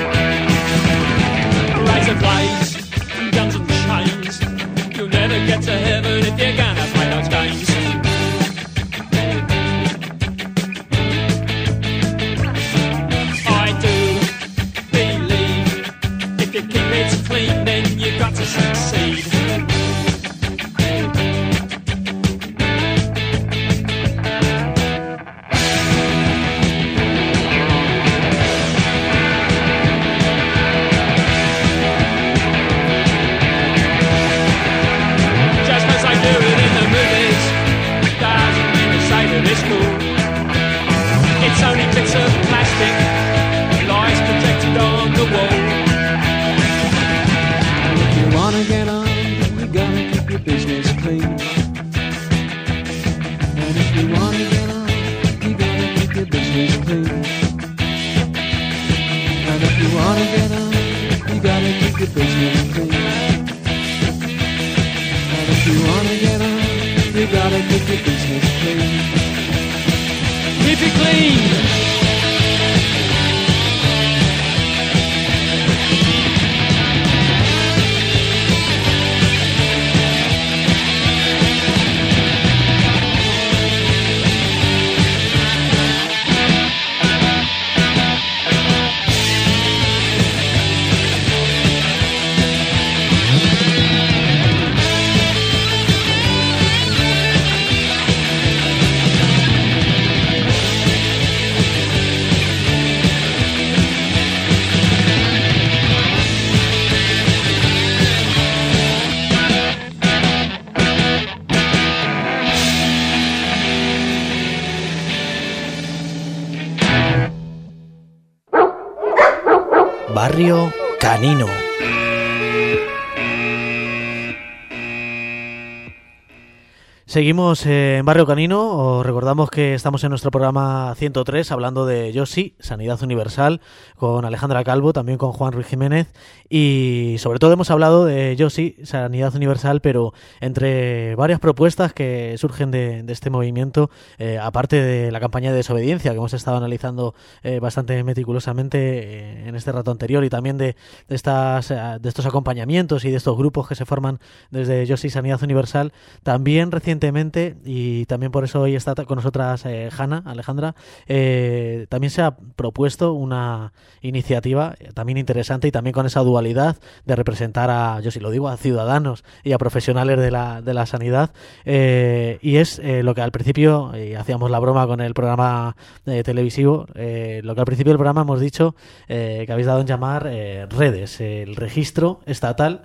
I: Razor blades, guns and chains. You'll never get to heaven if you're gonna play those games. I do believe if you keep it clean, then you've got to succeed. It's only bits of plastic, lies projected on the wall. And if you wanna get on, you gotta keep your business clean. And if you wanna get on, you gotta keep your business clean. And if you wanna get on, you gotta keep your business clean. And if you wanna get on, you gotta keep your business clean. Keep it clean.
B: Barrio Canino. Seguimos en Barrio Canino. Os recordamos que estamos en nuestro programa ciento tres hablando de Yosi, Sanidad Universal, con Alejandra Calvo, también con Juan Ruiz Jiménez, y sobre todo hemos hablado de Yosi, Sanidad Universal, pero entre varias propuestas que surgen de, de este movimiento, eh, aparte de la campaña de desobediencia que hemos estado analizando eh, bastante meticulosamente eh, en este rato anterior, y también de, de, estas, de estos acompañamientos y de estos grupos que se forman desde Yosi, Sanidad Universal, también recientemente, y también por eso hoy está con nosotras eh, Hanna, Alejandra, eh, también se ha propuesto una iniciativa también interesante y también con esa dualidad de representar a, yo sí lo digo, a ciudadanos y a profesionales de la, de la sanidad, eh, y es eh, lo que al principio, y hacíamos la broma con el programa eh, televisivo, eh, lo que al principio del programa hemos dicho eh, que habéis dado en llamar eh, redes, el registro estatal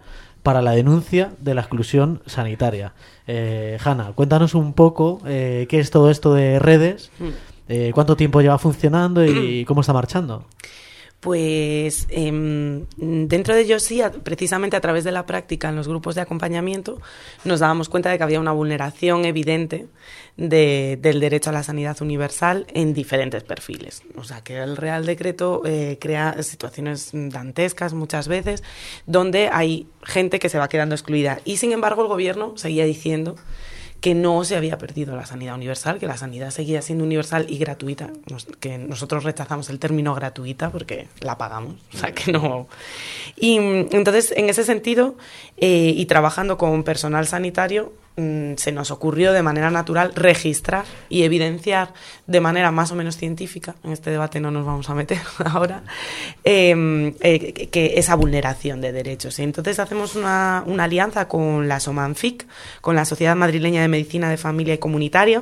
B: para la denuncia de la exclusión sanitaria. Eh, Hanna, cuéntanos un poco eh, qué es todo esto de redes, eh, cuánto tiempo lleva funcionando y cómo está marchando.
G: Pues eh, dentro de ellos sí, a, precisamente a través de la práctica en los grupos de acompañamiento, nos dábamos cuenta de que había una vulneración evidente de, del derecho a la sanidad universal en diferentes perfiles. O sea, que el Real Decreto eh, crea situaciones dantescas muchas veces, donde hay gente que se va quedando excluida. Y sin embargo el Gobierno seguía diciendo que no se había perdido la sanidad universal, que la sanidad seguía siendo universal y gratuita, que nosotros rechazamos el término gratuita porque la pagamos, o sea que no. Y entonces, en ese sentido, eh, y trabajando con personal sanitario, mmm, se nos ocurrió de manera natural registrar y evidenciar de manera más o menos científica, en este debate no nos vamos a meter ahora, eh, eh, que esa vulneración de derechos. Y entonces hacemos una, una alianza con la SOMANFIC, con la Sociedad Madrileña de Medicina de Familia y Comunitaria,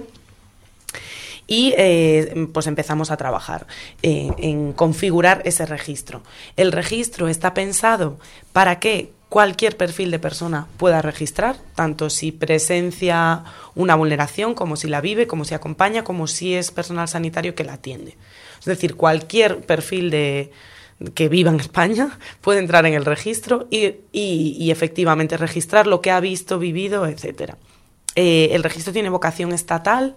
G: y eh, pues empezamos a trabajar eh, en configurar ese registro. El registro está pensado para que cualquier perfil de persona pueda registrar, tanto si presencia una vulneración, como si la vive, como si acompaña, como si es personal sanitario que la atiende. Es decir, cualquier perfil de que viva en España puede entrar en el registro y, y, y efectivamente registrar lo que ha visto, vivido, etcétera. Eh, el registro tiene vocación estatal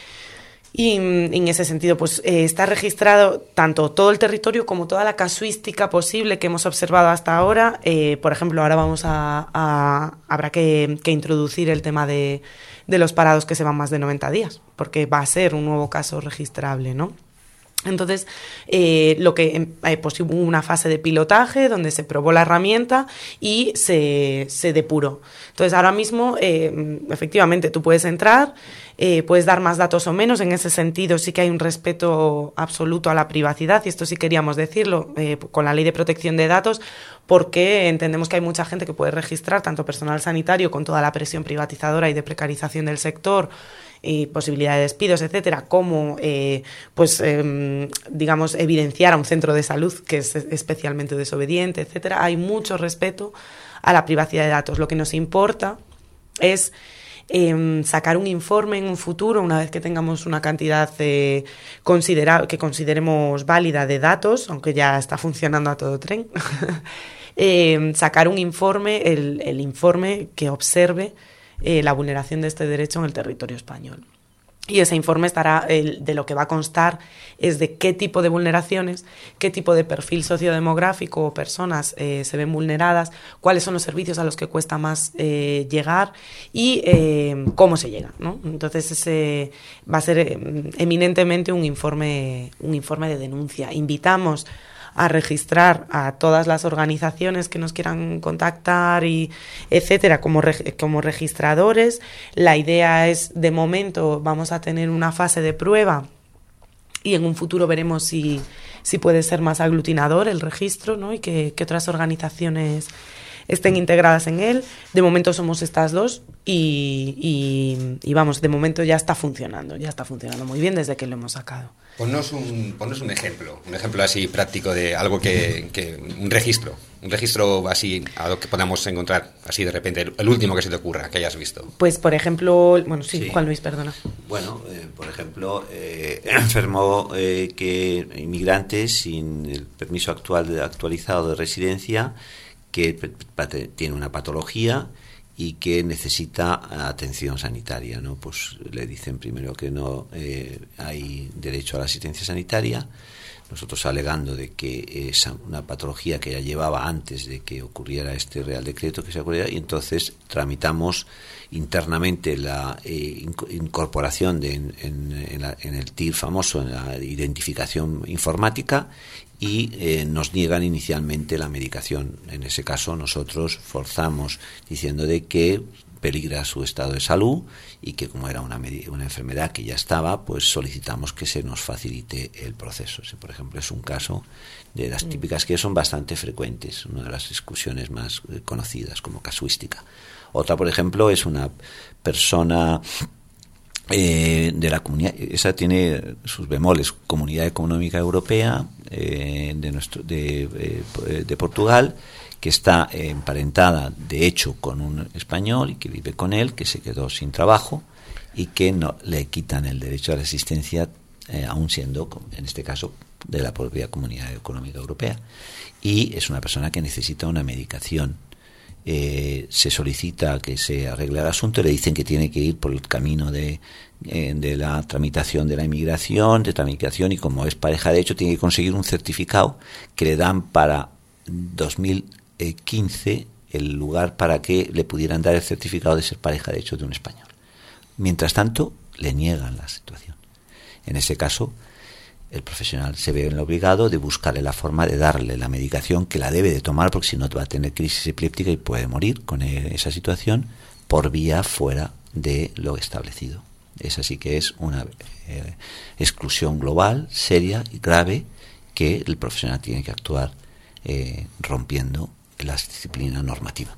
G: y en ese sentido pues eh, está registrado tanto todo el territorio como toda la casuística posible que hemos observado hasta ahora. Eh, por ejemplo, ahora vamos a, a habrá que, que introducir el tema de, de los parados que se van más de noventa días, porque va a ser un nuevo caso registrable, ¿no? Entonces, eh, lo que eh, pues hubo una fase de pilotaje donde se probó la herramienta y se, se depuró. Entonces, ahora mismo, eh, efectivamente, tú puedes entrar, eh, puedes dar más datos o menos. En ese sentido, sí que hay un respeto absoluto a la privacidad, y esto sí queríamos decirlo eh, con la Ley de Protección de Datos, porque entendemos que hay mucha gente que puede registrar, tanto personal sanitario con toda la presión privatizadora y de precarización del sector, y posibilidad de despidos, etcétera, como eh, pues eh, digamos evidenciar a un centro de salud que es especialmente desobediente, etcétera. Hay mucho respeto a la privacidad de datos. Lo que nos importa es eh, sacar un informe en un futuro, una vez que tengamos una cantidad eh, considera- que consideremos válida de datos, aunque ya está funcionando a todo tren, eh, sacar un informe, el, el informe que observe Eh, la vulneración de este derecho en el territorio español. Y ese informe estará, el, de lo que va a constar es de qué tipo de vulneraciones, qué tipo de perfil sociodemográfico o personas eh, se ven vulneradas, cuáles son los servicios a los que cuesta más eh, llegar y eh, cómo se llega, ¿no? Entonces ese va a ser eh, eminentemente un informe, un informe de denuncia. Invitamos a registrar a todas las organizaciones que nos quieran contactar y etcétera como, reg- como registradores. La idea es, de momento, vamos a tener una fase de prueba y en un futuro veremos si, si puede ser más aglutinador el registro, ¿no? Y que, que otras organizaciones estén integradas en él. De momento somos estas dos y, y, y vamos, de momento ya está funcionando, ya está funcionando muy bien desde que lo hemos sacado.
E: Ponnos un, ponnos un ejemplo, un ejemplo así práctico de algo que, que un registro, un registro así, algo que podamos encontrar así de repente, el, el último que se te ocurra, que hayas visto.
G: Pues por ejemplo, bueno, sí,
H: Sí.
G: Juan Luis, perdona.
H: Bueno, eh, por ejemplo, eh, enfermó eh, que inmigrantes sin el permiso actual actualizado de residencia, que tiene una patología y que necesita atención sanitaria, ¿no? Pues le dicen primero que no eh, hay derecho a la asistencia sanitaria. Nosotros, alegando de que es una patología que ya llevaba antes de que ocurriera este Real Decreto que se ocurriera, y entonces tramitamos internamente la eh, incorporación de, en, en, la, en el T I R famoso, en la identificación informática, y eh, nos niegan inicialmente la medicación. En ese caso nosotros forzamos diciendo de que peligra su estado de salud y que, como era una, una enfermedad que ya estaba, pues solicitamos que se nos facilite el proceso. Ese, por ejemplo, es un caso de las típicas que son bastante frecuentes, una de las discusiones más conocidas como casuística. Otra, por ejemplo, es una persona eh, de la comunidad, esa tiene sus bemoles, Comunidad Económica Europea, eh, de, nuestro, de, eh, de Portugal, que está emparentada de hecho con un español y que vive con él, que se quedó sin trabajo y que no le quitan el derecho a la asistencia, eh, aún siendo, en este caso, de la propia Comunidad Económica Europea. Y es una persona que necesita una medicación. Eh, se solicita que se arregle el asunto, le dicen que tiene que ir por el camino de, eh, de la tramitación de la inmigración, de tramitación, y como es pareja de hecho, tiene que conseguir un certificado que le dan para dos mil quince el lugar para que le pudieran dar el certificado de ser pareja de hecho de un español. Mientras tanto, le niegan la situación. En ese caso, el profesional se ve obligado de buscarle la forma de darle la medicación que la debe de tomar, porque si no va a tener crisis epiléptica y puede morir con esa situación por vía fuera de lo establecido. Esa sí que es una eh, exclusión global, seria y grave, que el profesional tiene que actuar eh, rompiendo la disciplina normativa.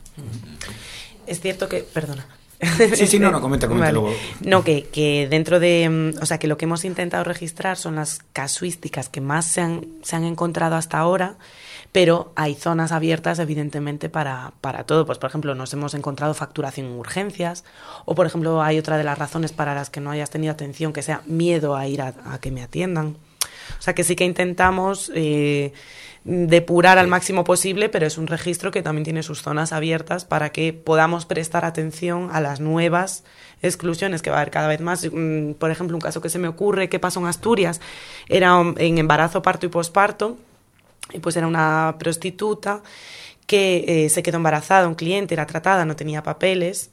G: Es cierto que, perdona.
F: Sí, sí, no, no, comenta, comenta
G: vale.
F: luego.
G: No, que, que dentro de, o sea, que lo que hemos intentado registrar son las casuísticas que más se han, se han encontrado hasta ahora, pero hay zonas abiertas, evidentemente, para, para todo. Pues, por ejemplo, nos hemos encontrado facturación en urgencias, o, por ejemplo, hay otra de las razones para las que no hayas tenido atención, que sea miedo a ir a, a que me atiendan. O sea, que sí que intentamos eh, depurar al máximo posible, pero es un registro que también tiene sus zonas abiertas para que podamos prestar atención a las nuevas exclusiones que va a haber cada vez más. Por ejemplo, un caso que se me ocurre que pasó en Asturias era en embarazo, parto y posparto, y pues era una prostituta que eh, se quedó embarazada, un cliente, era tratada, no tenía papeles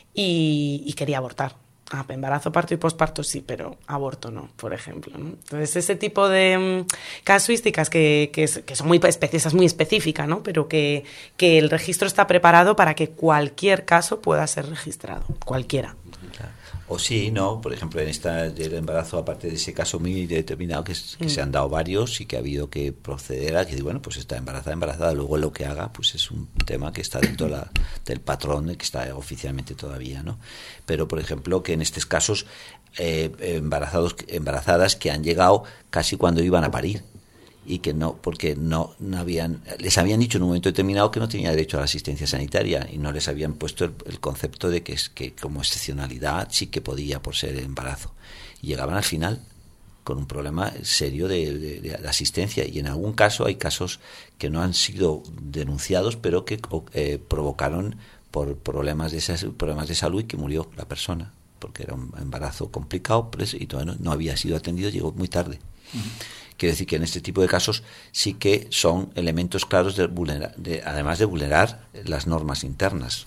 G: y, y quería abortar. Ah, embarazo, parto y posparto sí, pero aborto no, por ejemplo, ¿no? Entonces, ese tipo de um, casuísticas que, que, que son muy especiales, muy específicas, ¿no? Pero que, que el registro está preparado para que cualquier caso pueda ser registrado, cualquiera.
H: Claro. O sí, no, por ejemplo, en esta del embarazo, aparte de ese caso muy determinado, que, es, que mm. se han dado varios y que ha habido que proceder a que, bueno, pues está embarazada, embarazada, luego lo que haga, pues es un tema que está dentro la, del patrón, que está oficialmente todavía, ¿no? Pero, por ejemplo, que en estos casos, eh, embarazados, embarazadas que han llegado casi cuando iban a parir, y que no, porque no, no habían, les habían dicho en un momento determinado que no tenía derecho a la asistencia sanitaria y no les habían puesto el, el concepto de que, es, que como excepcionalidad sí que podía por ser el embarazo. Y llegaban al final con un problema serio de, de, de asistencia, y en algún caso hay casos que no han sido denunciados pero que eh, provocaron por problemas de, esas, problemas de salud y que murió la persona, porque era un embarazo complicado pues, y todavía no, no había sido atendido, llegó muy tarde. Uh-huh. Quiero decir que en este tipo de casos sí que son elementos claros de vulnerar, de, además de vulnerar las normas internas.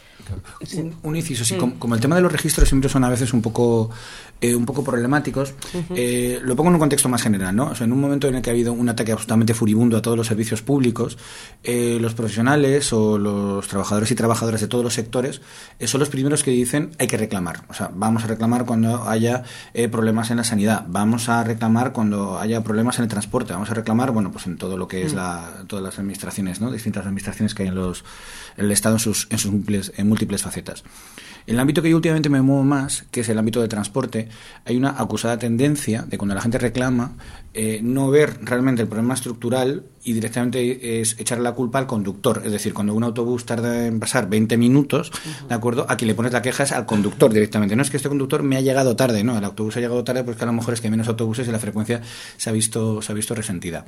F: Un, un inciso, sí, como, como el tema de los registros siempre son a veces un poco eh, un poco problemáticos, uh-huh. eh, lo pongo en un contexto más general, ¿no? O sea, en un momento en el que ha habido un ataque absolutamente furibundo a todos los servicios públicos, eh, los profesionales o los trabajadores y trabajadoras de todos los sectores eh, son los primeros que dicen hay que reclamar. O sea, vamos a reclamar cuando haya eh, problemas en la sanidad, vamos a reclamar cuando haya problemas en el transporte, vamos a reclamar, bueno, pues en todo lo que es la, todas las administraciones, ¿no? Distintas administraciones que hay en los en el Estado en sus, en sus múltiples, en múltiples facetas. En el ámbito que yo últimamente me muevo más, que es el ámbito de transporte, hay una acusada tendencia de cuando la gente reclama eh, no ver realmente el problema estructural y directamente es echar la culpa al conductor. Es decir, cuando un autobús tarda en pasar veinte minutos, uh-huh. ¿de acuerdo? A quien le pones la queja es al conductor directamente. No es que este conductor me ha llegado tarde, no, el autobús ha llegado tarde porque a lo mejor es que hay menos autobuses y la frecuencia se ha visto, se ha visto resentida.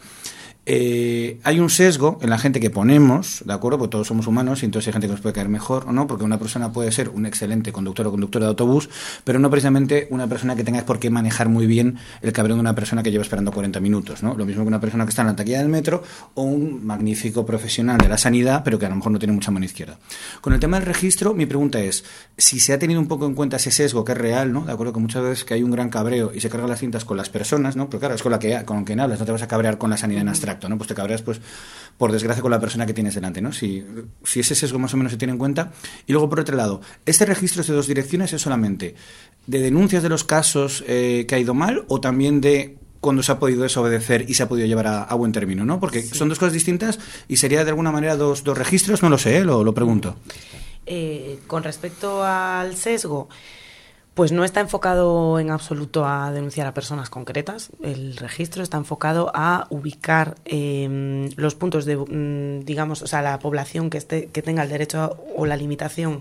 F: Eh, hay un sesgo en la gente que ponemos, ¿de acuerdo? Porque todos somos humanos y entonces hay gente que nos puede caer mejor o no, porque una persona puede ser un excelente conductor o conductora de autobús, pero no precisamente una persona que tenga por qué manejar muy bien el cabrón de una persona que lleva esperando cuarenta minutos, ¿no? Lo mismo que una persona que está en la taquilla del metro o un magnífico profesional de la sanidad, pero que a lo mejor no tiene mucha mano izquierda. Con el tema del registro, mi pregunta es, si se ha tenido un poco en cuenta ese sesgo que es real, ¿no? De acuerdo, que muchas veces que hay un gran cabreo y se cargan las cintas con las personas, ¿no? Pero claro, es con la que con quien hablas, no te vas a cabrear con la sanidad en abstracto, ¿no? Pues te cabreas, pues, por desgracia, con la persona que tienes delante, ¿no? Si, si ese sesgo más o menos se tiene en cuenta. Y luego, por otro lado, ¿este registro de dos direcciones es solamente de denuncias de los casos eh, que ha ido mal o también de cuando se ha podido desobedecer y se ha podido llevar a, a buen término, ¿no? Porque sí. Son dos cosas distintas y sería de alguna manera dos, dos registros, no lo sé, ¿eh? lo, lo pregunto.
G: Eh, con respecto al sesgo, Pues no está enfocado en absoluto a denunciar a personas concretas. El registro está enfocado a ubicar eh, los puntos de, digamos, o sea, la población que esté, que tenga el derecho a, o la limitación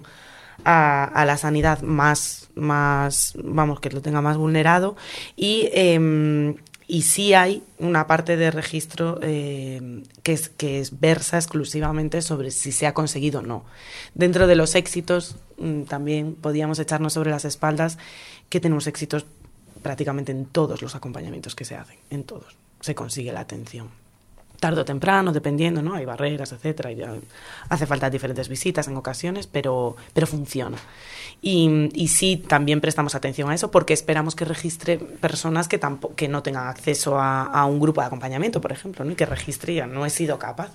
G: a, a la sanidad más, más, vamos, que lo tenga más vulnerado, y eh, y sí hay una parte de registro eh, que, es, que es versa exclusivamente sobre si se ha conseguido o no. Dentro de los éxitos mmm, también podíamos echarnos sobre las espaldas que tenemos éxitos prácticamente en todos los acompañamientos que se hacen, en todos. Se consigue la atención. Tarde o temprano, dependiendo, ¿no? Hay barreras, etcétera. Y hace falta diferentes visitas en ocasiones, pero, pero funciona. Y, y sí, también prestamos atención a eso porque esperamos que registre personas que, tampoco, que no tengan acceso a, a un grupo de acompañamiento, por ejemplo, ¿no? Y que registre, ya no he sido capaz,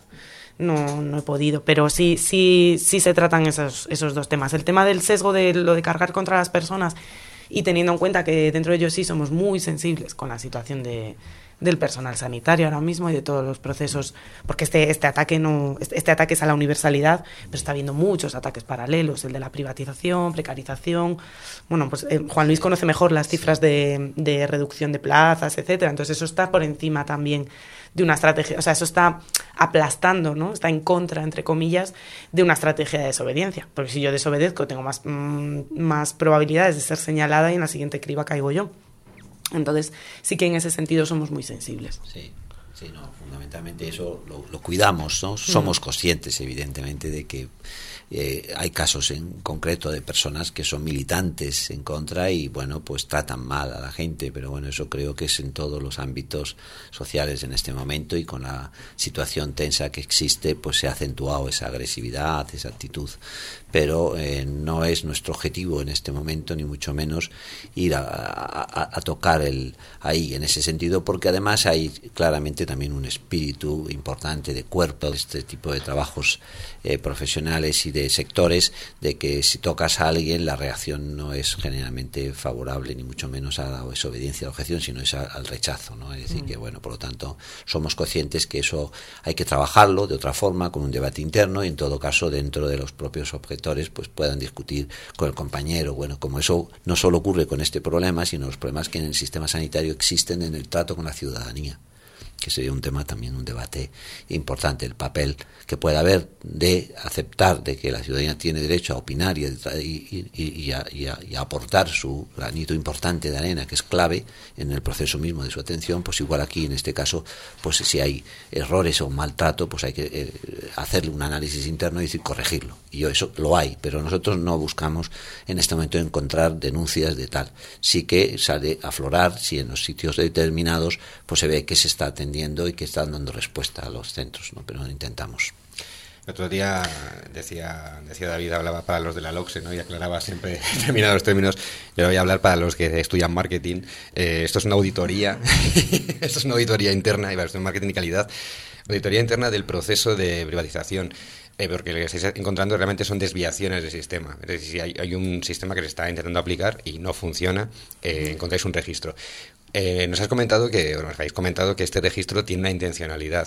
G: no, no he podido. Pero sí, sí, sí se tratan esos, esos dos temas. El tema del sesgo de lo de cargar contra las personas y teniendo en cuenta que dentro de ellos sí somos muy sensibles con la situación de... del personal sanitario ahora mismo y de todos los procesos, porque este este ataque no este, este ataque es a la universalidad, pero está habiendo muchos ataques paralelos, el de la privatización, precarización. Bueno, pues eh, Juan Luis conoce mejor las cifras de, de reducción de plazas, etcétera. Entonces eso está por encima también de una estrategia, o sea, eso está aplastando, ¿no? Está en contra, entre comillas, de una estrategia de desobediencia, porque si yo desobedezco tengo más mmm, más probabilidades de ser señalada y en la siguiente criba caigo yo. Entonces, sí que en ese sentido somos muy sensibles.
H: Sí, sí, no, fundamentalmente eso lo, lo cuidamos, ¿no? Somos conscientes, evidentemente, de que eh, hay casos en concreto de personas que son militantes en contra y, bueno, pues tratan mal a la gente, pero bueno, eso creo que es en todos los ámbitos sociales en este momento y con la situación tensa que existe, pues se ha acentuado esa agresividad, esa actitud. Pero eh, no es nuestro objetivo en este momento, ni mucho menos ir a, a, a tocar el ahí en ese sentido, porque además hay claramente también un espíritu importante de cuerpo de este tipo de trabajos eh, profesionales y de sectores, de que si tocas a alguien la reacción no es generalmente favorable, ni mucho menos a la desobediencia, a la objeción, sino es a, al rechazo, ¿no? Es decir, mm. que bueno, por lo tanto, somos conscientes que eso hay que trabajarlo de otra forma, con un debate interno y en todo caso dentro de los propios objetos pues puedan discutir con el compañero. Bueno, como eso no solo ocurre con este problema, sino los problemas que en el sistema sanitario existen en el trato con la ciudadanía, que sería un tema también, un debate importante, el papel que puede haber de aceptar de que la ciudadanía tiene derecho a opinar y, y, y, y, a, y, a, y a aportar su granito importante de arena, que es clave en el proceso mismo de su atención. Pues igual aquí, en este caso, pues si hay errores o maltrato, pues hay que eh, hacerle un análisis interno y decir, corregirlo. Y eso lo hay, pero nosotros no buscamos en este momento encontrar denuncias de tal. Sí que sale a aflorar si en los sitios determinados pues se ve que se está atendiendo y que están dando respuesta a los centros, ¿no? Pero intentamos.
E: El otro día decía decía David, hablaba para los de la LOCSE, ¿no? Y aclaraba siempre determinados términos. Yo voy a hablar para los que estudian marketing. Eh, esto es una auditoría, esto es una auditoría interna, y para esto es marketing y calidad, auditoría interna del proceso de privatización. Eh, porque lo que estáis encontrando realmente son desviaciones del sistema. Es decir, si hay, hay un sistema que se está intentando aplicar y no funciona, eh, encontráis un registro. Eh, nos has comentado que, o nos habéis comentado que este registro tiene una intencionalidad.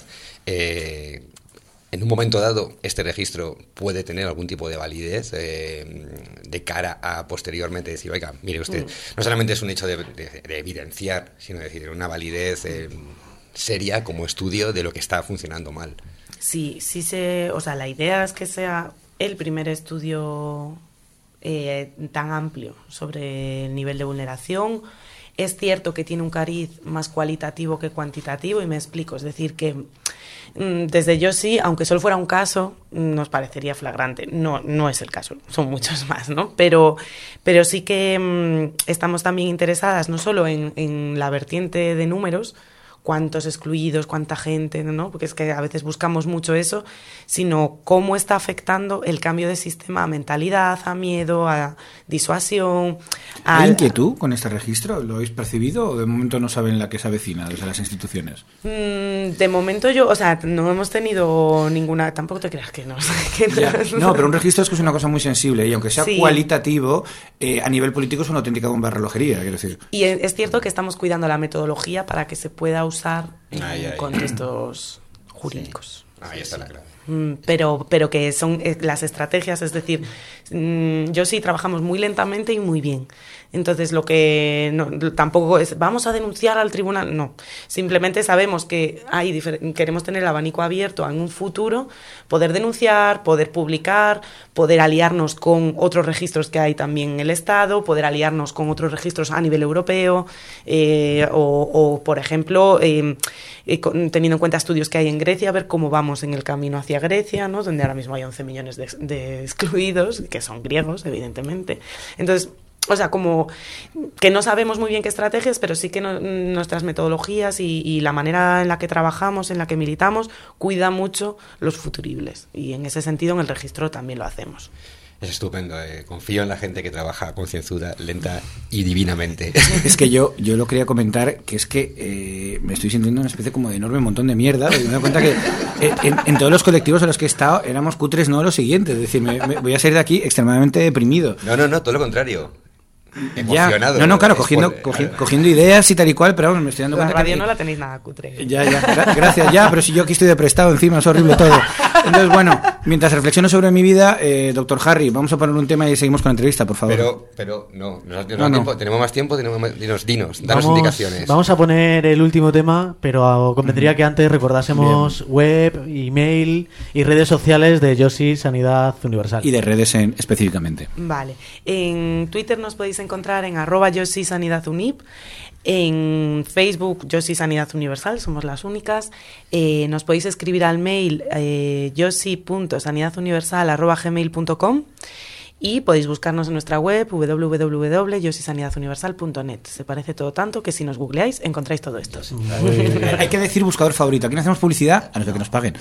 E: Eh, en un momento dado, este registro puede tener algún tipo de validez eh, de cara a posteriormente decir, oiga, mire usted, mm. no solamente es un hecho de, de, de evidenciar, sino decir, una validez eh, seria como estudio de lo que está funcionando mal.
G: Sí, sí se, o sea, la idea es que sea el primer estudio eh, tan amplio sobre el nivel de vulneración. Es cierto que tiene un cariz más cualitativo que cuantitativo y me explico, es decir que mmm, desde yo sí, aunque solo fuera un caso, nos parecería flagrante. No, no es el caso, son muchos más, ¿no? Pero, pero sí que mmm, estamos también interesadas no solo en, en la vertiente de números, cuántos excluidos, cuánta gente, ¿no? Porque es que a veces buscamos mucho eso, sino cómo está afectando el cambio de sistema a mentalidad, a miedo, a disuasión.
F: ¿Hay inquietud con este registro? ¿Lo habéis percibido o de momento no saben la que se avecina desde las instituciones?
G: Mm, de momento yo, o sea, no hemos tenido ninguna, tampoco te creas que no. Que no,
F: no, pero un registro es que es una cosa muy sensible y aunque sea sí. cualitativo, eh, a nivel político es una auténtica bomba de relojería, quiero decir.
G: Y es cierto que estamos cuidando la metodología para que se pueda usar en ay, ay, contextos ay. jurídicos.
H: Sí.
E: Ahí está la clave.
G: Pero, pero que son eh, las estrategias, es decir, mmm, yo sí trabajamos muy lentamente y muy bien. Entonces, lo que no, tampoco es, vamos a denunciar al tribunal, no. Simplemente sabemos que hay difer- queremos tener el abanico abierto en un futuro, poder denunciar, poder publicar, poder aliarnos con otros registros que hay también en el Estado, poder aliarnos con otros registros a nivel europeo, eh, o, o, por ejemplo, eh, eh, con, teniendo en cuenta estudios que hay en Grecia, ver cómo vamos en el camino hacia Grecia, ¿no? Donde ahora mismo hay once millones de, de excluidos, que son griegos, evidentemente. Entonces, o sea, como que no sabemos muy bien qué estrategias, pero sí que no, nuestras metodologías y, y la manera en la que trabajamos, en la que militamos, cuida mucho los futuribles. Y en ese sentido, en el registro también lo hacemos.
E: Es estupendo, eh. Confío en la gente que trabaja concienzuda, lenta y divinamente.
F: Es que yo, yo lo quería comentar, que es que eh, me estoy sintiendo una especie como de enorme montón de mierda, porque me doy cuenta que eh, en, en todos los colectivos en los que he estado éramos cutres, no lo siguiente, es decir, me, me voy a salir de aquí extremadamente deprimido.
E: No, no, no, todo lo contrario.
F: Emocionado. Ya. No, no, claro, cogiendo, cogi, cogiendo ideas y tal y cual, pero vamos, me estoy dando
G: la
F: cuenta
G: radio
F: que...
G: no la tenéis nada cutre.
F: Ya, ya, gra- gracias, ya, pero si yo aquí estoy de prestado encima, es horrible todo. Entonces, bueno, mientras reflexiono sobre mi vida, eh, doctor Harry, vamos a poner un tema y seguimos con la entrevista, por favor.
E: Pero, pero, no, no, no,
F: no, no.
E: Tiempo, tenemos más tiempo, tenemos más, dinos, dinos, danos
B: vamos,
E: indicaciones.
B: Vamos a poner el último tema, pero convendría que antes recordásemos Bien. web, email y redes sociales de Yosi Sanidad Universal.
F: Y de redes en, específicamente.
G: Vale, en Twitter nos podéis encontrar en arroba Yosi Sanidad Unip, en Facebook Yosi Sanidad Universal, somos las únicas. Eh, nos podéis escribir al mail eh, yosi punto sanidad universal arroba gmail punto com y podéis buscarnos en nuestra web doble u doble u doble u punto yosi sanidad universal punto net. Se parece todo tanto que si nos googleáis encontráis todo esto.
F: Hay que decir buscador favorito. Aquí no hacemos publicidad a no ser que nos paguen.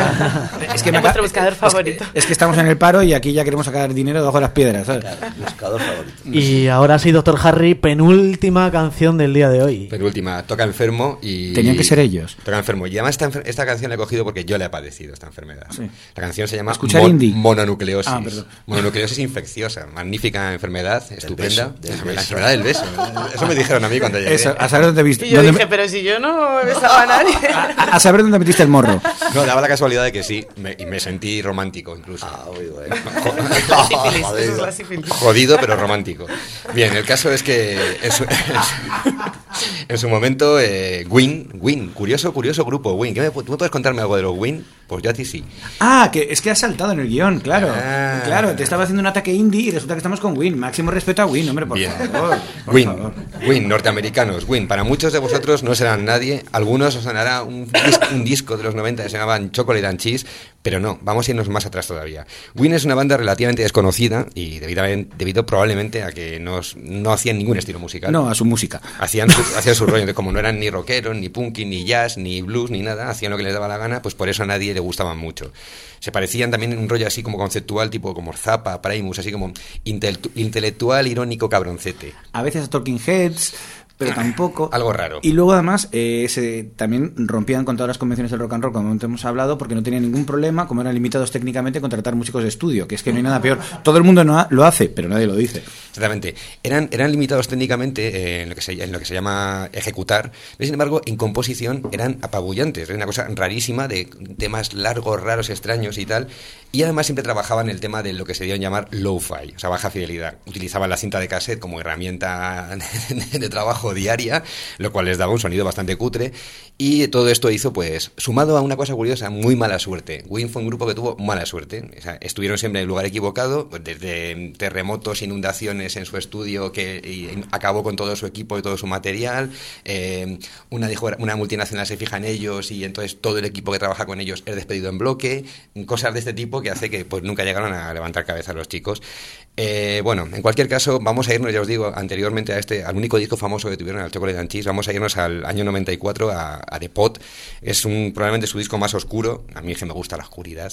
G: Es que es nuestro buscador favorito.
F: Es que, es que estamos en el paro y aquí ya queremos sacar dinero debajo de las piedras, ¿sabes?
H: Claro, buscador favorito.
B: Y ahora sí, doctor Harry, penúltima canción del día de hoy.
E: Penúltima, Toca Enfermo y...
F: Tenían que ser ellos.
E: Toca Enfermo. Y además esta, esta canción la he cogido porque yo la he padecido, esta enfermedad. Sí. La canción se llama
F: Escuchar
E: mon-
F: indie.
E: Mononucleosis.
F: Ah, perdón.
E: Mononucleosis infecciosa. Magnífica enfermedad,
H: Del
E: estupenda.
H: beso, del
E: la
H: beso.
E: enfermedad del beso. Eso me dijeron a mí cuando llegué.
F: Eso, a saber dónde viste.
G: Y yo
F: dónde
G: dije,
F: me...
G: pero si yo no besaba a nadie.
F: a, a saber dónde metiste el morro.
E: No, daba la casualidad de que sí, me, y me sentí romántico incluso.
H: Ah, muy bueno.
G: La sífilis, eso es la sífilis.
E: Jodido, pero romántico. Bien, el caso es que en su, en su, en su momento, eh, Win, Win, curioso, curioso grupo, Win. ¿Qué me, ¿Tú me puedes contarme algo de los Win? Pues yo a ti sí.
F: Ah, que es que has saltado en el guión, claro.
E: Ah.
F: Claro, te estaba haciendo un ataque indie y resulta que estamos con Win. Máximo respeto a Win, hombre, por
E: Bien.
F: favor. Por
E: Win,
F: favor.
E: Win, norteamericanos, Win. Para muchos de vosotros no serán nadie, algunos os sonará un, dis- un disco de los noventa que se llamaban Chocolate and Cheese, pero no, vamos a irnos más atrás todavía. Win es una banda relativamente desconocida y debido, debido probablemente a que no, no hacían ningún estilo musical.
F: No, a su música.
E: Hacían su, hacían su rollo, entonces, como no eran ni rockeros, ni punky, ni jazz, ni blues, ni nada, hacían lo que les daba la gana, pues por eso a nadie le gustaban mucho. Se parecían también en un rollo así como conceptual, tipo como Zappa, Primus, así como intel- intelectual, irónico, cabroncete.
F: A veces a Talking Heads, pero tampoco.
E: Algo raro.
F: Y luego además eh, se, también rompían con todas las convenciones del rock and roll, como hemos hablado, porque no tenían ningún problema, como eran limitados técnicamente, contratar músicos de estudio, que es que no hay nada peor. Todo el mundo no ha, lo hace, pero nadie lo dice.
E: Exactamente. Eran, eran limitados técnicamente eh, en, lo que se, en lo que se llama ejecutar, pero sin embargo en composición eran apabullantes. Era una cosa rarísima de temas largos, raros, extraños y tal. Y además siempre trabajaban el tema de lo que se dio en llamar low-fi, o sea, baja fidelidad. Utilizaban la cinta de cassette como herramienta de, de trabajo diaria, lo cual les daba un sonido bastante cutre. Y todo esto hizo, pues, sumado a una cosa curiosa, muy mala suerte. Win fue un grupo que tuvo mala suerte. O sea, estuvieron siempre en el lugar equivocado, desde terremotos, inundaciones en su estudio, que y acabó con todo su equipo y todo su material. Eh, una, una multinacional se fija en ellos y entonces todo el equipo que trabaja con ellos es despedido en bloque. Cosas de este tipo que hace que pues nunca llegaron a levantar cabeza los chicos. Eh, bueno, en cualquier caso, vamos a irnos, ya os digo, anteriormente a este, al único disco famoso que tuvieron, al Chocolate and Cheese, vamos a irnos al año noventa y cuatro a, a The Pot. Es un, probablemente su disco más oscuro, a mí es que me gusta la oscuridad,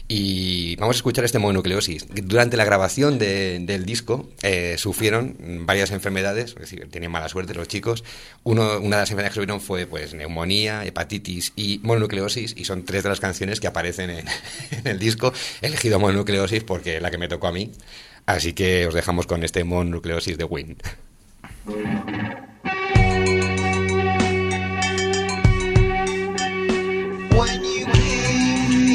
E: y vamos a escuchar este Mononucleosis. Durante la grabación de, del disco eh, sufrieron varias enfermedades, es decir, tenían mala suerte los chicos. Uno, una de las enfermedades que tuvieron fue pues neumonía, hepatitis y mononucleosis, y son tres de las canciones que aparecen en, en el disco. He elegido Mononucleosis porque es la que me tocó a mí. Así que os dejamos con este Mononucleosis de Win.
J: When you came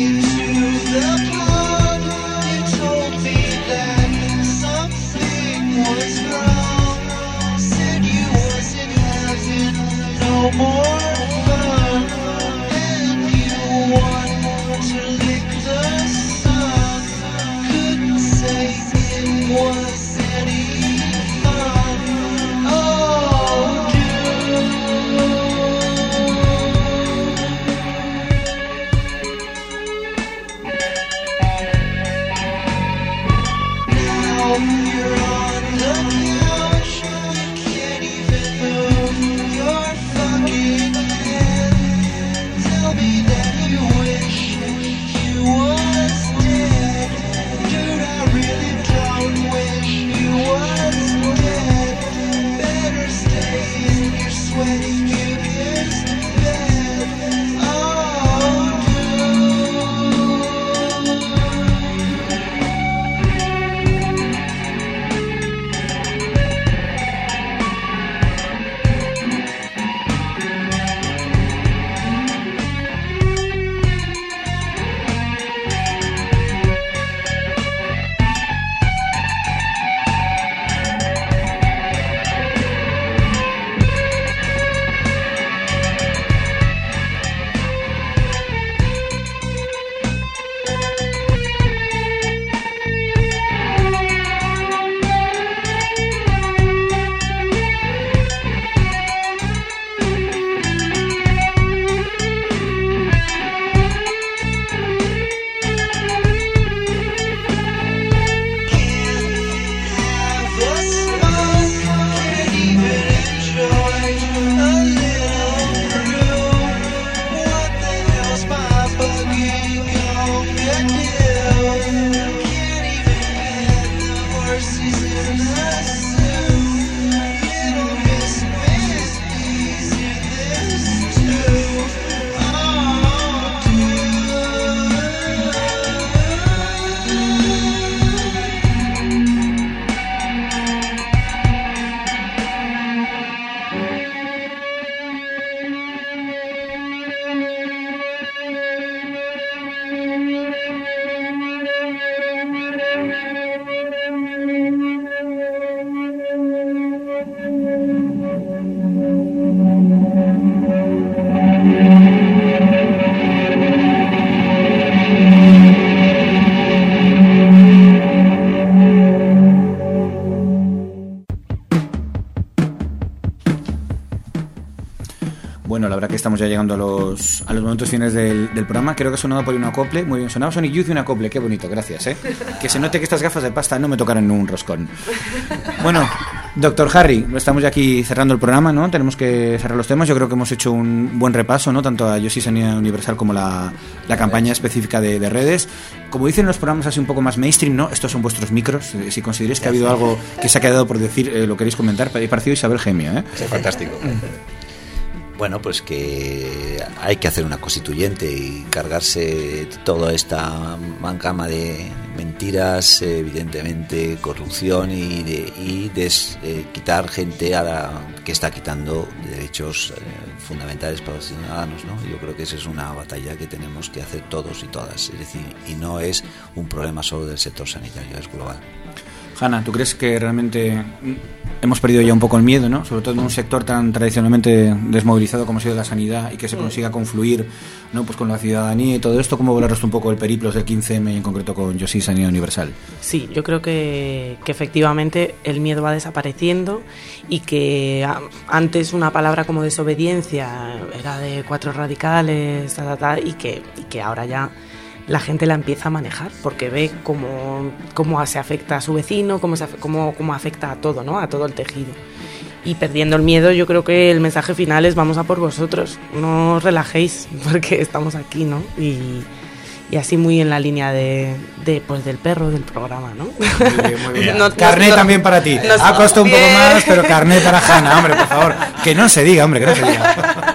F: ya llegando a los, a los momentos finales del, del programa. Creo que ha sonado por ahí un acople, muy bien sonado. Sonic Youth y un acople, qué bonito, gracias, ¿eh? Que se note que estas gafas de pasta no me tocaron en un roscón. Bueno, doctor Harry, estamos ya aquí cerrando el programa, ¿no? Tenemos que cerrar los temas. Yo creo que hemos hecho un buen repaso, ¿no? Tanto a Yo Soy Sanidad Universal como la, la campaña específica de, de redes. Como dicen los programas así un poco más mainstream, ¿no? Estos son vuestros micros. Si consideráis que ha habido algo que se ha quedado por decir, eh, lo queréis comentar. He parecido Isabel Gemio, ¿eh?
E: Sí, fantástico.
H: Bueno, pues que hay que hacer una constituyente y cargarse toda esta amalgama de mentiras, evidentemente corrupción y, de, y des, eh, quitar gente a la que está quitando derechos eh, fundamentales para los ciudadanos, ¿no? Yo creo que esa es una batalla que tenemos que hacer todos y todas, es decir, y no es un problema solo del sector sanitario, es global.
F: Hanna, ¿tú crees que realmente hemos perdido ya un poco el miedo, ¿no? Sobre todo en un sector tan tradicionalmente desmovilizado como ha sido la sanidad, y que se consiga confluir, ¿no? Pues con la ciudadanía y todo esto? ¿Cómo valoras un poco el periplo del quince eme y en concreto con Yo Soy Sanidad Universal?
G: Sí, yo creo que, que efectivamente el miedo va desapareciendo y que a, antes una palabra como desobediencia era de cuatro radicales, ta, ta, ta, y, que, y que ahora ya la gente la empieza a manejar porque ve cómo, cómo se afecta a su vecino, cómo, se, cómo, cómo afecta a todo, ¿no? A todo el tejido. Y perdiendo el miedo, yo creo que el mensaje final es: vamos a por vosotros, no os relajéis porque estamos aquí, ¿no? Y, y así muy en la línea de, de pues del perro del programa, ¿no?
F: Muy bien, muy bien.
G: No,
F: carné
G: no,
F: también para ti.
G: no,
F: Ha costado un poco
G: bien.
F: más, pero carné para Hanna, hombre, por favor. Que no se diga, hombre, que no se diga.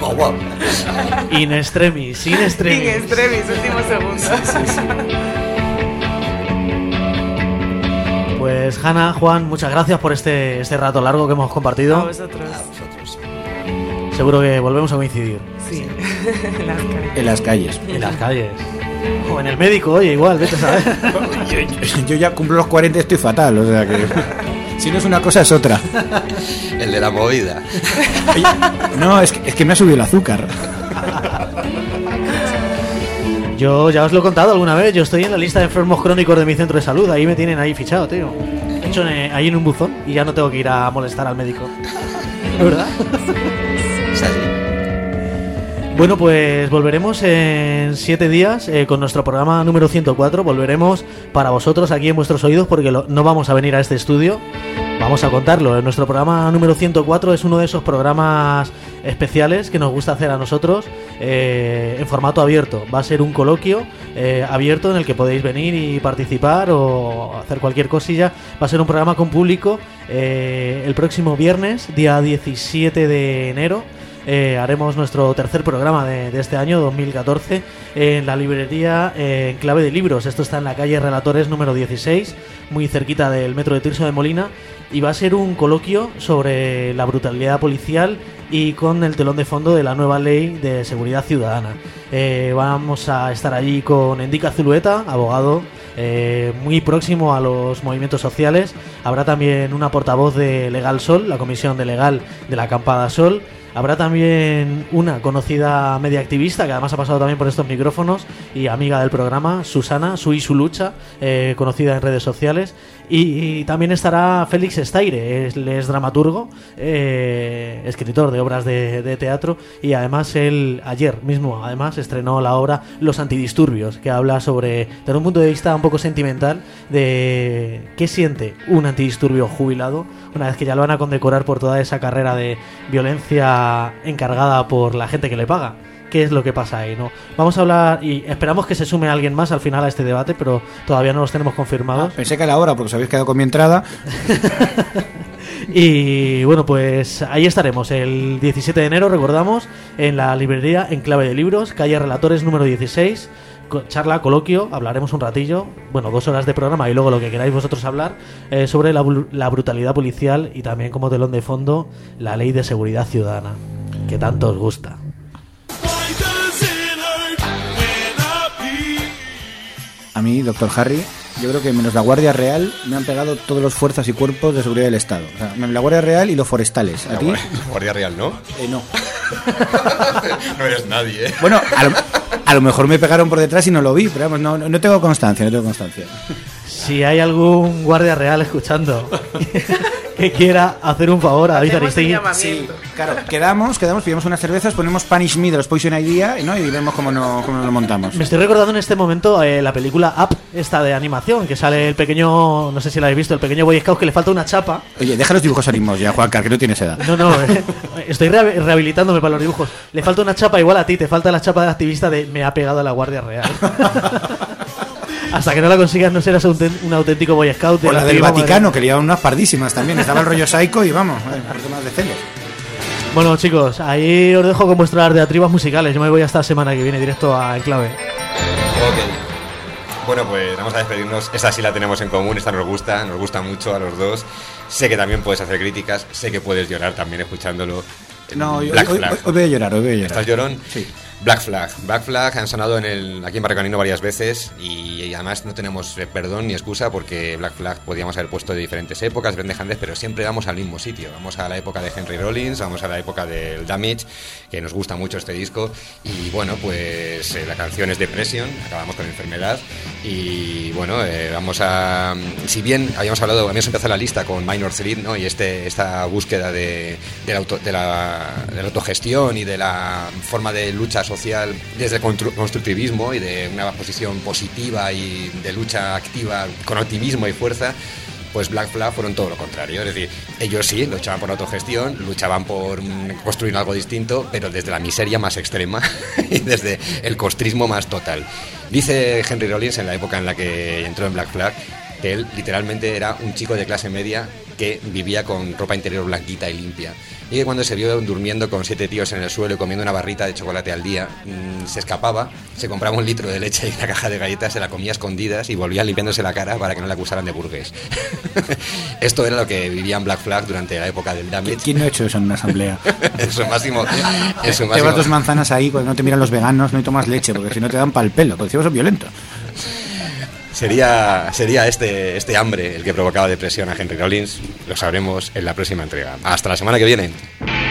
B: In extremis, in extremis.
G: En extremis, últimos segundos.
B: Pues Hanna, Juan, muchas gracias por este, este rato largo que hemos compartido.
G: A vosotros.
B: Seguro que volvemos a coincidir.
G: Sí. Las calles.
F: En las calles.
B: En las calles. O en el médico, oye, igual, vete a saber.
F: Yo, yo ya cumplo los cuarenta y estoy fatal, o sea que... Si no es una cosa, es otra.
E: El de la movida.
F: Oye, no, es que, es que me ha subido el azúcar.
B: Yo ya os lo he contado alguna vez, yo estoy en la lista de enfermos crónicos de mi centro de salud, ahí me tienen ahí fichado, tío. He hecho en, ahí en un buzón y ya no tengo que ir a molestar al médico. ¿Verdad?
H: Es así.
B: Bueno, pues volveremos en siete días eh, con nuestro programa número ciento cuatro. Volveremos para vosotros aquí en vuestros oídos porque lo, no vamos a venir a este estudio. Vamos a contarlo. Nuestro programa número ciento cuatro es uno de esos programas especiales que nos gusta hacer a nosotros eh, en formato abierto. Va a ser un coloquio eh, abierto en el que podéis venir y participar o hacer cualquier cosilla. Va a ser un programa con público eh, el próximo viernes, día diecisiete de enero. Eh, haremos nuestro tercer programa de, de este año, dos mil catorce, en la librería eh, en Clave de Libros. Esto está en la calle Relatores número dieciséis, muy cerquita del metro de Tirso de Molina, y va a ser un coloquio sobre la brutalidad policial y con el telón de fondo de la nueva ley de seguridad ciudadana. Eh, vamos a estar allí con Endica Zulueta, abogado eh, muy próximo a los movimientos sociales. Habrá también una portavoz de Legal Sol, la comisión de Legal de la Acampada Sol. Habrá también una conocida media activista que además ha pasado también por estos micrófonos y amiga del programa, Susana, Su y Su Lucha, eh, conocida en redes sociales. Y, y también estará Félix Estaire, él es dramaturgo, eh, escritor de obras de, de teatro, y además él ayer mismo además estrenó la obra Los Antidisturbios, que habla sobre, desde un punto de vista un poco sentimental, de qué siente un antidisturbio jubilado una vez que ya lo van a condecorar por toda esa carrera de violencia encargada por la gente que le paga. ¿Qué es lo que pasa ahí, no? Vamos a hablar y esperamos que se sume alguien más al final a este debate, pero todavía no los tenemos confirmados.
F: Ah, pensé que era ahora porque os habéis quedado con mi entrada.
B: Y bueno, pues ahí estaremos el diecisiete de enero, recordamos, en la librería en Clave de Libros, calle Relatores número dieciséis. Charla, coloquio, hablaremos un ratillo, bueno, dos horas de programa y luego lo que queráis vosotros hablar eh, sobre la, la brutalidad policial y también como telón de fondo la ley de seguridad ciudadana, que tanto os gusta.
F: A mí, doctor Harry, yo creo que menos la Guardia Real me han pegado todos los fuerzas y cuerpos de seguridad del Estado. O sea, la Guardia Real y los forestales. ¿A
E: la
F: ti?
E: Guardia Real, ¿no?
F: Eh, no.
E: No eres nadie, ¿eh?
F: Bueno, a lo, a lo mejor me pegaron por detrás y no lo vi, pero vamos, no, no tengo constancia, no tengo constancia.
B: Si hay algún guardia real escuchando que quiera hacer un favor a David
G: Hacemos un
B: Aristegui.
G: llamamiento.
F: Sí, claro, quedamos, quedamos, pillamos unas cervezas, ponemos Punish Me de los Poison Idea, ¿no? Y vemos cómo, no, cómo lo montamos.
B: Me estoy recordando en este momento eh, la película Up, esta de animación, que sale el pequeño, no sé si la habéis visto, el pequeño Boy Scout que le falta una chapa.
F: Oye, deja los dibujos animados ya, Juancar, que no tienes edad.
B: No, no, eh, estoy re- rehabilitándome para los dibujos. Le falta una chapa igual a ti, te falta la chapa del activista de me ha pegado a la Guardia Real. Hasta que no la consigas no serás un, un auténtico Boy Scout.
F: O la del
B: activismo
F: Vaticano,
B: moderno.
F: que le llevaban unas pardísimas también. Estaba el rollo psycho y vamos, eh, por temas de celos.
B: Bueno, chicos, ahí os dejo con vuestras diatribas musicales. Yo me voy hasta la semana que viene directo a Enclave.
E: Ok. Bueno, pues vamos a despedirnos. Esta sí la tenemos en común, esta nos gusta, nos gusta mucho a los dos. Sé que también puedes hacer críticas, sé que puedes llorar también escuchándolo.
F: No, yo,
E: Black
F: hoy,
E: Flag.
F: hoy- hoy voy a llorar, hoy voy a llorar.
E: ¿Estás llorón?
F: Sí.
E: Black Flag. Black Flag han sonado en el, aquí en Barrio Canino varias veces y, y además no tenemos eh, perdón ni excusa porque Black Flag podíamos haber puesto de diferentes épocas, diferentes, pero siempre vamos al mismo sitio. Vamos a la época de Henry Rollins, vamos a la época del Damage, que nos gusta mucho este disco. Y bueno, pues eh, la canción es Depression, acabamos con Enfermedad. Y bueno, eh, vamos a... Si bien habíamos hablado, habíamos empezado la lista con Minor Threat, ¿no? Y este, esta búsqueda de, de, la auto, de, la, de la autogestión y de la forma de lucha social desde el constructivismo y de una posición positiva y de lucha activa con optimismo y fuerza, pues Black Flag fueron todo lo contrario. Es decir, ellos sí luchaban por autogestión, luchaban por mm, construir algo distinto, pero desde la miseria más extrema y desde el costrismo más total. Dice Henry Rollins en la época en la que entró en Black Flag que él literalmente era un chico de clase media que vivía con ropa interior blanquita y limpia. Y que cuando se vio durmiendo con siete tíos en el suelo y comiendo una barrita de chocolate al día, mmm, se escapaba, se compraba un litro de leche y una caja de galletas, se la comía a escondidas y volvía limpiándose la cara para que no le acusaran de burgués. Esto era lo que vivía en Black Flag durante la época del Damage.
F: ¿Quién no ha hecho eso en una asamblea?
E: En su máximo... En su
F: Llevas
E: máximo...
F: dos manzanas ahí cuando no te miran los veganos, no y tomas leche, porque si no te dan pa'l pelo, porque si no son violentos.
E: Sería, sería este, este hambre el que provocaba depresión a Henry Rollins. Lo sabremos en la próxima entrega. Hasta la semana que viene.